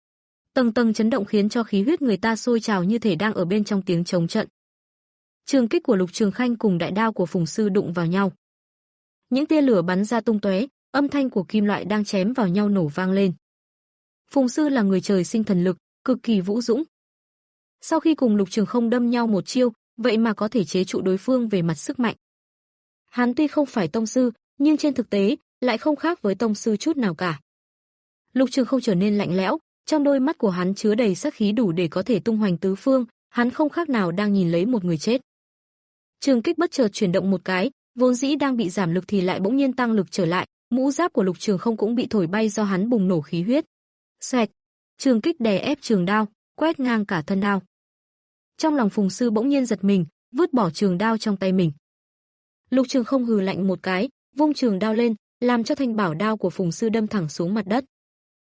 Tầng tầng chấn động khiến cho khí huyết người ta sôi trào như thể đang ở bên trong tiếng chống trận. Trường kích của Lục Trường Khanh cùng đại đao của Phùng sư đụng vào nhau. Những tia lửa bắn ra tung tóe, âm thanh của kim loại đang chém vào nhau nổ vang lên. Phùng sư là người trời sinh thần lực, cực kỳ vũ dũng. Sau khi cùng Lục Trường Không đâm nhau một chiêu, vậy mà có thể chế trụ đối phương về mặt sức mạnh. Hắn tuy không phải tông sư, nhưng trên thực tế lại không khác với tông sư chút nào cả. Lục Trường Không trở nên lạnh lẽo, trong đôi mắt của hắn chứa đầy sát khí đủ để có thể tung hoành tứ phương, hắn không khác nào đang nhìn lấy một người chết. Trường kích bất chợt chuyển động một cái, vốn dĩ đang bị giảm lực thì lại bỗng nhiên tăng lực trở lại, mũ giáp của Lục Trường Không cũng bị thổi bay do hắn bùng nổ khí huyết. Xoẹt, trường kích đè ép trường đao, quét ngang cả thân đao. Trong lòng Phùng sư bỗng nhiên giật mình, vứt bỏ trường đao trong tay mình. Lục Trường Không hừ lạnh một cái, vung trường đao lên, làm cho thanh bảo đao của Phùng sư đâm thẳng xuống mặt đất.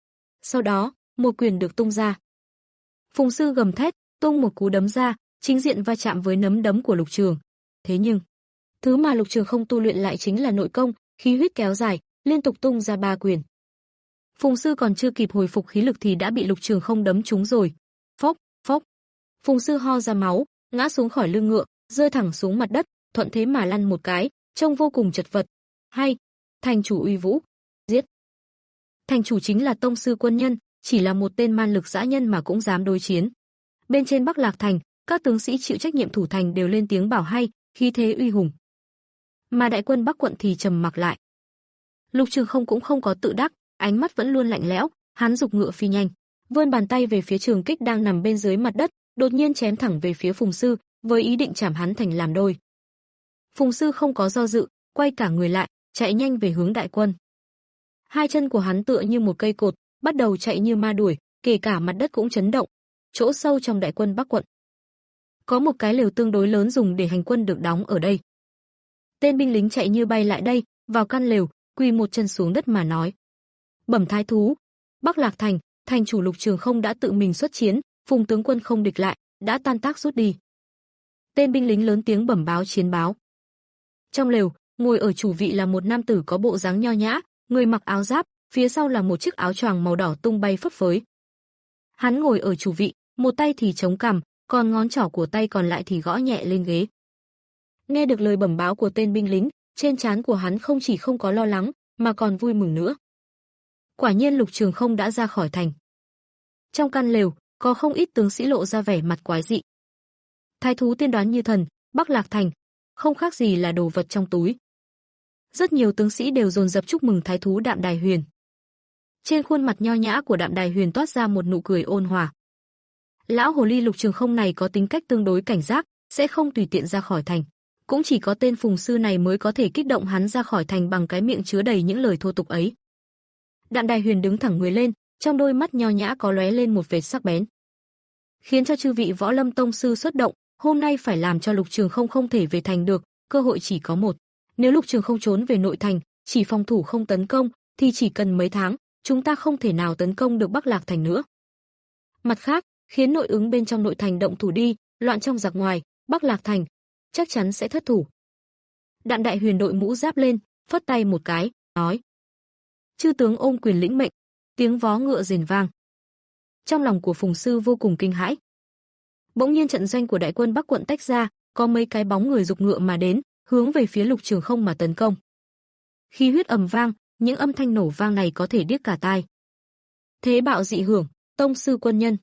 Sau đó, một quyền được tung ra. Phùng sư gầm thét, tung một cú đấm ra, chính diện va chạm với nắm đấm của Lục Trường. Thế nhưng, thứ mà Lục Trường Không tu luyện lại chính là nội công, khí huyết kéo dài, liên tục tung ra ba quyền. Phùng sư còn chưa kịp hồi phục khí lực thì đã bị Lục Trường Không đấm trúng rồi. Phốc, phốc. Phùng sư ho ra máu, ngã xuống khỏi lưng ngựa, rơi thẳng xuống mặt đất, thuận thế mà lăn một cái, trông vô cùng chật vật. Hay, thành chủ uy vũ, giết. Thành chủ chính là tông sư quân nhân, chỉ là một tên man lực dã nhân mà cũng dám đối chiến. Bên trên Bắc Lạc Thành, các tướng sĩ chịu trách nhiệm thủ thành đều lên tiếng bảo hay, khí thế uy hùng. Mà đại quân Bắc quận thì trầm mặc lại. Lục Trường Không cũng không có tự đắc, ánh mắt vẫn luôn lạnh lẽo, hắn giục ngựa phi nhanh, vươn bàn tay về phía trường kích đang nằm bên dưới mặt đất, đột nhiên chém thẳng về phía Phùng sư, với ý định chảm hắn thành làm đôi. Phùng sư không có do dự, quay cả người lại, chạy nhanh về hướng đại quân. Hai chân của hắn tựa như một cây cột, bắt đầu chạy như ma đuổi, kể cả mặt đất cũng chấn động. Chỗ sâu trong đại quân Bắc quận, có một cái lều tương đối lớn dùng để hành quân được đóng ở đây. Tên binh lính chạy như bay lại đây, vào căn lều, quỳ một chân xuống đất mà nói: "Bẩm thái thú, Bắc Lạc thành, thành chủ Lục Trường Không đã tự mình xuất chiến, Phùng tướng quân không địch lại, đã tan tác rút đi." Tên binh lính lớn tiếng bẩm báo chiến báo. Trong lều, ngồi ở chủ vị là một nam tử có bộ dáng nho nhã, người mặc áo giáp, phía sau là một chiếc áo choàng màu đỏ tung bay phấp phới. Hắn ngồi ở chủ vị, một tay thì chống cằm, còn ngón trỏ của tay còn lại thì gõ nhẹ lên ghế. Nghe được lời bẩm báo của tên binh lính, trên trán của hắn không chỉ không có lo lắng, mà còn vui mừng nữa. Quả nhiên Lục Trường Không đã ra khỏi thành. Trong căn lều, có không ít tướng sĩ lộ ra vẻ mặt quái dị. Thái thú tiên đoán như thần, Bắc Lạc thành, không khác gì là đồ vật trong túi. Rất nhiều tướng sĩ đều dồn dập chúc mừng thái thú Đạm Đài Huyền. Trên khuôn mặt nho nhã của Đạm Đài Huyền toát ra một nụ cười ôn hòa. Lão hồ ly Lục Trường Không này có tính cách tương đối cảnh giác, sẽ không tùy tiện ra khỏi thành. Cũng chỉ có tên phùng sư này mới có thể kích động hắn ra khỏi thành bằng cái miệng chứa đầy những lời thô tục ấy. Đạm Đài Huyền đứng thẳng người lên, trong đôi mắt nho nhã có lóe lên một vệt sắc bén. Khiến cho chư vị Võ Lâm tông sư xuất động, hôm nay phải làm cho Lục Trường Không không thể về thành được, cơ hội chỉ có một. Nếu Lục Trường Không trốn về nội thành, chỉ phòng thủ không tấn công, thì chỉ cần mấy tháng, chúng ta không thể nào tấn công được Bắc Lạc thành nữa. Mặt khác, khiến nội ứng bên trong nội thành động thủ đi, loạn trong giặc ngoài, Bắc Lạc thành chắc chắn sẽ thất thủ. Đạm Đại Huyền đội mũ giáp lên, phất tay một cái, nói: "Chư tướng ôm quyền lĩnh mệnh." Tiếng vó ngựa rền vang. Trong lòng của Phùng sư vô cùng kinh hãi. Bỗng nhiên trận doanh của đại quân Bắc quận tách ra, có mấy cái bóng người dục ngựa mà đến, hướng về phía Lục Trường Không mà tấn công. Khí huyết ầm vang, những âm thanh nổ vang này có thể điếc cả tai. Thế bạo dị hưởng, tông sư quân nhân.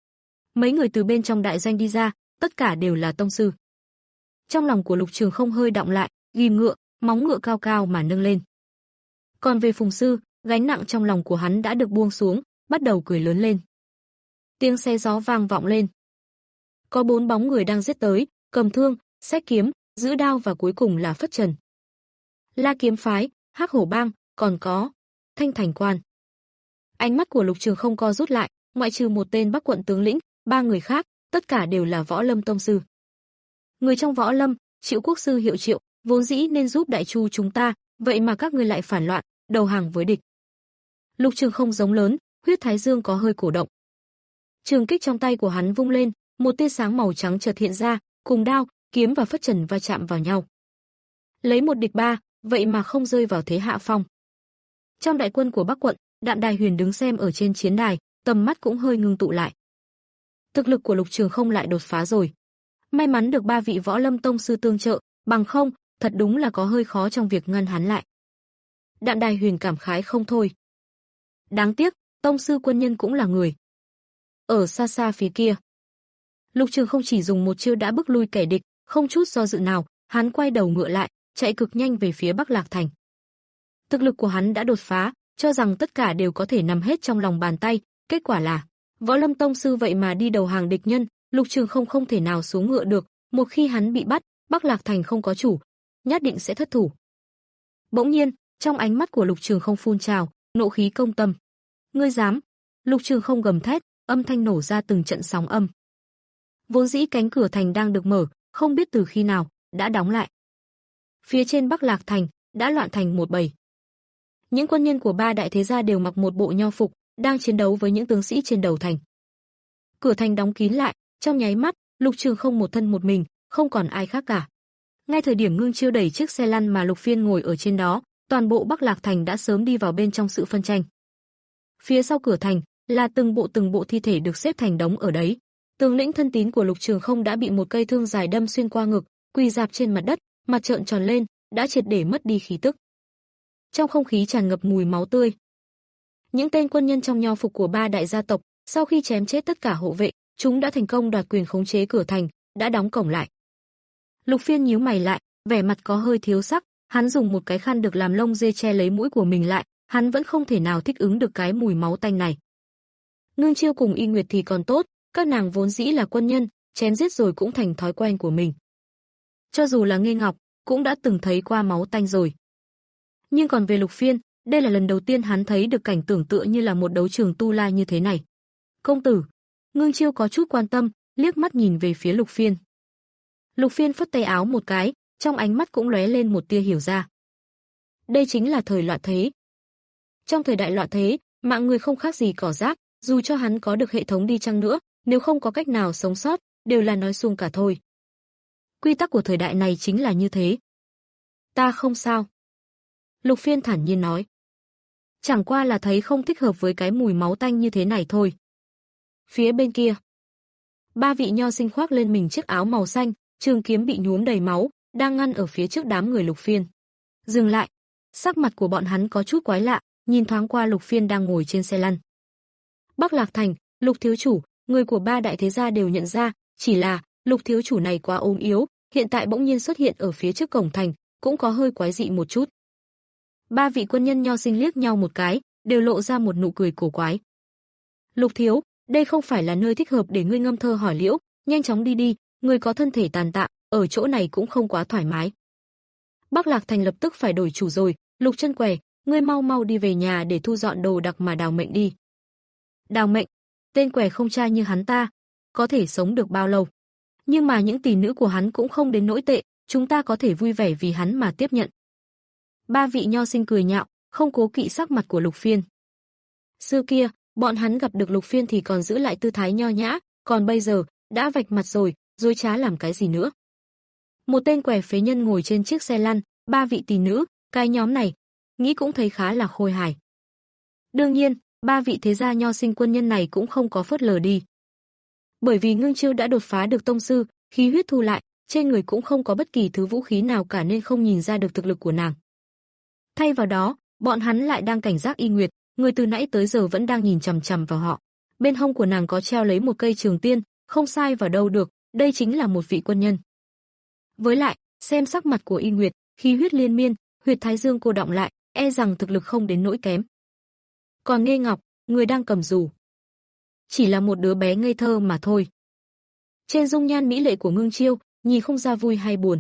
Mấy người từ bên trong đại doanh đi ra, tất cả đều là tông sư. Trong lòng của Lục Trường Không hơi động lại, ghim ngựa, móng ngựa cao cao mà nâng lên. Còn về Phùng sư, gánh nặng trong lòng của hắn đã được buông xuống, bắt đầu cười lớn lên. Tiếng xe gió vang vọng lên. Có bốn bóng người đang giết tới, cầm thương, xách kiếm, giữ đao và cuối cùng là Phất Trần. La Kiếm phái, Hắc Hổ bang, còn có Thanh Thành quan. Ánh mắt của Lục Trường Không co rút lại, ngoại trừ một tên Bắc quận tướng lĩnh, ba người khác, tất cả đều là Võ Lâm tông sư. Người trong Võ Lâm, Triệu quốc sư Hiệu Triệu, vốn dĩ nên giúp Đại Chu chúng ta, vậy mà các ngươi lại phản loạn, đầu hàng với địch. Lục Trường Không giống lớn, huyết thái dương có hơi cổ động. Trường kích trong tay của hắn vung lên, một tia sáng màu trắng chợt hiện ra, cùng đao, kiếm và Phất Trần va chạm vào nhau. Lấy một địch ba, vậy mà không rơi vào thế hạ phong. Trong đại quân của Bắc quận, Đạm Đài Huyền đứng xem ở trên chiến đài, tầm mắt cũng hơi ngưng tụ lại. Thực lực của Lục Trường Không lại đột phá rồi. May mắn được ba vị Võ Lâm tông sư tương trợ, bằng không, thật đúng là có hơi khó trong việc ngăn hắn lại. Đạm Đài Huyền cảm khái không thôi. Đáng tiếc, tông sư quân nhân cũng là người. Ở xa xa phía kia, Lục Trường Không chỉ dùng một chiêu đã bức lui kẻ địch, không chút do dự nào, hắn quay đầu ngựa lại, chạy cực nhanh về phía Bắc Lạc thành. Thực lực của hắn đã đột phá, cho rằng tất cả đều có thể nằm hết trong lòng bàn tay, kết quả là Võ Lâm tông sư vậy mà đi đầu hàng địch nhân, Lục Trường Không không thể nào xuống ngựa được, một khi hắn bị bắt, Bắc Lạc thành không có chủ, nhất định sẽ thất thủ. Bỗng nhiên, trong ánh mắt của Lục Trường Không phun trào, nộ khí công tâm. Ngươi dám? Lục Trường Không gầm thét, âm thanh nổ ra từng trận sóng âm. Vốn dĩ cánh cửa thành đang được mở, không biết từ khi nào đã đóng lại. Phía trên Bắc Lạc thành đã loạn thành một bầy. Những quân nhân của ba đại thế gia đều mặc một bộ nho phục, đang chiến đấu với những tướng sĩ trên đầu thành. Cửa thành đóng kín lại, trong nháy mắt, Lục Trường Không một thân một mình, không còn ai khác cả. Ngay thời điểm Ngưng Chiêu đẩy chiếc xe lăn mà Lục Phiên ngồi ở trên đó, toàn bộ Bắc Lạc thành đã sớm đi vào bên trong sự phân tranh. Phía sau cửa thành là từng bộ từng bộ thi thể được xếp thành đống ở đấy. Tướng lĩnh thân tín của Lục Trường Không đã bị một cây thương dài đâm xuyên qua ngực, quỳ rạp trên mặt đất, mặt trợn tròn lên, đã triệt để mất đi khí tức. Trong không khí tràn ngập mùi máu tươi. Những tên quân nhân trong nho phục của ba đại gia tộc, sau khi chém chết tất cả hộ vệ, chúng đã thành công đoạt quyền khống chế cửa thành, đã đóng cổng lại. Lục Phiên nhíu mày lại, vẻ mặt có hơi thiếu sắc, hắn dùng một cái khăn được làm lông dê che lấy mũi của mình lại, hắn vẫn không thể nào thích ứng được cái mùi máu tanh này. Ngưng Chiêu cùng Y Nguyệt thì còn tốt, các nàng vốn dĩ là quân nhân, chém giết rồi cũng thành thói quen của mình. Cho dù là Nghê Ngọc, cũng đã từng thấy qua máu tanh rồi. Nhưng còn về Lục Phiên, Đây là lần đầu tiên hắn thấy được cảnh tưởng tựa như là một đấu trường tu la như thế này. Công tử, Ngưng Chiêu có chút quan tâm, liếc mắt nhìn về phía Lục Phiên. Lục Phiên phất tay áo một cái, trong ánh mắt cũng lóe lên một tia hiểu ra. Đây chính là thời loạn thế. Trong thời đại loạn thế, mạng người không khác gì cỏ rác, dù cho hắn có được hệ thống đi chăng nữa, nếu không có cách nào sống sót, đều là nói suông cả thôi. Quy tắc của thời đại này chính là như thế. Ta không sao. Lục Phiên thản nhiên nói. Chẳng qua là thấy không thích hợp với cái mùi máu tanh như thế này thôi. Phía bên kia, ba vị nho sinh khoác lên mình chiếc áo màu xanh, trường kiếm bị nhuốm đầy máu, đang ngăn ở phía trước đám người Lục Phiên. Dừng lại, sắc mặt của bọn hắn có chút quái lạ, nhìn thoáng qua Lục Phiên đang ngồi trên xe lăn. Bắc Lạc Thành, Lục thiếu chủ, người của ba đại thế gia đều nhận ra, chỉ là Lục thiếu chủ này quá ốm yếu, hiện tại bỗng nhiên xuất hiện ở phía trước cổng thành, cũng có hơi quái dị một chút. Ba vị quân nhân nho sinh liếc nhau một cái, đều lộ ra một nụ cười cổ quái. Lục thiếu, đây không phải là nơi thích hợp để ngươi ngâm thơ hỏi liễu, nhanh chóng đi đi, ngươi có thân thể tàn tạ, ở chỗ này cũng không quá thoải mái. Bắc Lạc Thành lập tức phải đổi chủ rồi, Lục Chân Què, ngươi mau mau đi về nhà để thu dọn đồ đạc mà Đào Mệnh đi. Đào Mệnh, tên què không cha như hắn ta, có thể sống được bao lâu? Nhưng mà những tỷ nữ của hắn cũng không đến nỗi tệ, chúng ta có thể vui vẻ vì hắn mà tiếp nhận. Ba vị nho sinh cười nhạo, không cố kỵ sắc mặt của Lục Phiên. Xưa kia, bọn hắn gặp được Lục Phiên thì còn giữ lại tư thái nho nhã, còn bây giờ, đã vạch mặt rồi, dối trá làm cái gì nữa. Một tên què phế nhân ngồi trên chiếc xe lăn, ba vị tỷ nữ, cái nhóm này, nghĩ cũng thấy khá là khôi hài. Đương nhiên, ba vị thế gia nho sinh quân nhân này cũng không có phớt lờ đi. Bởi vì Ngưng Chiêu đã đột phá được tông sư, khí huyết thu lại, trên người cũng không có bất kỳ thứ vũ khí nào cả nên không nhìn ra được thực lực của nàng. Thay vào đó, bọn hắn lại đang cảnh giác Y Nguyệt, người từ nãy tới giờ vẫn đang nhìn chằm chằm vào họ. Bên hông của nàng có treo lấy một cây trường tiên, không sai vào đâu được, đây chính là một vị quân nhân. Với lại, xem sắc mặt của Y Nguyệt, khí huyết liên miên, huyệt thái dương cô đọng lại, e rằng thực lực không đến nỗi kém. Còn Nghê Ngọc, người đang cầm dù, chỉ là một đứa bé ngây thơ mà thôi. Trên dung nhan mỹ lệ của Ngưng Chiêu, nhìn không ra vui hay buồn.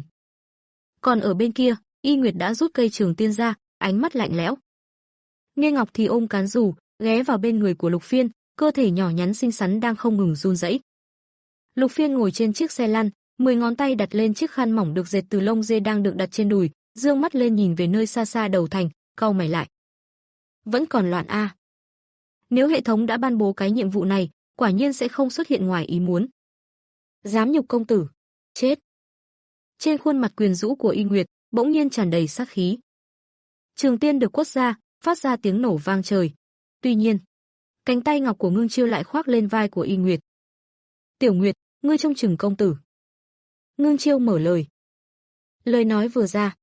Còn ở bên kia, Y Nguyệt đã rút cây trường tiên ra, ánh mắt lạnh lẽo. Nghê Ngọc thì ôm cán dù, ghé vào bên người của Lục Phiên, cơ thể nhỏ nhắn xinh xắn đang không ngừng run rẩy. Lục Phiên ngồi trên chiếc xe lăn, mười ngón tay đặt lên chiếc khăn mỏng được dệt từ lông dê đang được đặt trên đùi, dương mắt lên nhìn về nơi xa xa đầu thành, cau mày lại. Vẫn còn loạn a. À. Nếu hệ thống đã ban bố cái nhiệm vụ này, quả nhiên sẽ không xuất hiện ngoài ý muốn. Dám nhục công tử, chết. Trên khuôn mặt quyền rũ của Y Nguyệt, bỗng nhiên tràn đầy sát khí. Trường tiên được quất ra, phát ra tiếng nổ vang trời. Tuy nhiên, cánh tay ngọc của Ngưng Chiêu lại khoác lên vai của Y Nguyệt. Tiểu Nguyệt, ngươi trông chừng công tử. Ngưng Chiêu mở lời. Lời nói vừa ra,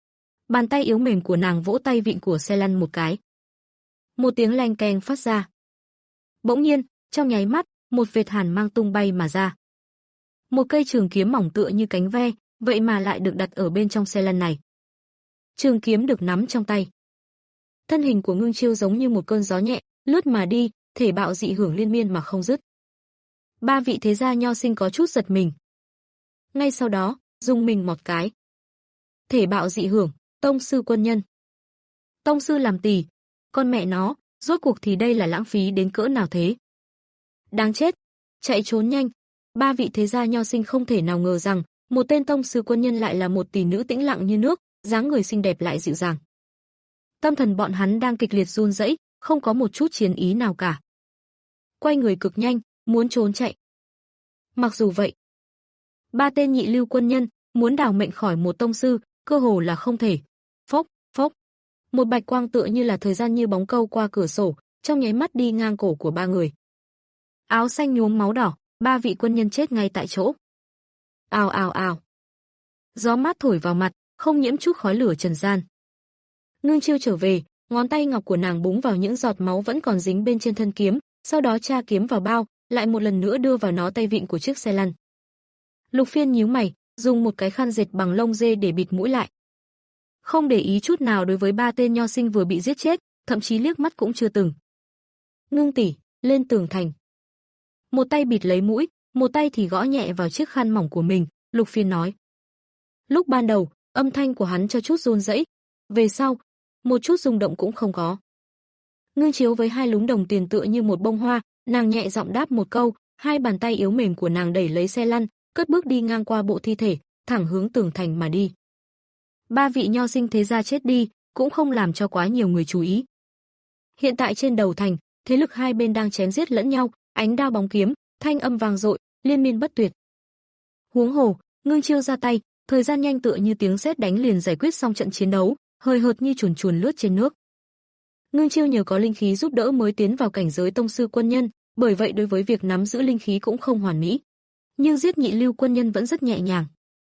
bàn tay yếu mềm của nàng vỗ tay vịn của xe lăn một cái. Một tiếng leng keng phát ra. Bỗng nhiên, trong nháy mắt, một vệt hàn mang tung bay mà ra. Một cây trường kiếm mỏng tựa như cánh ve, vậy mà lại được đặt ở bên trong xe lăn này. Trường kiếm được nắm trong tay. Thân hình của Ngưng Chiêu giống như một cơn gió nhẹ, lướt mà đi, thể bạo dị hưởng liên miên mà không dứt. Ba vị thế gia nho sinh có chút giật mình. Ngay sau đó, rung mình một cái. Thể bạo dị hưởng, tông sư quân nhân. Tông sư làm tỳ, con mẹ nó, rốt cuộc thì đây là lãng phí đến cỡ nào thế? Đáng chết, chạy trốn nhanh. Ba vị thế gia nho sinh không thể nào ngờ rằng, một tên tông sư quân nhân lại là một tỷ nữ tĩnh lặng như nước, dáng người xinh đẹp lại dịu dàng. Tâm thần bọn hắn đang kịch liệt run rẩy, không có một chút chiến ý nào cả. Quay người cực nhanh, muốn trốn chạy. Mặc dù vậy, ba tên nhị lưu quân nhân muốn đào mệnh khỏi một tông sư, cơ hồ là không thể. Phốc, phốc. Một bạch quang tựa như là thời gian như bóng câu qua cửa sổ, trong nháy mắt đi ngang cổ của ba người. Áo xanh nhuốm máu đỏ, ba vị quân nhân chết ngay tại chỗ. Ào ào ào. Gió mát thổi vào mặt, không nhiễm chút khói lửa trần gian. Ngưng Chiêu trở về, ngón tay ngọc của nàng búng vào những giọt máu vẫn còn dính bên trên thân kiếm, sau đó tra kiếm vào bao, lại một lần nữa đưa vào nó tay vịn của chiếc xe lăn. Lục Phiên nhíu mày, dùng một cái khăn dệt bằng lông dê để bịt mũi lại. Không để ý chút nào đối với ba tên nho sinh vừa bị giết chết, thậm chí liếc mắt cũng chưa từng. Ngưng tỷ, lên tường thành. Một tay bịt lấy mũi, một tay thì gõ nhẹ vào chiếc khăn mỏng của mình, Lục Phiên nói. Lúc ban đầu, âm thanh của hắn cho chút run rẩy, về sau, một chút rung động cũng không có. Ngưng Chiếu với hai lúm đồng tiền tựa như một bông hoa, nàng nhẹ giọng đáp một câu, hai bàn tay yếu mềm của nàng đẩy lấy xe lăn, cất bước đi ngang qua bộ thi thể, thẳng hướng tường thành mà đi. Ba vị nho sinh thế gia chết đi, cũng không làm cho quá nhiều người chú ý. Hiện tại trên đầu thành, thế lực hai bên đang chém giết lẫn nhau, ánh đao bóng kiếm, thanh âm vang dội, liên miên bất tuyệt. Huống hồ, Ngưng Chiêu ra tay, thời gian nhanh tựa như tiếng sét đánh liền giải quyết xong trận chiến đấu, hời hợt như chuồn chuồn lướt trên nước. Ngưng Chiêu nhờ có linh khí giúp đỡ mới tiến vào cảnh giới tông sư quân nhân, bởi vậy đối với việc nắm giữ linh khí cũng không hoàn mỹ. Nhưng giết nhị lưu quân nhân vẫn rất nhẹ nhàng.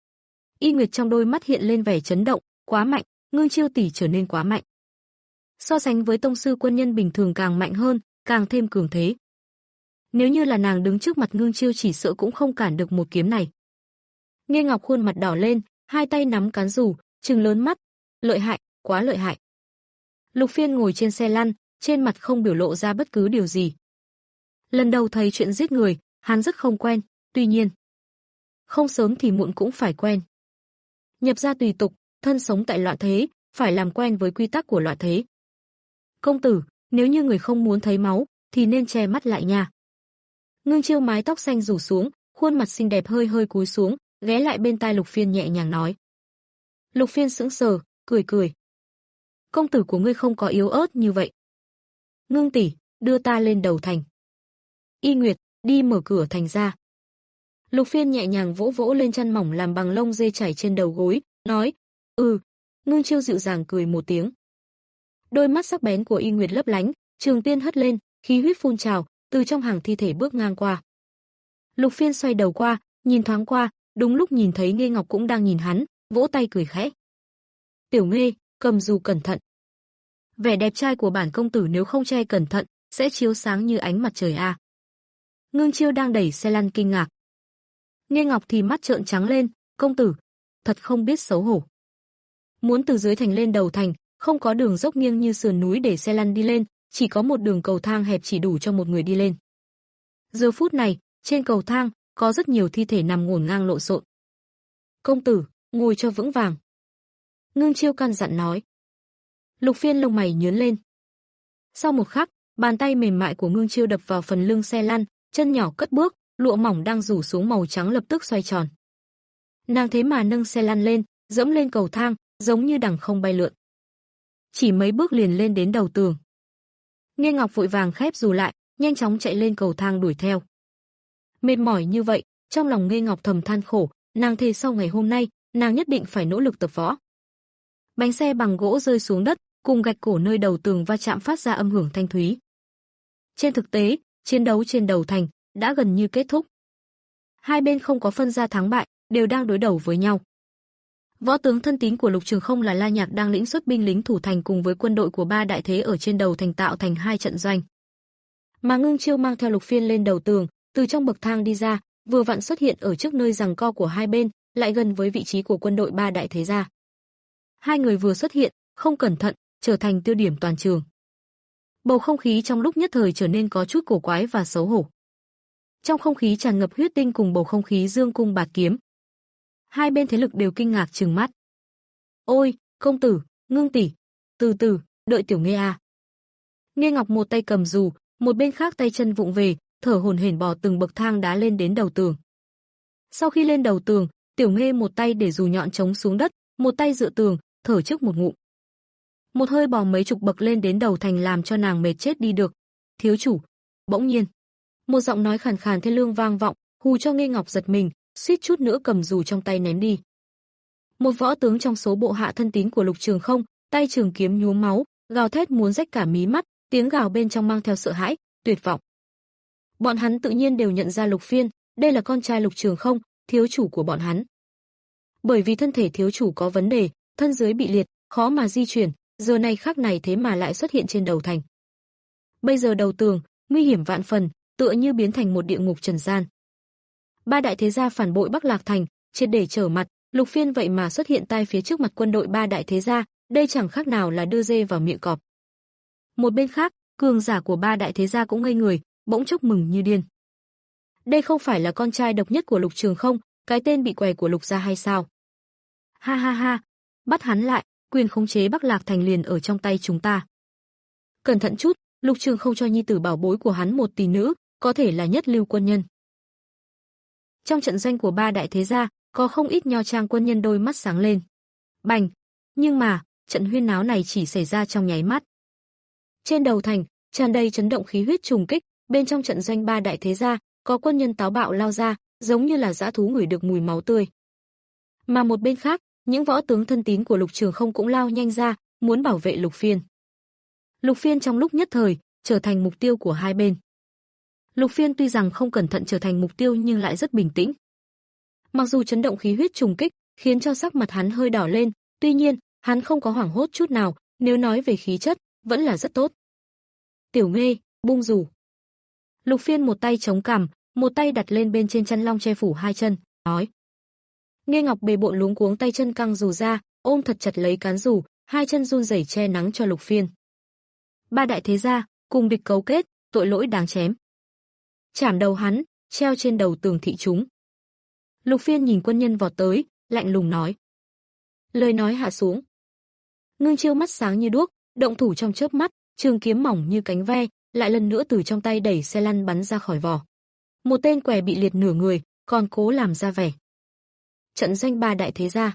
Y Nguyệt trong đôi mắt hiện lên vẻ chấn động, quá mạnh, Ngưng Chiêu tỷ trở nên quá mạnh. So sánh với tông sư quân nhân bình thường càng mạnh hơn, càng thêm cường thế. Nếu như là nàng đứng trước mặt Ngưng Chiêu chỉ sợ cũng không cản được một kiếm này. Nghe Ngọc khuôn mặt đỏ lên, hai tay nắm cán dù, trừng lớn mắt, lợi hại, quá lợi hại. Lục Phiên ngồi trên xe lăn, trên mặt không biểu lộ ra bất cứ điều gì. Lần đầu thấy chuyện giết người, hắn rất không quen, tuy nhiên, không sớm thì muộn cũng phải quen. Nhập gia tùy tục, thân sống tại loạn thế, phải làm quen với quy tắc của loạn thế. Công tử, nếu như người không muốn thấy máu, thì nên che mắt lại nha. Ngưng Chiêu mái tóc xanh rủ xuống, khuôn mặt xinh đẹp hơi hơi cúi xuống, ghé lại bên tai Lục Phiên nhẹ nhàng nói. Lục Phiên sững sờ, cười cười. Công tử của ngươi không có yếu ớt như vậy. Ngưng tỷ, đưa ta lên đầu thành. Y Nguyệt, đi mở cửa thành ra. Lục Phiên nhẹ nhàng vỗ vỗ lên chăn mỏng làm bằng lông dê trải trên đầu gối, nói, ừ. Ngưng Chiêu dịu dàng cười một tiếng. Đôi mắt sắc bén của Y Nguyệt lấp lánh, trường tiên hất lên, khí huyết phun trào, từ trong hàng thi thể bước ngang qua. Lục Phiên xoay đầu qua, nhìn thoáng qua, đúng lúc nhìn thấy Nghê Ngọc cũng đang nhìn hắn, vỗ tay cười khẽ. Tiểu Nghê, cầm dù cẩn thận. Vẻ đẹp trai của bản công tử nếu không che cẩn thận, sẽ chiếu sáng như ánh mặt trời a. Ngưng Chiêu đang đẩy xe lăn kinh ngạc. Nghê Ngọc thì mắt trợn trắng lên, công tử, thật không biết xấu hổ. Muốn từ dưới thành lên đầu thành, không có đường dốc nghiêng như sườn núi để xe lăn đi lên, chỉ có một đường cầu thang hẹp chỉ đủ cho một người đi lên. Giờ phút này, trên cầu thang, có rất nhiều thi thể nằm ngổn ngang lộn xộn. Công tử, ngồi cho vững vàng. Ngưng Chiêu căn dặn nói. Lục Phiên lông mày nhướng lên. Sau một khắc, bàn tay mềm mại của Ngưng Chiêu đập vào phần lưng xe lăn, chân nhỏ cất bước, lụa mỏng đang rủ xuống màu trắng lập tức xoay tròn. Nàng thế mà nâng xe lăn lên, dẫm lên cầu thang, giống như đằng không bay lượn. Chỉ mấy bước liền lên đến đầu tường. Nghê Ngọc vội vàng khép dù lại, nhanh chóng chạy lên cầu thang đuổi theo. Mệt mỏi như vậy, trong lòng Nghê Ngọc thầm than khổ, nàng thề sau ngày hôm nay, nàng nhất định phải nỗ lực tập võ. Bánh xe bằng gỗ rơi xuống đất, cùng gạch cổ nơi đầu tường va chạm phát ra âm hưởng thanh thúy. Trên thực tế, chiến đấu trên đầu thành đã gần như kết thúc. Hai bên không có phân ra thắng bại, đều đang đối đầu với nhau. Võ tướng thân tín của Lục Trường Không là La Nhạc đang lĩnh xuất binh lính thủ thành cùng với quân đội của ba đại thế ở trên đầu thành tạo thành hai trận doanh. Mà Ngưng Chiêu mang theo Lục Phiên lên đầu tường, từ trong bậc thang đi ra, vừa vặn xuất hiện ở trước nơi giằng co của hai bên, lại gần với vị trí của quân đội ba đại thế gia. Hai người vừa xuất hiện, không cẩn thận, trở thành tiêu điểm toàn trường. Bầu không khí trong lúc nhất thời trở nên có chút cổ quái và xấu hổ. Trong không khí tràn ngập huyết tinh cùng bầu không khí dương cung bạt kiếm. Hai bên thế lực đều kinh ngạc trừng mắt. Ôi, công tử, Ngưng tỷ, từ từ, đợi tiểu Nghê a. Nghê Ngọc một tay cầm dù, một bên khác tay chân vụng về, thở hổn hển bò từng bậc thang đá lên đến đầu tường. Sau khi lên đầu tường, tiểu Nghê một tay để dù nhọn chống xuống đất, một tay dựa tường, thở trước một ngụm. Một hơi bò mấy chục bậc lên đến đầu thành làm cho nàng mệt chết đi được. Thiếu chủ, bỗng nhiên, một giọng nói khàn khàn thê lương vang vọng, hù cho Nghê Ngọc giật mình, suýt chút nữa cầm dù trong tay ném đi. Một võ tướng trong số bộ hạ thân tín của Lục Trường Không, tay trường kiếm nhuốm máu, gào thét muốn rách cả mí mắt, tiếng gào bên trong mang theo sợ hãi, tuyệt vọng. Bọn hắn tự nhiên đều nhận ra Lục Phiên, đây là con trai Lục Trường Không, thiếu chủ của bọn hắn. Bởi vì thân thể thiếu chủ có vấn đề, thân dưới bị liệt, khó mà di chuyển, giờ này khắc này thế mà lại xuất hiện trên đầu thành. Bây giờ đầu tường, nguy hiểm vạn phần, tựa như biến thành một địa ngục trần gian. Ba đại thế gia phản bội Bắc Lạc thành, triệt để trở mặt, Lục Phiên vậy mà xuất hiện tại phía trước mặt quân đội ba đại thế gia, đây chẳng khác nào là đưa dê vào miệng cọp. Một bên khác, cường giả của ba đại thế gia cũng ngây người, bỗng chốc mừng như điên. Đây không phải là con trai độc nhất của Lục Trường Không, cái tên bị què của Lục gia hay sao? Ha ha ha, bắt hắn lại, quyền khống chế Bắc Lạc Thành liền ở trong tay chúng ta. Cẩn thận chút, Lục Trường không cho nhi tử bảo bối của hắn một tỷ nữ, có thể là nhất lưu quân nhân. Trong trận doanh của ba đại thế gia, có không ít nho trang quân nhân đôi mắt sáng lên. Bành! Nhưng mà, trận huyên náo này chỉ xảy ra trong nháy mắt. Trên đầu thành, tràn đầy chấn động khí huyết trùng kích, bên trong trận doanh ba đại thế gia, có quân nhân táo bạo lao ra, giống như là dã thú ngửi được mùi máu tươi. Mà một bên khác, những võ tướng thân tín của Lục Trường không cũng lao nhanh ra, muốn bảo vệ Lục Phiên. Lục Phiên trong lúc nhất thời, trở thành mục tiêu của hai bên. Lục Phiên tuy rằng không cẩn thận trở thành mục tiêu nhưng lại rất bình tĩnh. Mặc dù chấn động khí huyết trùng kích, khiến cho sắc mặt hắn hơi đỏ lên, tuy nhiên, hắn không có hoảng hốt chút nào, nếu nói về khí chất, vẫn là rất tốt. Tiểu Nghê, bung rủ. Lục Phiên một tay chống cằm, một tay đặt lên bên trên chăn long che phủ hai chân, nói. Nghê Ngọc bề bộn luống cuống tay chân căng dù ra, ôm thật chặt lấy cán dù, hai chân run rẩy che nắng cho Lục Phiên. Ba đại thế gia, cùng địch cấu kết, tội lỗi đáng chém. Chảm đầu hắn, treo trên đầu tường thị chúng. Lục Phiên nhìn quân nhân vọt tới, lạnh lùng nói. Lời nói hạ xuống. Ngưng Chiêu mắt sáng như đuốc, động thủ trong chớp mắt, trường kiếm mỏng như cánh ve, lại lần nữa từ trong tay đẩy xe lăn bắn ra khỏi vỏ. Một tên què bị liệt nửa người, còn cố làm ra vẻ. Trận doanh ba đại thế gia.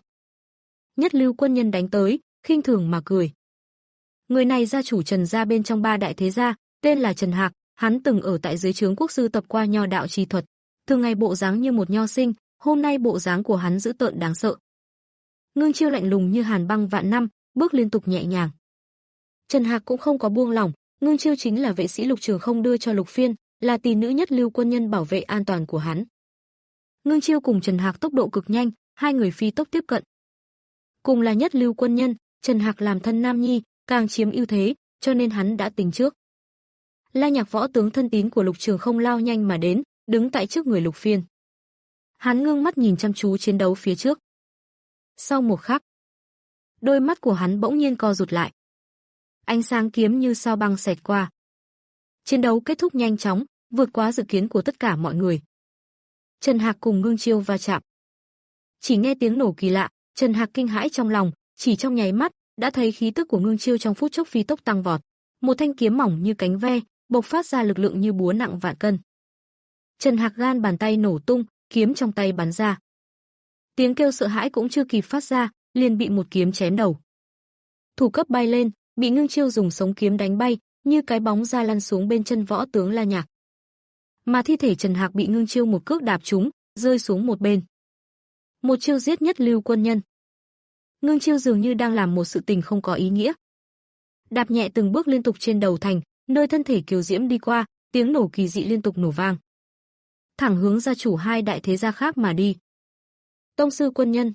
Nhất lưu quân nhân đánh tới, khinh thường mà cười. Người này gia chủ Trần gia bên trong ba đại thế gia, tên là Trần Hạc, hắn từng ở tại dưới trướng quốc sư tập qua nho đạo chi thuật, thường ngày bộ dáng như một nho sinh, hôm nay bộ dáng của hắn dữ tợn đáng sợ. Ngưng Chiêu lạnh lùng như hàn băng vạn năm, bước liên tục nhẹ nhàng. Trần Hạc cũng không có buông lỏng, Ngưng Chiêu chính là vệ sĩ Lục Trường không đưa cho Lục Phiên, là tỷ nữ nhất lưu quân nhân bảo vệ an toàn của hắn. Ngưng Chiêu cùng Trần Hạc tốc độ cực nhanh, hai người phi tốc tiếp cận. Cùng là nhất lưu quân nhân, Trần Hạc làm thân nam nhi, càng chiếm ưu thế, cho nên hắn đã tính trước. La Nhạc võ tướng thân tín của Lục Trường không lao nhanh mà đến, đứng tại trước người Lục Phiên. Hắn ngưng mắt nhìn chăm chú chiến đấu phía trước. Sau một khắc, đôi mắt của hắn bỗng nhiên co rụt lại. Ánh sáng kiếm như sao băng xẹt qua. Chiến đấu kết thúc nhanh chóng, vượt quá dự kiến của tất cả mọi người. Trần Hạc cùng Ngưng Chiêu va chạm. Chỉ nghe tiếng nổ kỳ lạ, Trần Hạc kinh hãi trong lòng, chỉ trong nháy mắt, đã thấy khí tức của Ngưng Chiêu trong phút chốc phi tốc tăng vọt. Một thanh kiếm mỏng như cánh ve, bộc phát ra lực lượng như búa nặng vạn cân. Trần Hạc gan bàn tay nổ tung, kiếm trong tay bắn ra. Tiếng kêu sợ hãi cũng chưa kịp phát ra, liền bị một kiếm chém đầu. Thủ cấp bay lên, bị Ngưng Chiêu dùng sống kiếm đánh bay, như cái bóng ra lăn xuống bên chân võ tướng La Nhạc. Mà thi thể Trần Hạc bị Ngưng Chiêu một cước đạp trúng, rơi xuống một bên. Một chiêu giết nhất lưu quân nhân. Ngưng Chiêu dường như đang làm một sự tình không có ý nghĩa. Đạp nhẹ từng bước liên tục trên đầu thành, nơi thân thể kiều diễm đi qua, tiếng nổ kỳ dị liên tục nổ vang. Thẳng hướng gia chủ hai đại thế gia khác mà đi. Tông sư quân nhân.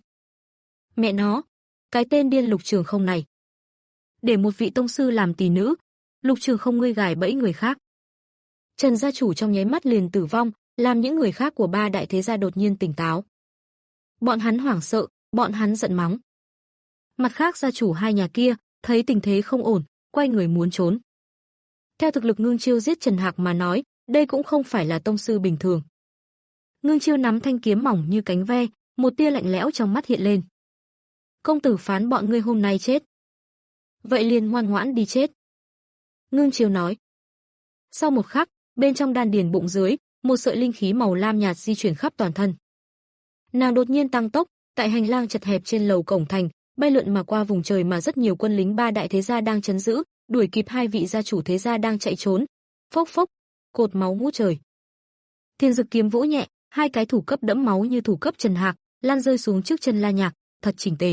Mẹ nó, cái tên điên Lục Trường không này. Để một vị tông sư làm tỷ nữ, Lục Trường không ngươi gài bẫy người khác. Trần gia chủ trong nháy mắt liền tử vong, làm những người khác của ba đại thế gia đột nhiên tỉnh táo. Bọn hắn hoảng sợ, bọn hắn giận mắng. Mặt khác gia chủ hai nhà kia, thấy tình thế không ổn, quay người muốn trốn. Theo thực lực Ngưng Chiêu giết Trần Hạc mà nói, đây cũng không phải là tông sư bình thường. Ngưng Chiêu nắm thanh kiếm mỏng như cánh ve, một tia lạnh lẽo trong mắt hiện lên. Công tử phán bọn ngươi hôm nay chết. Vậy liền ngoan ngoãn đi chết. Ngưng Chiêu nói. Sau một khắc, bên trong đan điền bụng dưới, một sợi linh khí màu lam nhạt di chuyển khắp toàn thân. Nàng đột nhiên tăng tốc, tại hành lang chật hẹp trên lầu cổng thành, bay lượn mà qua vùng trời mà rất nhiều quân lính ba đại thế gia đang trấn giữ, đuổi kịp hai vị gia chủ thế gia đang chạy trốn. Phốc phốc, cột máu ngút trời. Thiên Dực kiếm vỗ nhẹ, hai cái thủ cấp đẫm máu như thủ cấp Trần Hạc, lan rơi xuống trước chân La Nhạc, thật chỉnh tề.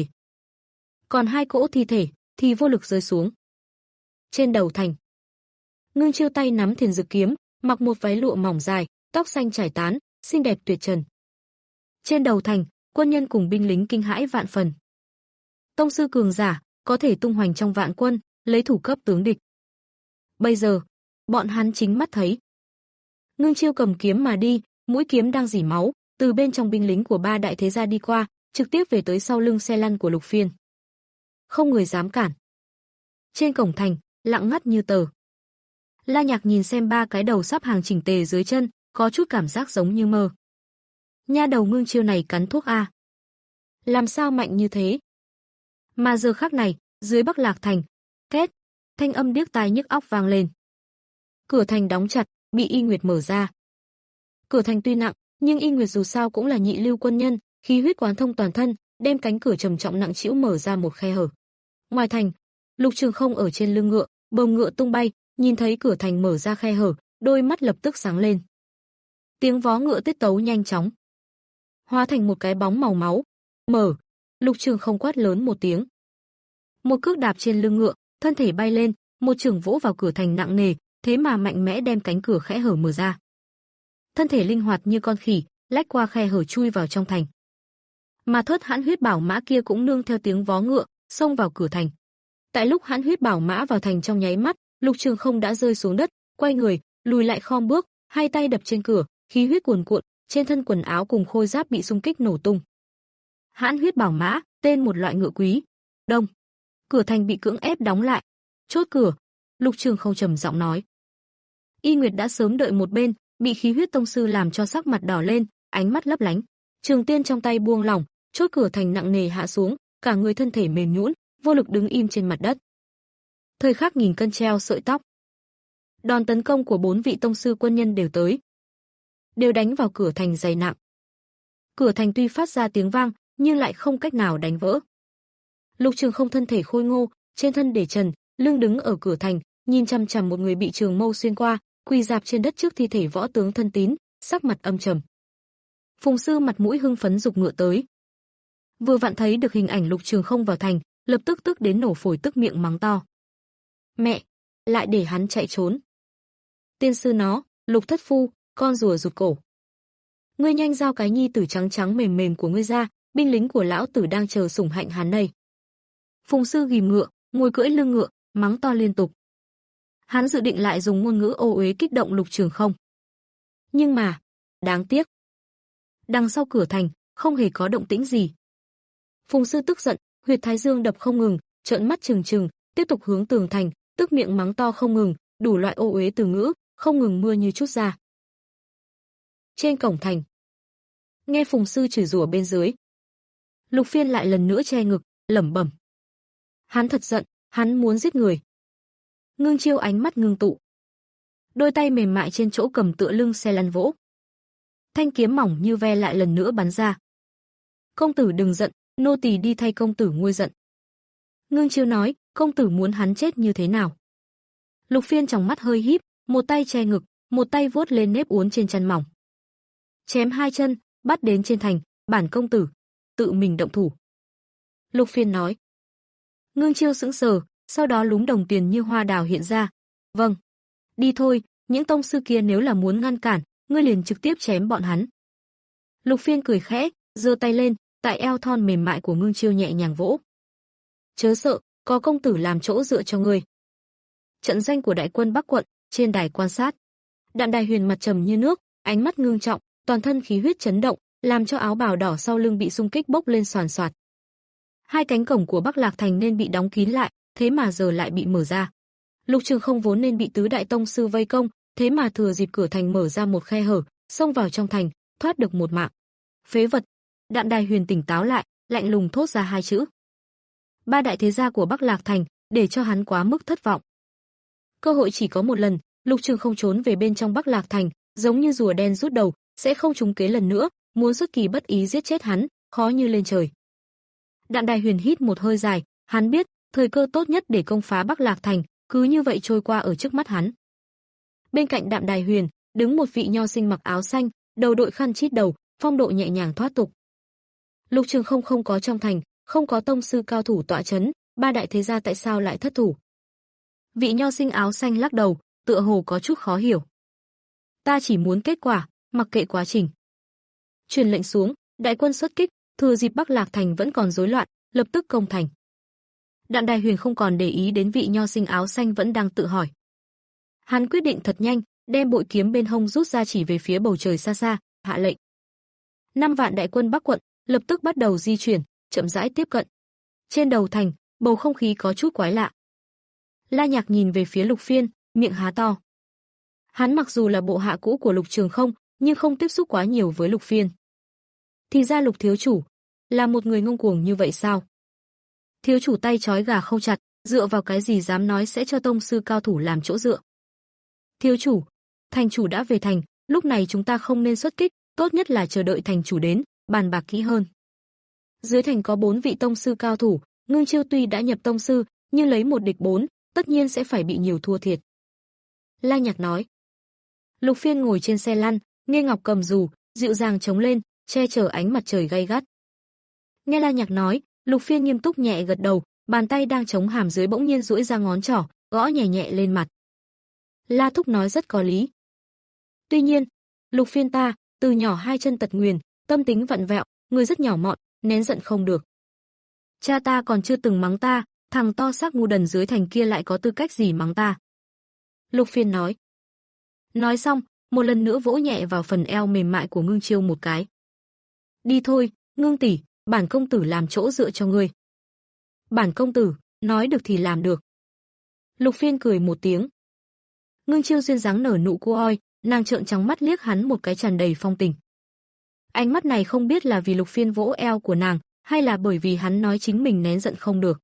Còn hai cỗ thi thể thì vô lực rơi xuống. Trên đầu thành, Ngưng Chiêu tay nắm Thiên Dực kiếm, mặc một váy lụa mỏng dài, tóc xanh trải tán, xinh đẹp tuyệt trần. Trên đầu thành, quân nhân cùng binh lính kinh hãi vạn phần. Tông sư cường giả, có thể tung hoành trong vạn quân, lấy thủ cấp tướng địch. Bây giờ, bọn hắn chính mắt thấy. Ngưng Chiêu cầm kiếm mà đi, mũi kiếm đang rỉ máu, từ bên trong binh lính của ba đại thế gia đi qua, trực tiếp về tới sau lưng xe lăn của Lục Phiên. Không người dám cản. Trên cổng thành, lặng ngắt như tờ. La Nhạc nhìn xem ba cái đầu sắp hàng chỉnh tề dưới chân, có chút cảm giác giống như mơ. Nha đầu Ngưng Chiêu này cắn thuốc a. Làm sao mạnh như thế? Mà giờ khắc này, dưới Bắc Lạc thành, két, thanh âm điếc tai nhức óc vang lên. Cửa thành đóng chặt, bị Y Nguyệt mở ra. Cửa thành tuy nặng, nhưng Y Nguyệt dù sao cũng là nhị lưu quân nhân, khí huyết quán thông toàn thân, đem cánh cửa trầm trọng nặng trĩu mở ra một khe hở. Ngoài thành, Lục Trường Không ở trên lưng ngựa, bồng ngựa tung bay, nhìn thấy cửa thành mở ra khe hở, đôi mắt lập tức sáng lên. Tiếng vó ngựa tiết tấu nhanh chóng, hóa thành một cái bóng màu máu. Mở. Lục Trường Không quát lớn một tiếng. Một cước đạp trên lưng ngựa, thân thể bay lên, một chưởng vỗ vào cửa thành nặng nề, thế mà mạnh mẽ đem cánh cửa khẽ hở mở ra. Thân thể linh hoạt như con khỉ, lách qua khe hở chui vào trong thành. Mà Thất Hãn Huyết Bảo Mã kia cũng nương theo tiếng vó ngựa, xông vào cửa thành. Tại lúc Hãn Huyết Bảo Mã vào thành trong nháy mắt, Lục Trường Không đã rơi xuống đất, quay người, lùi lại khom bước, hai tay đập trên cửa, khí huyết cuồn cuộn, trên thân quần áo cùng khôi giáp bị xung kích nổ tung. Hãn Huyết Bảo Mã, tên một loại ngựa quý. Đông. Cửa thành bị cưỡng ép đóng lại. Chốt cửa. Lục Trường Không trầm giọng nói. Y Nguyệt đã sớm đợi một bên, bị khí huyết tông sư làm cho sắc mặt đỏ lên, ánh mắt lấp lánh. Trường tiên trong tay buông lỏng, chốt cửa thành nặng nề hạ xuống, cả người thân thể mềm nhũn, vô lực đứng im trên mặt đất. Thời khắc nghìn cân treo sợi tóc. Đòn tấn công của bốn vị tông sư quân nhân đều tới, đều đánh vào cửa thành dày nặng. Cửa thành tuy phát ra tiếng vang, nhưng lại không cách nào đánh vỡ. Lục Trường Không thân thể khôi ngô, trên thân để trần, lưng đứng ở cửa thành, nhìn chằm chằm một người bị trường mâu xuyên qua, quỳ rạp trên đất trước thi thể võ tướng thân tín, sắc mặt âm trầm. Phùng Sư mặt mũi hưng phấn giục ngựa tới. Vừa vặn thấy được hình ảnh Lục Trường Không vào thành, lập tức tức đến nổ phổi tức miệng mắng to. Mẹ, lại để hắn chạy trốn. Tiên sư nó, Lục thất phu, con rùa rụt cổ. Ngươi nhanh giao cái nhi tử trắng trắng mềm mềm của ngươi ra, binh lính của lão tử đang chờ sủng hạnh hắn đây. Phùng Sư ghim ngựa, ngồi cưỡi lưng ngựa, mắng to liên tục. Hắn dự định lại dùng ngôn ngữ ô uế kích động Lục Trường Không. Nhưng mà, đáng tiếc. Đằng sau cửa thành, không hề có động tĩnh gì. Phùng Sư tức giận, huyệt thái dương đập không ngừng, trợn mắt trừng trừng, tiếp tục hướng tường thành, tức miệng mắng to không ngừng, đủ loại ô uế từ ngữ, không ngừng mưa như chút ra. Trên cổng thành, nghe Phùng Sư chửi rủa bên dưới, Lục Phiên lại lần nữa che ngực, lẩm bẩm. Hắn thật giận, hắn muốn giết người. Ngưng Chiêu ánh mắt ngưng tụ, đôi tay mềm mại trên chỗ cầm tựa lưng xe lăn vỗ. Thanh kiếm mỏng như ve lại lần nữa bắn ra. Công tử đừng giận, nô tỳ đi thay công tử nguôi giận. Ngưng Chiêu nói, công tử muốn hắn chết như thế nào? Lục Phiên trong mắt hơi híp, một tay che ngực, một tay vuốt lên nếp uốn trên chân mỏng. Chém hai chân, bắt đến trên thành, bản công tử, tự mình động thủ. Lục Phiên nói. Ngưng Chiêu sững sờ, sau đó lúng đồng tiền như hoa đào hiện ra. Vâng. Đi thôi, những tông sư kia nếu là muốn ngăn cản, ngươi liền trực tiếp chém bọn hắn. Lục Phiên cười khẽ, giơ tay lên, tại eo thon mềm mại của Ngưng Chiêu nhẹ nhàng vỗ. Chớ sợ, có công tử làm chỗ dựa cho ngươi. Trận danh của đại quân Bắc quận, trên đài quan sát. Đạm Đài Huyền mặt trầm như nước, ánh mắt ngưng trọng, toàn thân khí huyết chấn động, làm cho áo bào đỏ sau lưng bị xung kích bốc lên xoàn xoạt. Hai cánh cổng của Bắc Lạc thành nên bị đóng kín lại, thế mà giờ lại bị mở ra. Lục Trường Không vốn nên bị tứ đại tông sư vây công, thế mà thừa dịp cửa thành mở ra một khe hở, xông vào trong thành, thoát được một mạng. Phế vật. Đạm Đài Huyền tỉnh táo lại, lạnh lùng thốt ra hai chữ. Ba đại thế gia của Bắc Lạc thành, để cho hắn quá mức thất vọng. Cơ hội chỉ có một lần, Lục Trường Không trốn về bên trong Bắc Lạc thành, giống như rùa đen rút đầu, sẽ không trúng kế lần nữa, muốn xuất kỳ bất ý giết chết hắn, khó như lên trời. Đạm Đài Huyền hít một hơi dài, hắn biết, thời cơ tốt nhất để công phá Bắc Lạc thành, cứ như vậy trôi qua ở trước mắt hắn. Bên cạnh Đạm Đài Huyền, đứng một vị nho sinh mặc áo xanh, đầu đội khăn chít đầu, phong độ nhẹ nhàng thoát tục. Lục Trường Không không có trong thành, không có tông sư cao thủ tọa chấn, ba đại thế gia tại sao lại thất thủ? Vị nho sinh áo xanh lắc đầu, tựa hồ có chút khó hiểu. Ta chỉ muốn kết quả, mặc kệ quá trình. Truyền lệnh xuống, đại quân xuất kích, thừa dịp Bắc Lạc thành vẫn còn rối loạn, lập tức công thành. Đạm Đài Huyền không còn để ý đến vị nho sinh áo xanh vẫn đang tự hỏi. Hắn quyết định thật nhanh, đem bội kiếm bên hông rút ra chỉ về phía bầu trời xa xa, hạ lệnh. Năm vạn đại quân Bắc quận lập tức bắt đầu di chuyển, chậm rãi tiếp cận. Trên đầu thành, bầu không khí có chút quái lạ. La Nhạc nhìn về phía Lục Phiên, miệng há to. Hắn mặc dù là bộ hạ cũ của Lục Trường Không, nhưng không tiếp xúc quá nhiều với Lục Phiên. Thì ra Lục thiếu chủ là một người ngông cuồng như vậy sao? Thiếu chủ tay trói gà không chặt, dựa vào cái gì dám nói sẽ cho tông sư cao thủ làm chỗ dựa. Thiếu chủ, thành chủ đã về thành, lúc này chúng ta không nên xuất kích, tốt nhất là chờ đợi thành chủ đến, bàn bạc kỹ hơn. Dưới thành có bốn vị tông sư cao thủ, Ngưng Chiêu tuy đã nhập tông sư, nhưng lấy một địch bốn, tất nhiên sẽ phải bị nhiều thua thiệt. La Nhạc nói. Lục Phiên ngồi trên xe lăn, Nghê Ngọc cầm dù, dịu dàng chống lên, che chở ánh mặt trời gay gắt. Nghe La Nhạc nói, Lục Phiên nghiêm túc nhẹ gật đầu, bàn tay đang chống hàm dưới bỗng nhiên duỗi ra ngón trỏ, gõ nhẹ nhẹ lên mặt. La Thúc nói rất có lý. Tuy nhiên, Lục Phiên ta, từ nhỏ hai chân tật nguyền, tâm tính vặn vẹo, người rất nhỏ mọn, nén giận không được. Cha ta còn chưa từng mắng ta, thằng to xác ngu đần dưới thành kia lại có tư cách gì mắng ta. Lục Phiên nói. Nói xong, một lần nữa vỗ nhẹ vào phần eo mềm mại của Ngưng Chiêu một cái. Đi thôi, Ngưng tỷ, bản công tử làm chỗ dựa cho ngươi. Bản công tử, nói được thì làm được. Lục Phiên cười một tiếng. Ngưng Chiêu duyên dáng nở nụ cô oi, nàng trợn trắng mắt liếc hắn một cái tràn đầy phong tình. Ánh mắt này không biết là vì Lục Phiên vỗ eo của nàng, hay là bởi vì hắn nói chính mình nén giận không được.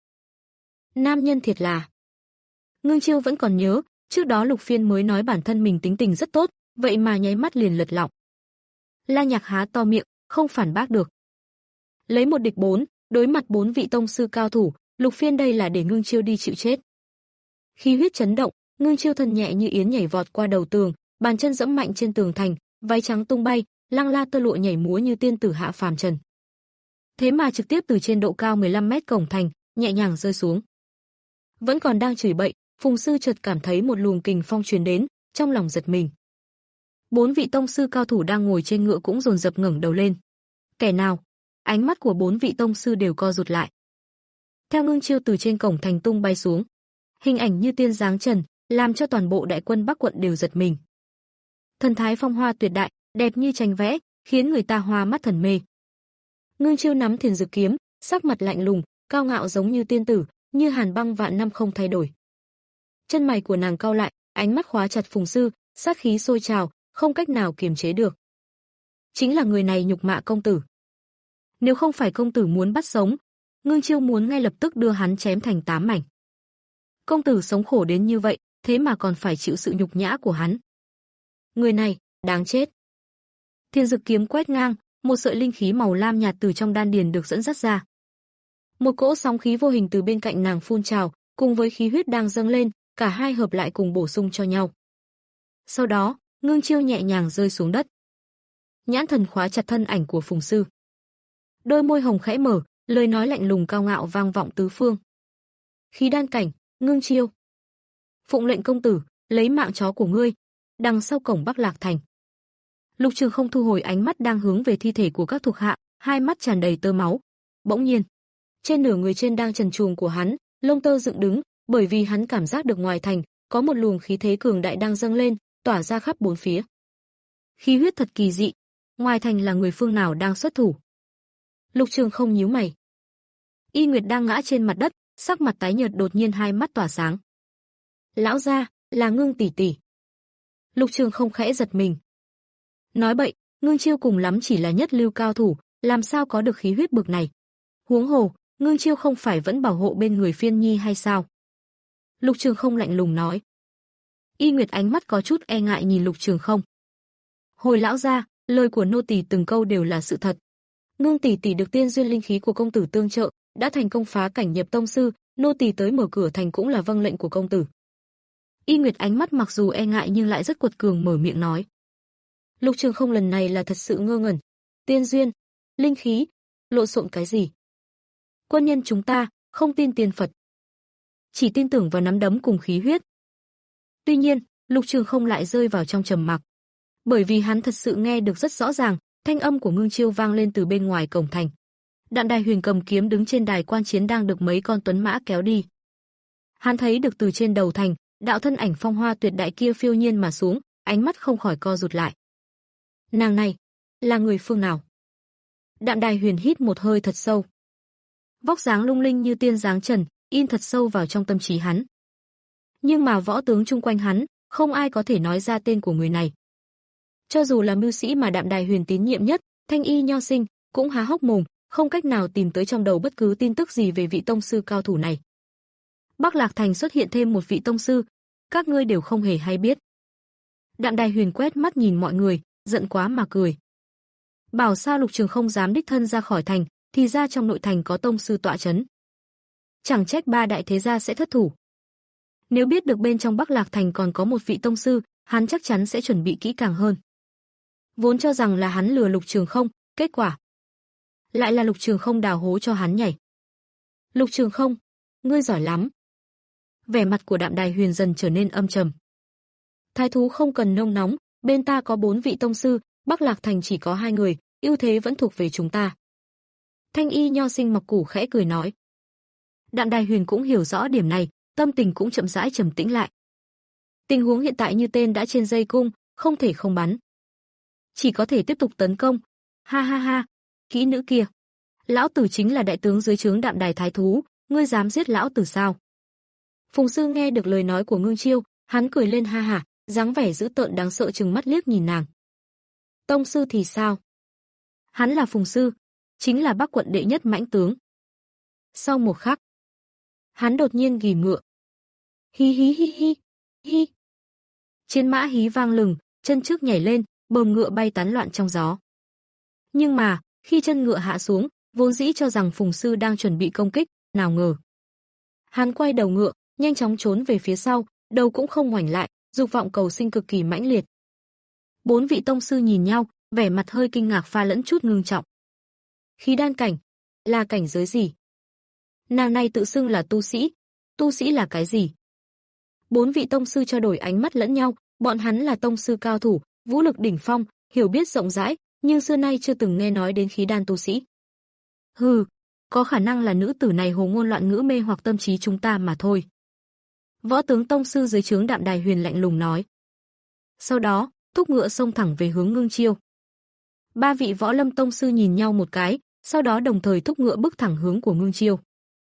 Nam nhân thiệt là. Ngưng Chiêu vẫn còn nhớ, trước đó Lục Phiên mới nói bản thân mình tính tình rất tốt, vậy mà nháy mắt liền lật lọng. La Nhạc há to miệng, không phản bác được. Lấy một địch bốn, đối mặt bốn vị tông sư cao thủ, Lục Phiên đây là để Ngưng Chiêu đi chịu chết. Khí huyết chấn động, Ngưng Chiêu thân nhẹ như yến nhảy vọt qua đầu tường, bàn chân giẫm mạnh trên tường thành, váy trắng tung bay, lăng la tơ lụa nhảy múa như tiên tử hạ phàm trần. Thế mà trực tiếp từ trên độ cao mười lăm mét cổng thành, nhẹ nhàng rơi xuống. Vẫn còn đang chửi bậy, Phùng sư chợt cảm thấy một luồng kình phong truyền đến, trong lòng giật mình. Bốn vị tông sư cao thủ đang ngồi trên ngựa cũng dồn dập ngẩng đầu lên. Kẻ nào? Ánh mắt của bốn vị tông sư đều co rụt lại. Theo Ngưng Chiêu từ trên cổng thành tung bay xuống, hình ảnh như tiên dáng trần, làm cho toàn bộ đại quân Bắc quận đều giật mình. Thần thái phong hoa tuyệt đại, đẹp như tranh vẽ, khiến người ta hoa mắt thần mê. Ngưng Chiêu nắm Thiền Dực kiếm, sắc mặt lạnh lùng, cao ngạo giống như tiên tử, như hàn băng vạn năm không thay đổi. Chân mày của nàng cau lại, ánh mắt khóa chặt Phùng sư, sát khí sôi trào, không cách nào kiềm chế được. Chính là người này nhục mạ công tử. Nếu không phải công tử muốn bắt sống, Ngưng Chiêu muốn ngay lập tức đưa hắn chém thành tám mảnh. Công tử sống khổ đến như vậy, thế mà còn phải chịu sự nhục nhã của hắn. Người này, đáng chết. Thiên Dực kiếm quét ngang, một sợi linh khí màu lam nhạt từ trong đan điền được dẫn dắt ra. Một cỗ sóng khí vô hình từ bên cạnh nàng phun trào, cùng với khí huyết đang dâng lên, cả hai hợp lại cùng bổ sung cho nhau. Sau đó, Ngưng Chiêu nhẹ nhàng rơi xuống đất. Nhãn thần khóa chặt thân ảnh của Phùng sư. Đôi môi hồng khẽ mở, lời nói lạnh lùng cao ngạo vang vọng tứ phương. Khí đan cảnh, Ngưng Chiêu. Phụng lệnh công tử, lấy mạng chó của ngươi, đằng sau cổng Bắc Lạc thành. Lục Trường không thu hồi ánh mắt đang hướng về thi thể của các thuộc hạ, hai mắt tràn đầy tơ máu. Bỗng nhiên, trên nửa người trên đang trần truồng của hắn, lông tơ dựng đứng, bởi vì hắn cảm giác được ngoài thành có một luồng khí thế cường đại đang dâng lên, tỏa ra khắp bốn phía. Khí huyết thật kỳ dị, ngoài thành là người phương nào đang xuất thủ? Lục Trường không nhíu mày. Y Nguyệt đang ngã trên mặt đất, sắc mặt tái nhợt đột nhiên hai mắt tỏa sáng. Lão gia, là Ngưng tỷ tỷ. Lục Trường không khẽ giật mình. Nói bậy, Ngưng Chiêu cùng lắm chỉ là nhất lưu cao thủ, làm sao có được khí huyết bực này? Huống hồ, Ngưng Chiêu không phải vẫn bảo hộ bên người Phiên Nhi hay sao? Lục Trường không lạnh lùng nói. Y Nguyệt ánh mắt có chút e ngại nhìn Lục Trường không. Hồi lão gia, lời của nô tỳ từng câu đều là sự thật. Ngưng tỷ tỷ được tiên duyên linh khí của công tử tương trợ, đã thành công phá cảnh nhập tông sư, nô tỳ tới mở cửa thành cũng là vâng lệnh của công tử. Y Nguyệt ánh mắt mặc dù e ngại nhưng lại rất quật cường mở miệng nói. Lục Trường không lần này là thật sự ngơ ngẩn. Tiên duyên, linh khí, lộn xộn cái gì? Quân nhân chúng ta không tin tiền Phật, chỉ tin tưởng vào nắm đấm cùng khí huyết. Tuy nhiên, Lục Trường không lại rơi vào trong trầm mặc, bởi vì hắn thật sự nghe được rất rõ ràng, thanh âm của Ngưng Chiêu vang lên từ bên ngoài cổng thành. Đạm Đài Huyền cầm kiếm đứng trên đài quan chiến đang được mấy con tuấn mã kéo đi. Hắn thấy được từ trên đầu thành, đạo thân ảnh phong hoa tuyệt đại kia phiêu nhiên mà xuống, ánh mắt không khỏi co rụt lại. Nàng này, là người phương nào? Đạm Đài Huyền hít một hơi thật sâu. Vóc dáng lung linh như tiên dáng trần, in thật sâu vào trong tâm trí hắn. Nhưng mà võ tướng chung quanh hắn, không ai có thể nói ra tên của người này. Cho dù là mưu sĩ mà Đạm Đài Huyền tín nhiệm nhất, Thanh Y Nho Sinh, cũng há hốc mồm, không cách nào tìm tới trong đầu bất cứ tin tức gì về vị tông sư cao thủ này. Bắc Lạc Thành xuất hiện thêm một vị tông sư, các ngươi đều không hề hay biết. Đạm Đài Huyền quét mắt nhìn mọi người, giận quá mà cười. Bảo sao Lục Trường không dám đích thân ra khỏi thành, thì ra trong nội thành có tông sư tọa chấn. Chẳng trách ba đại thế gia sẽ thất thủ. Nếu biết được bên trong Bắc Lạc Thành còn có một vị tông sư, hắn chắc chắn sẽ chuẩn bị kỹ càng hơn. Vốn cho rằng là hắn lừa Lục Trường không, kết quả lại là Lục Trường không đào hố cho hắn nhảy. Lục Trường không, ngươi giỏi lắm. Vẻ mặt của Đạm Đài Huyền dần trở nên âm trầm. Thái thú không cần nông nóng, bên ta có bốn vị tông sư, Bắc Lạc Thành chỉ có hai người, ưu thế vẫn thuộc về chúng ta. Thanh y nho sinh mặc củ khẽ cười nói. Đạm Đài Huyền cũng hiểu rõ điểm này, tâm tình cũng chậm rãi trầm tĩnh lại. Tình huống hiện tại như tên đã trên dây cung, không thể không bắn. Chỉ có thể tiếp tục tấn công. Ha ha ha, kỹ nữ kia. Lão tử chính là đại tướng dưới trướng Đạm Đài Thái thú, ngươi dám giết lão tử sao? Phùng Sư nghe được lời nói của Ngưng Chiêu, hắn cười lên ha hả, dáng vẻ dữ tợn đáng sợ trừng mắt liếc nhìn nàng. Tông sư thì sao? Hắn là Phùng Sư, chính là Bắc quận đệ nhất mãnh tướng. Sau một khắc, hắn đột nhiên gỉ ngựa. Hi hi hi hi, hi. Chiến mã hí vang lừng, chân trước nhảy lên, bờm ngựa bay tán loạn trong gió. Nhưng mà, khi chân ngựa hạ xuống, vốn dĩ cho rằng Phùng Sư đang chuẩn bị công kích, nào ngờ. Hắn quay đầu ngựa, nhanh chóng trốn về phía sau, đầu cũng không ngoảnh lại, dục vọng cầu sinh cực kỳ mãnh liệt. Bốn vị tông sư nhìn nhau, vẻ mặt hơi kinh ngạc pha lẫn chút ngưng trọng. Khí đan cảnh, là cảnh giới gì? Nàng này tự xưng là tu sĩ, tu sĩ là cái gì? Bốn vị tông sư trao đổi ánh mắt lẫn nhau, bọn hắn là tông sư cao thủ, vũ lực đỉnh phong, hiểu biết rộng rãi, nhưng xưa nay chưa từng nghe nói đến khí đan tu sĩ. Hừ, có khả năng là nữ tử này hồ ngôn loạn ngữ mê hoặc tâm trí chúng ta mà thôi. Võ tướng tông sư dưới trướng Đạm Đài Huyền lạnh lùng nói. Sau đó, thúc ngựa xông thẳng về hướng Ngưng Chiêu. Ba vị võ lâm tông sư nhìn nhau một cái, sau đó đồng thời thúc ngựa bước thẳng hướng của Ngưng Chiêu.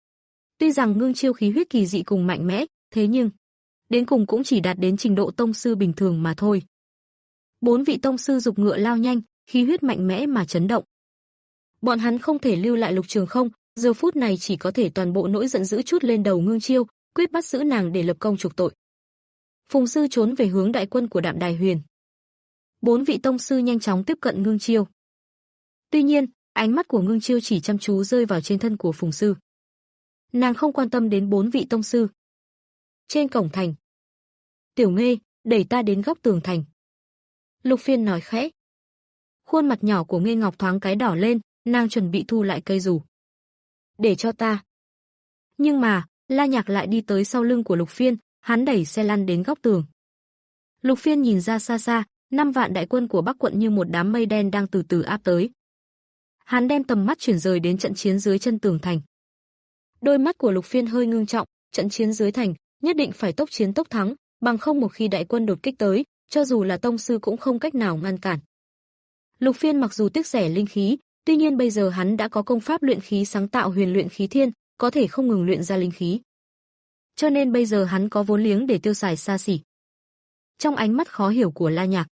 Tuy rằng Ngưng Chiêu khí huyết kỳ dị cùng mạnh mẽ, thế nhưng đến cùng cũng chỉ đạt đến trình độ tông sư bình thường mà thôi. Bốn vị tông sư dục ngựa lao nhanh, khí huyết mạnh mẽ mà chấn động. Bọn hắn không thể lưu lại Lục Trường không, giờ phút này chỉ có thể toàn bộ nỗi giận dữ chút lên đầu Ngưng Chiêu, quyết bắt giữ nàng để lập công chuộc tội. Phùng Sư trốn về hướng đại quân của Đạm Đài Huyền. Bốn vị tông sư nhanh chóng tiếp cận Ngưng Chiêu. Tuy nhiên, ánh mắt của Ngưng Chiêu chỉ chăm chú rơi vào trên thân của Phùng Sư. Nàng không quan tâm đến bốn vị tông sư. Trên cổng thành, Tiểu Nghê, đẩy ta đến góc tường thành. Lục Phiên nói khẽ. Khuôn mặt nhỏ của Nghê Ngọc thoáng cái đỏ lên, nàng chuẩn bị thu lại cây dù. Để cho ta. Nhưng mà, La Nhạc lại đi tới sau lưng của Lục Phiên, hắn đẩy xe lăn đến góc tường. Lục Phiên nhìn ra xa xa, năm vạn đại quân của Bắc quận như một đám mây đen đang từ từ áp tới. Hắn đem tầm mắt chuyển rời đến trận chiến dưới chân tường thành. Đôi mắt của Lục Phiên hơi ngưng trọng, trận chiến dưới thành, nhất định phải tốc chiến tốc thắng, bằng không một khi đại quân đột kích tới, cho dù là tông sư cũng không cách nào ngăn cản. Lục Phiên mặc dù tiếc rẻ linh khí, tuy nhiên bây giờ hắn đã có công pháp luyện khí sáng tạo Huyền Luyện Khí Thiên, có thể không ngừng luyện ra linh khí. Cho nên bây giờ hắn có vốn liếng để tiêu xài xa xỉ. Trong ánh mắt khó hiểu của La Nhạc,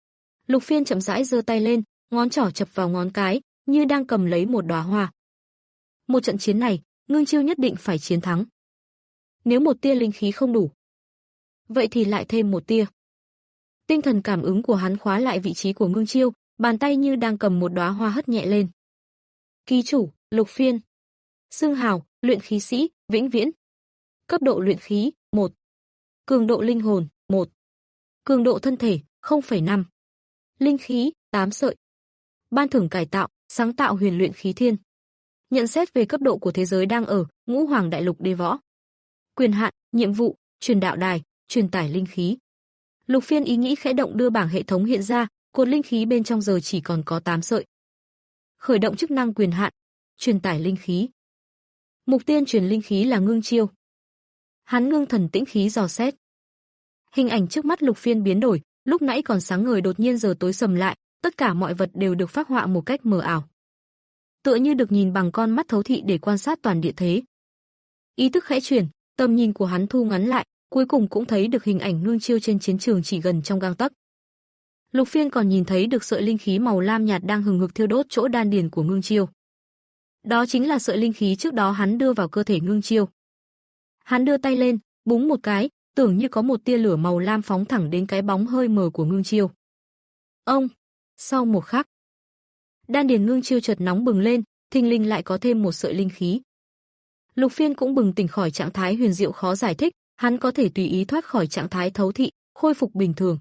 Lục Phiên chậm rãi giơ tay lên, ngón trỏ chập vào ngón cái, như đang cầm lấy một đóa hoa. Một trận chiến này, Ngưng Chiêu nhất định phải chiến thắng. Nếu một tia linh khí không đủ, vậy thì lại thêm một tia. Tinh thần cảm ứng của hắn khóa lại vị trí của Ngưng Chiêu, bàn tay như đang cầm một đóa hoa hất nhẹ lên. Ký chủ, Lục Phiên. Xưng hào, luyện khí sĩ, vĩnh viễn. Cấp độ luyện khí, một. Cường độ linh hồn, một. Cường độ thân thể, không phẩy năm. Linh khí, tám sợi. Ban thưởng cải tạo, sáng tạo Huyền Luyện Khí Thiên. Nhận xét về cấp độ của thế giới đang ở, Ngũ Hoàng Đại Lục đế võ. Quyền hạn, nhiệm vụ, truyền đạo đài, truyền tải linh khí. Lục Phiên ý nghĩ khẽ động đưa bảng hệ thống hiện ra, cột linh khí bên trong giờ chỉ còn có tám sợi. Khởi động chức năng quyền hạn, truyền tải linh khí. Mục tiên truyền linh khí là Ngưng Chiêu. Hắn ngưng thần tĩnh khí dò xét. Hình ảnh trước mắt Lục Phiên biến đổi, lúc nãy còn sáng ngời đột nhiên giờ tối sầm lại, tất cả mọi vật đều được phác họa một cách mờ ảo. Tựa như được nhìn bằng con mắt thấu thị để quan sát toàn địa thế. Ý thức khẽ chuyển, tầm nhìn của hắn thu ngắn lại, cuối cùng cũng thấy được hình ảnh Ngưng Chiêu trên chiến trường chỉ gần trong gang tấc. Lục Phiên còn nhìn thấy được sợi linh khí màu lam nhạt đang hừng hực thiêu đốt chỗ đan điền của Ngưng Chiêu. Đó chính là sợi linh khí trước đó hắn đưa vào cơ thể Ngưng Chiêu. Hắn đưa tay lên, búng một cái, tưởng như có một tia lửa màu lam phóng thẳng đến cái bóng hơi mờ của Ngưng Chiêu. Ông, sau một khắc, đan điền Ngưng Chiêu chợt nóng bừng lên, thình lình lại có thêm một sợi linh khí. Lục Phiên cũng bừng tỉnh khỏi trạng thái huyền diệu khó giải thích, hắn có thể tùy ý thoát khỏi trạng thái thấu thị, khôi phục bình thường.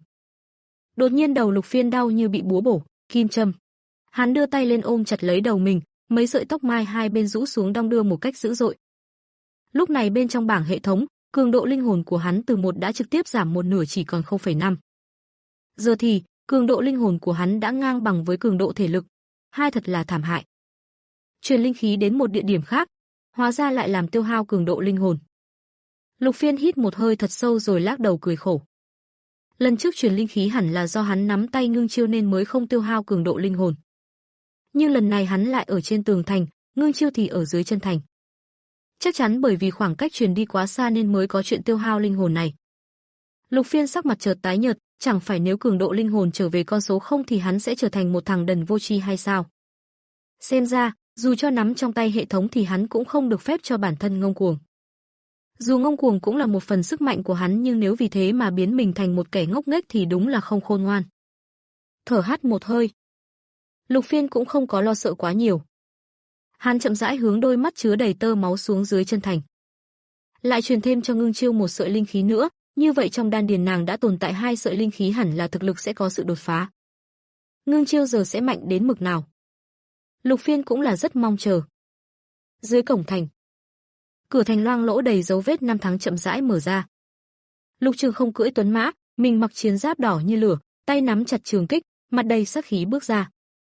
Đột nhiên đầu Lục Phiên đau như bị búa bổ, kim châm. Hắn đưa tay lên ôm chặt lấy đầu mình, mấy sợi tóc mai hai bên rũ xuống đong đưa một cách dữ dội. Lúc này bên trong bảng hệ thống, cường độ linh hồn của hắn từ một đã trực tiếp giảm một nửa chỉ còn không phẩy năm. Giờ thì, cường độ linh hồn của hắn đã ngang bằng với cường độ thể lực. Hai thật là thảm hại. Truyền linh khí đến một địa điểm khác, hóa ra lại làm tiêu hao cường độ linh hồn. Lục Phiên hít một hơi thật sâu rồi lắc đầu cười khổ. Lần trước truyền linh khí hẳn là do hắn nắm tay Ngưng Chiêu nên mới không tiêu hao cường độ linh hồn. Nhưng lần này hắn lại ở trên tường thành, Ngưng Chiêu thì ở dưới chân thành. Chắc chắn bởi vì khoảng cách truyền đi quá xa nên mới có chuyện tiêu hao linh hồn này. Lục Phiên sắc mặt chợt tái nhợt, chẳng phải nếu cường độ linh hồn trở về con số không thì hắn sẽ trở thành một thằng đần vô tri hay sao? Xem ra, dù cho nắm trong tay hệ thống thì hắn cũng không được phép cho bản thân ngông cuồng. Dù ngông cuồng cũng là một phần sức mạnh của hắn nhưng nếu vì thế mà biến mình thành một kẻ ngốc nghếch thì đúng là không khôn ngoan. Thở hắt một hơi. Lục Phiên cũng không có lo sợ quá nhiều. Hắn chậm rãi hướng đôi mắt chứa đầy tơ máu xuống dưới chân thành. Lại truyền thêm cho Ngưng Chiêu một sợi linh khí nữa, như vậy trong đan điền nàng đã tồn tại hai sợi linh khí hẳn là thực lực sẽ có sự đột phá. Ngưng Chiêu giờ sẽ mạnh đến mực nào? Lục Phiên cũng là rất mong chờ. Dưới cổng thành, cửa thành loang lỗ đầy dấu vết năm tháng chậm rãi mở ra. Lục Trường Không cưỡi tuấn mã, mình mặc chiến giáp đỏ như lửa, tay nắm chặt trường kích, mặt đầy sát khí bước ra.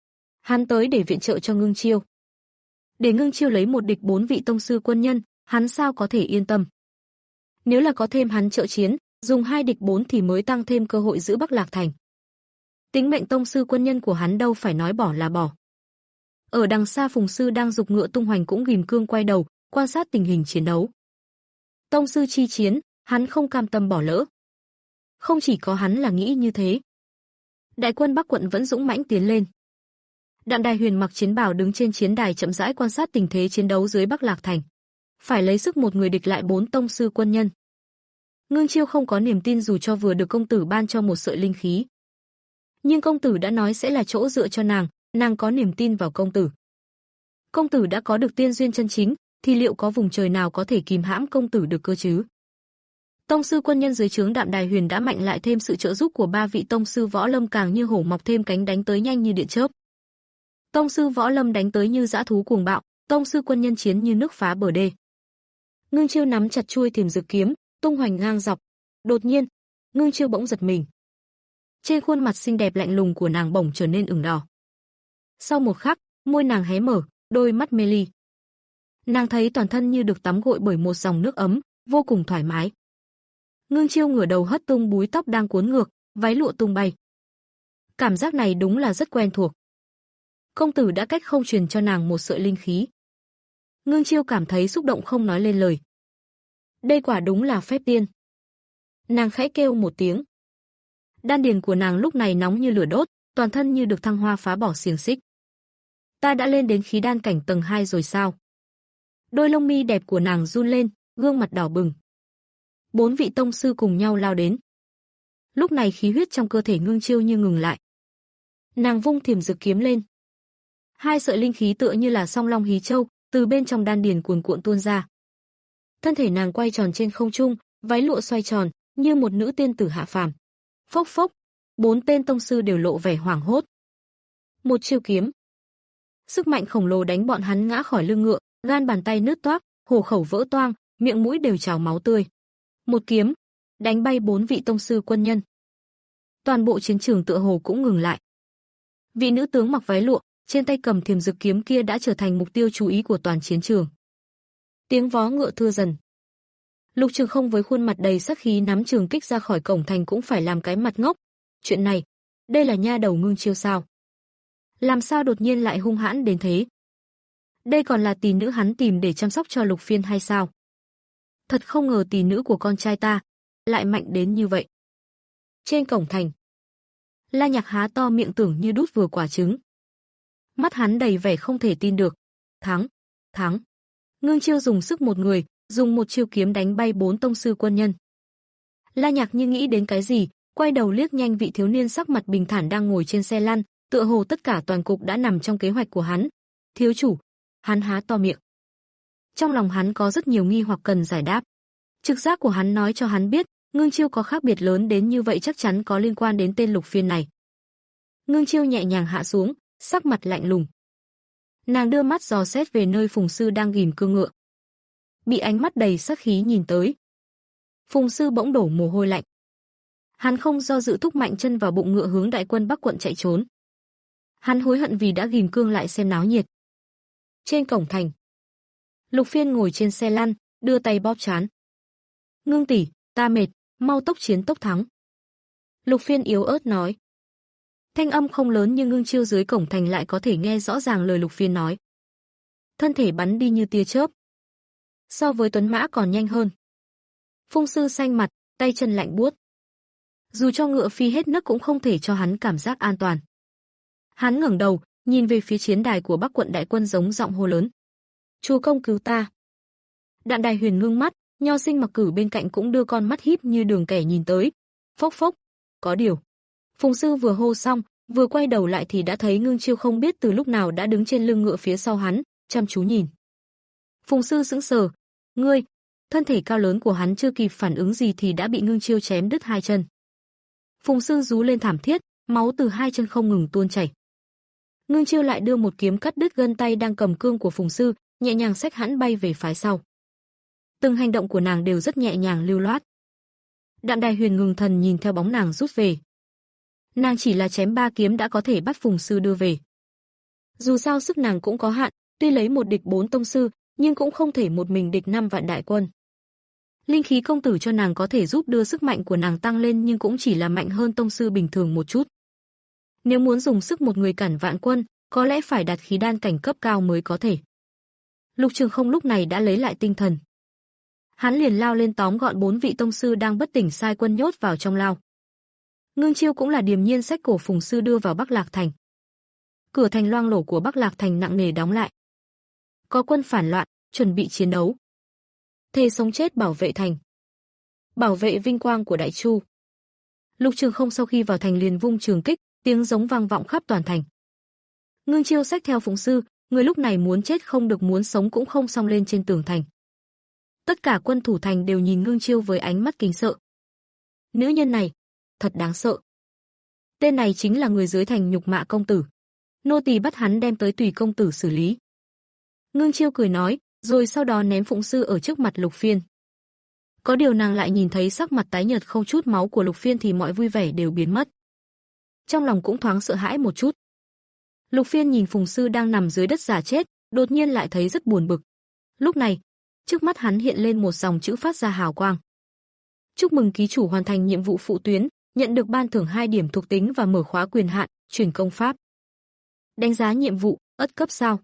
Hắn tới để viện trợ cho Ngưng Chiêu. Để Ngưng Chiêu lấy một địch bốn vị tông sư quân nhân, hắn sao có thể yên tâm. Nếu là có thêm hắn trợ chiến, dùng hai địch bốn thì mới tăng thêm cơ hội giữ Bắc Lạc Thành. Tính mệnh tông sư quân nhân của hắn đâu phải nói bỏ là bỏ. Ở đằng xa Phùng Sư đang giục ngựa tung hoành cũng ghim cương quay đầu, quan sát tình hình chiến đấu. Tông sư chi chiến, hắn không cam tâm bỏ lỡ. Không chỉ có hắn là nghĩ như thế. Đại quân Bắc quận vẫn dũng mãnh tiến lên. Đạm Đài Huyền mặc chiến bào đứng trên chiến đài chậm rãi quan sát tình thế chiến đấu dưới Bắc Lạc Thành. Phải lấy sức một người địch lại bốn tông sư quân nhân. Ngưng Chiêu không có niềm tin dù cho vừa được công tử ban cho một sợi linh khí. Nhưng công tử đã nói sẽ là chỗ dựa cho nàng, nàng có niềm tin vào công tử. Công tử đã có được tiên duyên chân chính, thì liệu có vùng trời nào có thể kìm hãm công tử được cơ chứ? Tông sư quân nhân dưới trướng Đạm Đài Huyền đã mạnh lại thêm sự trợ giúp của ba vị tông sư võ lâm càng như hổ mọc thêm cánh đánh tới nhanh như điện chớp. Tông sư võ lâm đánh tới như dã thú cuồng bạo, tông sư quân nhân chiến như nước phá bờ đê. Ngưng Chiêu nắm chặt chuôi Thiềm Dực kiếm, tung hoành ngang dọc. Đột nhiên, Ngưng Chiêu bỗng giật mình. Trên khuôn mặt xinh đẹp lạnh lùng của nàng bỗng trở nên ửng đỏ. Sau một khắc, môi nàng hé mở, đôi mắt mê ly. Nàng thấy toàn thân như được tắm gội bởi một dòng nước ấm, vô cùng thoải mái. Ngưng Chiêu ngửa đầu hất tung búi tóc đang cuốn ngược, váy lụa tung bay. Cảm giác này đúng là rất quen thuộc. Công tử đã cách không truyền cho nàng một sợi linh khí. Ngưng Chiêu cảm thấy xúc động không nói lên lời. Đây quả đúng là phép tiên. Nàng khẽ kêu một tiếng. Đan điền của nàng lúc này nóng như lửa đốt, toàn thân như được thăng hoa phá bỏ xiềng xích. Ta đã lên đến khí đan cảnh tầng hai rồi sao? Đôi lông mi đẹp của nàng run lên, gương mặt đỏ bừng. Bốn vị tông sư cùng nhau lao đến. Lúc này khí huyết trong cơ thể Ngưng Chiêu như ngừng lại. Nàng vung Thiềm Dực kiếm lên. Hai sợi linh khí tựa như là song long hí châu, từ bên trong đan điền cuồn cuộn tuôn ra. Thân thể nàng quay tròn trên không trung, váy lụa xoay tròn, như một nữ tiên tử hạ phàm. Phốc phốc, bốn tên tông sư đều lộ vẻ hoảng hốt. Một chiêu kiếm. Sức mạnh khổng lồ đánh bọn hắn ngã khỏi lưng ngựa, gan bàn tay nứt toác, hổ khẩu vỡ toang, miệng mũi đều trào máu tươi. Một kiếm, đánh bay bốn vị tông sư quân nhân. Toàn bộ chiến trường tựa hồ cũng ngừng lại. Vị nữ tướng mặc váy lụa, trên tay cầm Thiềm Dực kiếm kia đã trở thành mục tiêu chú ý của toàn chiến trường. Tiếng vó ngựa thưa dần. Lục Trường Không với khuôn mặt đầy sát khí nắm trường kích ra khỏi cổng thành cũng phải làm cái mặt ngốc. Chuyện này, đây là nha đầu Ngưng Chiêu sao? Làm sao đột nhiên lại hung hãn đến thế? Đây còn là tỷ nữ hắn tìm để chăm sóc cho Lục Phiên hay sao? Thật không ngờ tỷ nữ của con trai ta lại mạnh đến như vậy. Trên cổng thành, La Nhạc há to miệng tưởng như đút vừa quả trứng. Mắt hắn đầy vẻ không thể tin được. thắng, thắng. Ngưng Chiêu dùng sức một người, dùng một chiêu kiếm đánh bay bốn tông sư quân nhân. La Nhạc như nghĩ đến cái gì, quay đầu liếc nhanh vị thiếu niên sắc mặt bình thản đang ngồi trên xe lăn, tựa hồ tất cả toàn cục đã nằm trong kế hoạch của hắn. Thiếu chủ, hắn há to miệng. Trong lòng hắn có rất nhiều nghi hoặc cần giải đáp. Trực giác của hắn nói cho hắn biết, Ngưng Chiêu có khác biệt lớn đến như vậy chắc chắn có liên quan đến tên Lục Phiên này. Ngưng Chiêu nhẹ nhàng hạ xuống, sắc mặt lạnh lùng. Nàng đưa mắt dò xét về nơi Phùng Sư đang ghìm cương ngựa. Bị ánh mắt đầy sát khí nhìn tới. Phùng Sư bỗng đổ mồ hôi lạnh. Hắn không do dự thúc mạnh chân vào bụng ngựa hướng đại quân Bắc quận chạy trốn. Hắn hối hận vì đã ghìm cương lại xem náo nhiệt. Trên cổng thành, Lục Phiên ngồi trên xe lăn, đưa tay bóp trán. Ngưng tỷ, ta mệt, mau tốc chiến tốc thắng. Lục Phiên yếu ớt nói. Thanh âm không lớn nhưng Ngưng Chiêu dưới cổng thành lại có thể nghe rõ ràng lời Lục Phiên nói. Thân thể bắn đi như tia chớp. So với tuấn mã còn nhanh hơn. Phùng Sư xanh mặt, tay chân lạnh buốt. Dù cho ngựa phi hết nấc cũng không thể cho hắn cảm giác an toàn. Hắn ngẩng đầu, nhìn về phía chiến đài của Bắc quận đại quân giống giọng hô lớn. Chúa công cứu ta. Đạn Đài Huyền ngưng mắt, Nho Sinh Mặc Cử bên cạnh cũng đưa con mắt híp như đường kẻ nhìn tới. Phốc phốc, có điều. Phùng Sư vừa hô xong, vừa quay đầu lại thì đã thấy Ngưng Chiêu không biết từ lúc nào đã đứng trên lưng ngựa phía sau hắn, chăm chú nhìn. Phùng Sư sững sờ. Ngươi, thân thể cao lớn của hắn chưa kịp phản ứng gì thì đã bị Ngưng Chiêu chém đứt hai chân. Phùng Sư rú lên thảm thiết, máu từ hai chân không ngừng tuôn chảy. Ngưng Chiêu lại đưa một kiếm cắt đứt gân tay đang cầm cương của Phùng Sư, nhẹ nhàng xách hắn bay về phái sau. Từng hành động của nàng đều rất nhẹ nhàng lưu loát. Đạn Đài Huyền ngừng thần nhìn theo bóng nàng rút về. Nàng chỉ là chém ba kiếm đã có thể bắt Phùng Sư đưa về. Dù sao sức nàng cũng có hạn, tuy lấy một địch bốn tông sư, nhưng cũng không thể một mình địch năm vạn đại quân. Linh khí công tử cho nàng có thể giúp đưa sức mạnh của nàng tăng lên nhưng cũng chỉ là mạnh hơn tông sư bình thường một chút. Nếu muốn dùng sức một người cản vạn quân, có lẽ phải đạt khí đan cảnh cấp cao mới có thể. Lục Trường Không lúc này đã lấy lại tinh thần. Hắn liền lao lên tóm gọn bốn vị tông sư đang bất tỉnh sai quân nhốt vào trong lao. Ngưng Chiêu cũng là điềm nhiên xách cổ Phùng Sư đưa vào Bắc Lạc Thành. Cửa thành loang lổ của Bắc Lạc Thành nặng nề đóng lại. Có quân phản loạn, chuẩn bị chiến đấu. Thề sống chết bảo vệ thành. Bảo vệ vinh quang của Đại Chu. Lục Trường Không sau khi vào thành liền vung trường kích, tiếng giống vang vọng khắp toàn thành. Ngưng Chiêu xách theo Phùng Sư, người lúc này muốn chết không được muốn sống cũng không xông lên trên tường thành. Tất cả quân thủ thành đều nhìn Ngưng Chiêu với ánh mắt kính sợ. Nữ nhân này, thật đáng sợ. Tên này chính là người dưới thành nhục mạ công tử. Nô tỳ bắt hắn đem tới tùy công tử xử lý. Ngưng Chiêu cười nói, rồi sau đó ném Phụng Sư ở trước mặt Lục Phiên. Có điều nàng lại nhìn thấy sắc mặt tái nhợt không chút máu của Lục Phiên thì mọi vui vẻ đều biến mất. Trong lòng cũng thoáng sợ hãi một chút. Lục Phiên nhìn Phùng Sư đang nằm dưới đất giả chết, đột nhiên lại thấy rất buồn bực. Lúc này, trước mắt hắn hiện lên một dòng chữ phát ra hào quang. Chúc mừng ký chủ hoàn thành nhiệm vụ phụ tuyến, nhận được ban thưởng hai điểm thuộc tính và mở khóa quyền hạn, truyền công pháp. Đánh giá nhiệm vụ, ất cấp sao?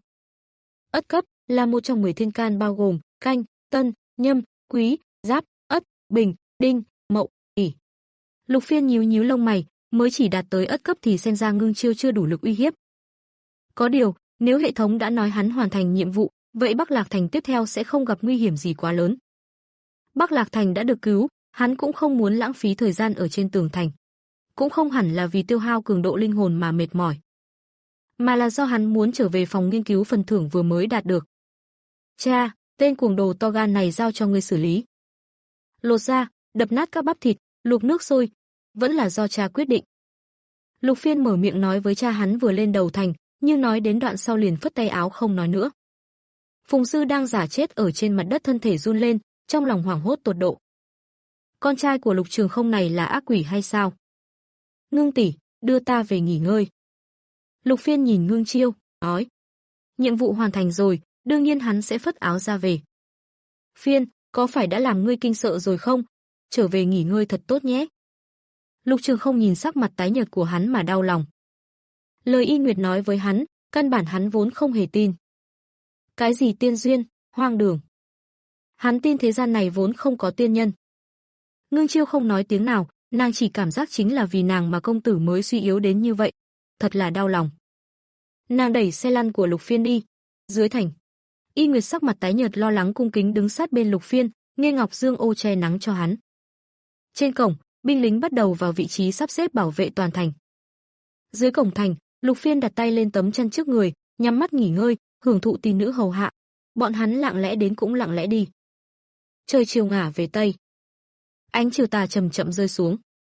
Ất cấp là một trong mười thiên can bao gồm canh, tân, nhâm, quý, giáp, ất, bình, đinh, mậu, ỷ. Lục Phiên nhíu nhíu lông mày, mới chỉ đạt tới ất cấp thì xem ra Ngưng Chiêu chưa đủ lực uy hiếp. Có điều, nếu hệ thống đã nói hắn hoàn thành nhiệm vụ, vậy Bắc Lạc Thành tiếp theo sẽ không gặp nguy hiểm gì quá lớn. Bắc Lạc Thành đã được cứu, hắn cũng không muốn lãng phí thời gian ở trên tường thành. Cũng không hẳn là vì tiêu hao cường độ linh hồn mà mệt mỏi, mà là do hắn muốn trở về phòng nghiên cứu phần thưởng vừa mới đạt được. Cha, tên cuồng đồ to gan này giao cho ngươi xử lý. Lột ra, đập nát các bắp thịt, luộc nước sôi, vẫn là do cha quyết định. Lục Phiên mở miệng nói với cha hắn vừa lên đầu thành, nhưng nói đến đoạn sau liền phất tay áo không nói nữa. Phùng Sư đang giả chết ở trên mặt đất thân thể run lên, trong lòng hoảng hốt tột độ. Con trai của Lục Trường Không này là ác quỷ hay sao? Ngưng tỷ, đưa ta về nghỉ ngơi. Lục Phiên nhìn Ngưng Chiêu, nói. Nhiệm vụ hoàn thành rồi, đương nhiên hắn sẽ phất áo ra về. Phiên, có phải đã làm ngươi kinh sợ rồi không? Trở về nghỉ ngơi thật tốt nhé. Lục Trường Không nhìn sắc mặt tái nhợt của hắn mà đau lòng. Lời Y Nguyệt nói với hắn, căn bản hắn vốn không hề tin. Cái gì tiên duyên, hoang đường. Hắn tin thế gian này vốn không có tiên nhân. Ngưng Chiêu không nói tiếng nào, nàng chỉ cảm giác chính là vì nàng mà công tử mới suy yếu đến như vậy. Thật là đau lòng. Nàng đẩy xe lăn của Lục Phiên đi. Dưới thành, Y Nguyệt sắc mặt tái nhợt lo lắng cung kính đứng sát bên Lục Phiên, Nghê Ngọc Dương ô che nắng cho hắn. Trên cổng, binh lính bắt đầu vào vị trí sắp xếp bảo vệ toàn thành. Dưới cổng thành, Lục Phiên đặt tay lên tấm chăn trước người, nhắm mắt nghỉ ngơi, hưởng thụ tỷ nữ hầu hạ. Bọn hắn lặng lẽ đến cũng lặng lẽ đi. Trời chiều ngả về tây. Ánh chiều tà chậm chậm rơi xuống,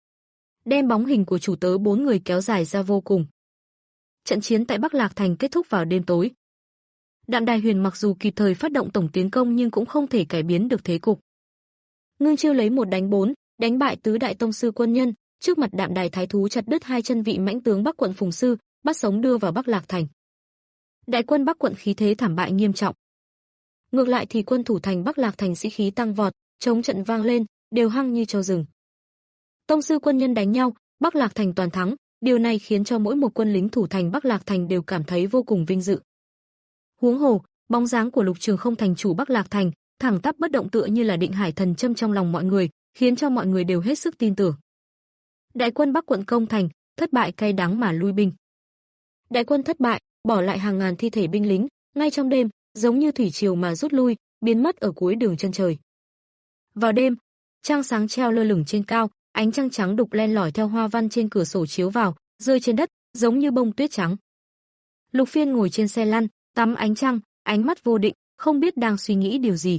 đem bóng hình của chủ tớ bốn người kéo dài ra vô cùng. Trận chiến tại Bắc Lạc Thành kết thúc vào đêm tối. Đạm Đài Huyền mặc dù kịp thời phát động tổng tiến công nhưng cũng không thể cải biến được thế cục. Ngưng Chiêu lấy một đánh bốn, đánh bại tứ đại tông sư quân nhân, trước mặt Đạm Đài Thái thú chặt đứt hai chân vị mãnh tướng Bắc quận Phùng Sư, bắt sống đưa vào Bắc Lạc Thành. Đại quân Bắc quận khí thế thảm bại nghiêm trọng. Ngược lại thì quân thủ thành Bắc Lạc Thành sĩ khí tăng vọt, chống trận vang lên, đều hăng như trâu rừng. Tông sư quân nhân đánh nhau, Bắc Lạc Thành toàn thắng, điều này khiến cho mỗi một quân lính thủ thành Bắc Lạc Thành đều cảm thấy vô cùng vinh dự. Huống hồ, bóng dáng của Lục Trường Không thành chủ Bắc Lạc Thành, thẳng tắp bất động tựa như là định hải thần châm trong lòng mọi người, khiến cho mọi người đều hết sức tin tưởng. Đại quân Bắc quận công thành, thất bại cay đắng mà lui binh. Đại quân thất bại, bỏ lại hàng ngàn thi thể binh lính, ngay trong đêm, giống như thủy triều mà rút lui, biến mất ở cuối đường chân trời. Vào đêm, trăng sáng treo lơ lửng trên cao, ánh trăng trắng đục len lỏi theo hoa văn trên cửa sổ chiếu vào, rơi trên đất, giống như bông tuyết trắng. Lục Phiên ngồi trên xe lăn, tắm ánh trăng, ánh mắt vô định, không biết đang suy nghĩ điều gì.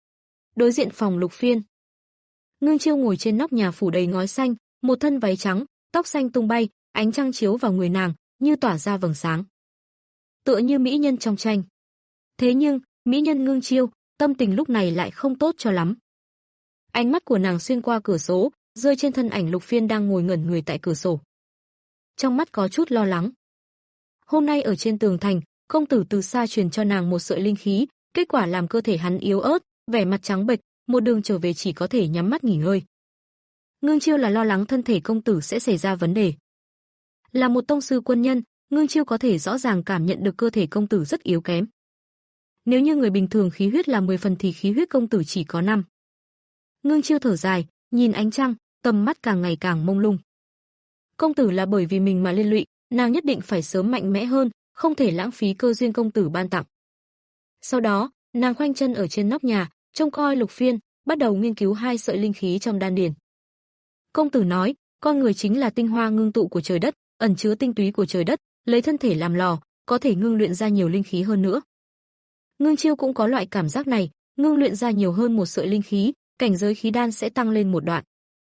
Đối diện phòng Lục Phiên, Ngưng Chiêu ngồi trên nóc nhà phủ đầy ngói xanh, một thân váy trắng, tóc xanh tung bay, ánh trăng chiếu vào người nàng, như tỏa ra vầng sáng. Tựa như mỹ nhân trong tranh. Thế nhưng, mỹ nhân Ngưng Chiêu, tâm tình lúc này lại không tốt cho lắm. Ánh mắt của nàng xuyên qua cửa sổ, rơi trên thân ảnh Lục Phiên đang ngồi ngẩn người tại cửa sổ. Trong mắt có chút lo lắng. Hôm nay ở trên tường thành, công tử từ xa truyền cho nàng một sợi linh khí, kết quả làm cơ thể hắn yếu ớt, vẻ mặt trắng bệch, một đường trở về chỉ có thể nhắm mắt nghỉ ngơi. Ngưng Chiêu là lo lắng thân thể công tử sẽ xảy ra vấn đề. Là một tông sư quân nhân, Ngưng Chiêu có thể rõ ràng cảm nhận được cơ thể công tử rất yếu kém. Nếu như người bình thường khí huyết là mười phần thì khí huyết công tử chỉ có năm. Ngưng Chiêu thở dài, nhìn ánh trăng, tầm mắt càng ngày càng mông lung. Công tử là bởi vì mình mà liên lụy, nàng nhất định phải sớm mạnh mẽ hơn, không thể lãng phí cơ duyên công tử ban tặng. Sau đó, nàng khoanh chân ở trên nóc nhà, trông coi Lục Phiên, bắt đầu nghiên cứu hai sợi linh khí trong đan điền. Công tử nói, con người chính là tinh hoa ngưng tụ của trời đất, ẩn chứa tinh túy của trời đất, lấy thân thể làm lò, có thể ngưng luyện ra nhiều linh khí hơn nữa. Ngưng Chiêu cũng có loại cảm giác này, ngưng luyện ra nhiều hơn một sợi linh khí, cảnh giới khí đan sẽ tăng lên một đoạn.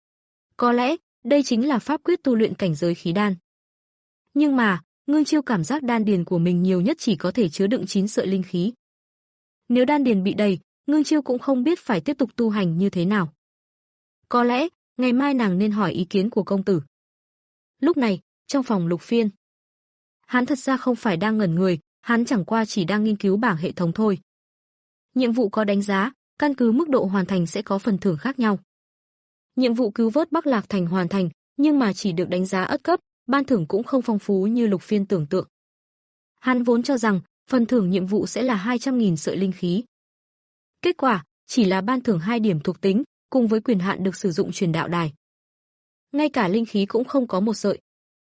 Có lẽ, đây chính là pháp quyết tu luyện cảnh giới khí đan. Nhưng mà, Ngưng Chiêu cảm giác đan điền của mình nhiều nhất chỉ có thể chứa đựng chín sợi linh khí. Nếu đan điền bị đầy, Ngưng Chiêu cũng không biết phải tiếp tục tu hành như thế nào. Có lẽ, ngày mai nàng nên hỏi ý kiến của công tử. Lúc này, trong phòng Lục Phiên, hắn thật ra không phải đang ngẩn người, hắn chẳng qua chỉ đang nghiên cứu bảng hệ thống thôi. Nhiệm vụ có đánh giá, căn cứ mức độ hoàn thành sẽ có phần thưởng khác nhau. Nhiệm vụ cứu vớt Bắc Lạc Thành hoàn thành, nhưng mà chỉ được đánh giá ất cấp, ban thưởng cũng không phong phú như Lục Phiên tưởng tượng. Hắn vốn cho rằng, phần thưởng nhiệm vụ sẽ là hai trăm nghìn sợi linh khí. Kết quả, chỉ là ban thưởng hai điểm thuộc tính, cùng với quyền hạn được sử dụng truyền đạo đài. Ngay cả linh khí cũng không có một sợi.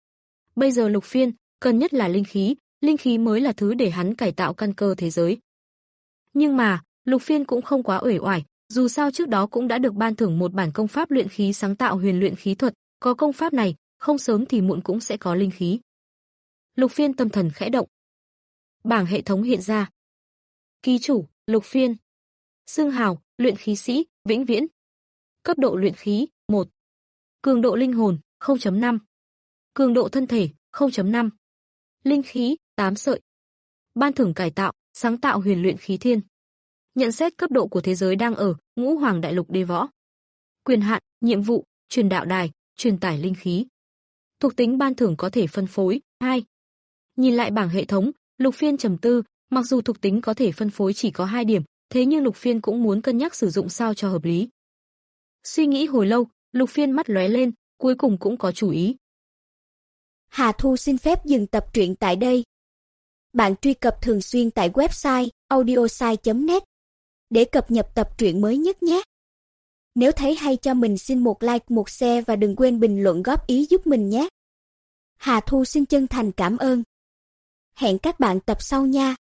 Bây giờ Lục Phiên, cần nhất là linh khí, linh khí mới là thứ để hắn cải tạo căn cơ thế giới. Nhưng mà, Lục Phiên cũng không quá uể oải, dù sao trước đó cũng đã được ban thưởng một bản công pháp luyện khí sáng tạo huyền luyện khí thuật, có công pháp này, không sớm thì muộn cũng sẽ có linh khí. Lục Phiên tâm thần khẽ động. Bảng hệ thống hiện ra. Ký chủ, Lục Phiên. Xưng hào, luyện khí sĩ, vĩnh viễn. Cấp độ luyện khí, một. Cường độ linh hồn, không chấm năm. Cường độ thân thể, không chấm năm. Linh khí, tám sợi. Ban thưởng cải tạo, sáng tạo huyền luyện khí thiên. Nhận xét cấp độ của thế giới đang ở, Ngũ Hoàng Đại Lục Đế Võ. Quyền hạn, nhiệm vụ, truyền đạo đài, truyền tải linh khí. Thuộc tính ban thưởng có thể phân phối, hai. Nhìn lại bảng hệ thống, Lục Phiên trầm tư, mặc dù thuộc tính có thể phân phối chỉ có hai điểm, thế nhưng Lục Phiên cũng muốn cân nhắc sử dụng sao cho hợp lý. Suy nghĩ hồi lâu, Lục Phiên mắt lóe lên, cuối cùng cũng có chủ ý. Hà Thu xin phép dừng tập truyện tại đây. Bạn truy cập thường xuyên tại website audiosai chấm net để cập nhật tập truyện mới nhất nhé. Nếu thấy hay cho mình xin một like, một share và đừng quên bình luận góp ý giúp mình nhé. Hà Thu xin chân thành cảm ơn. Hẹn các bạn tập sau nha.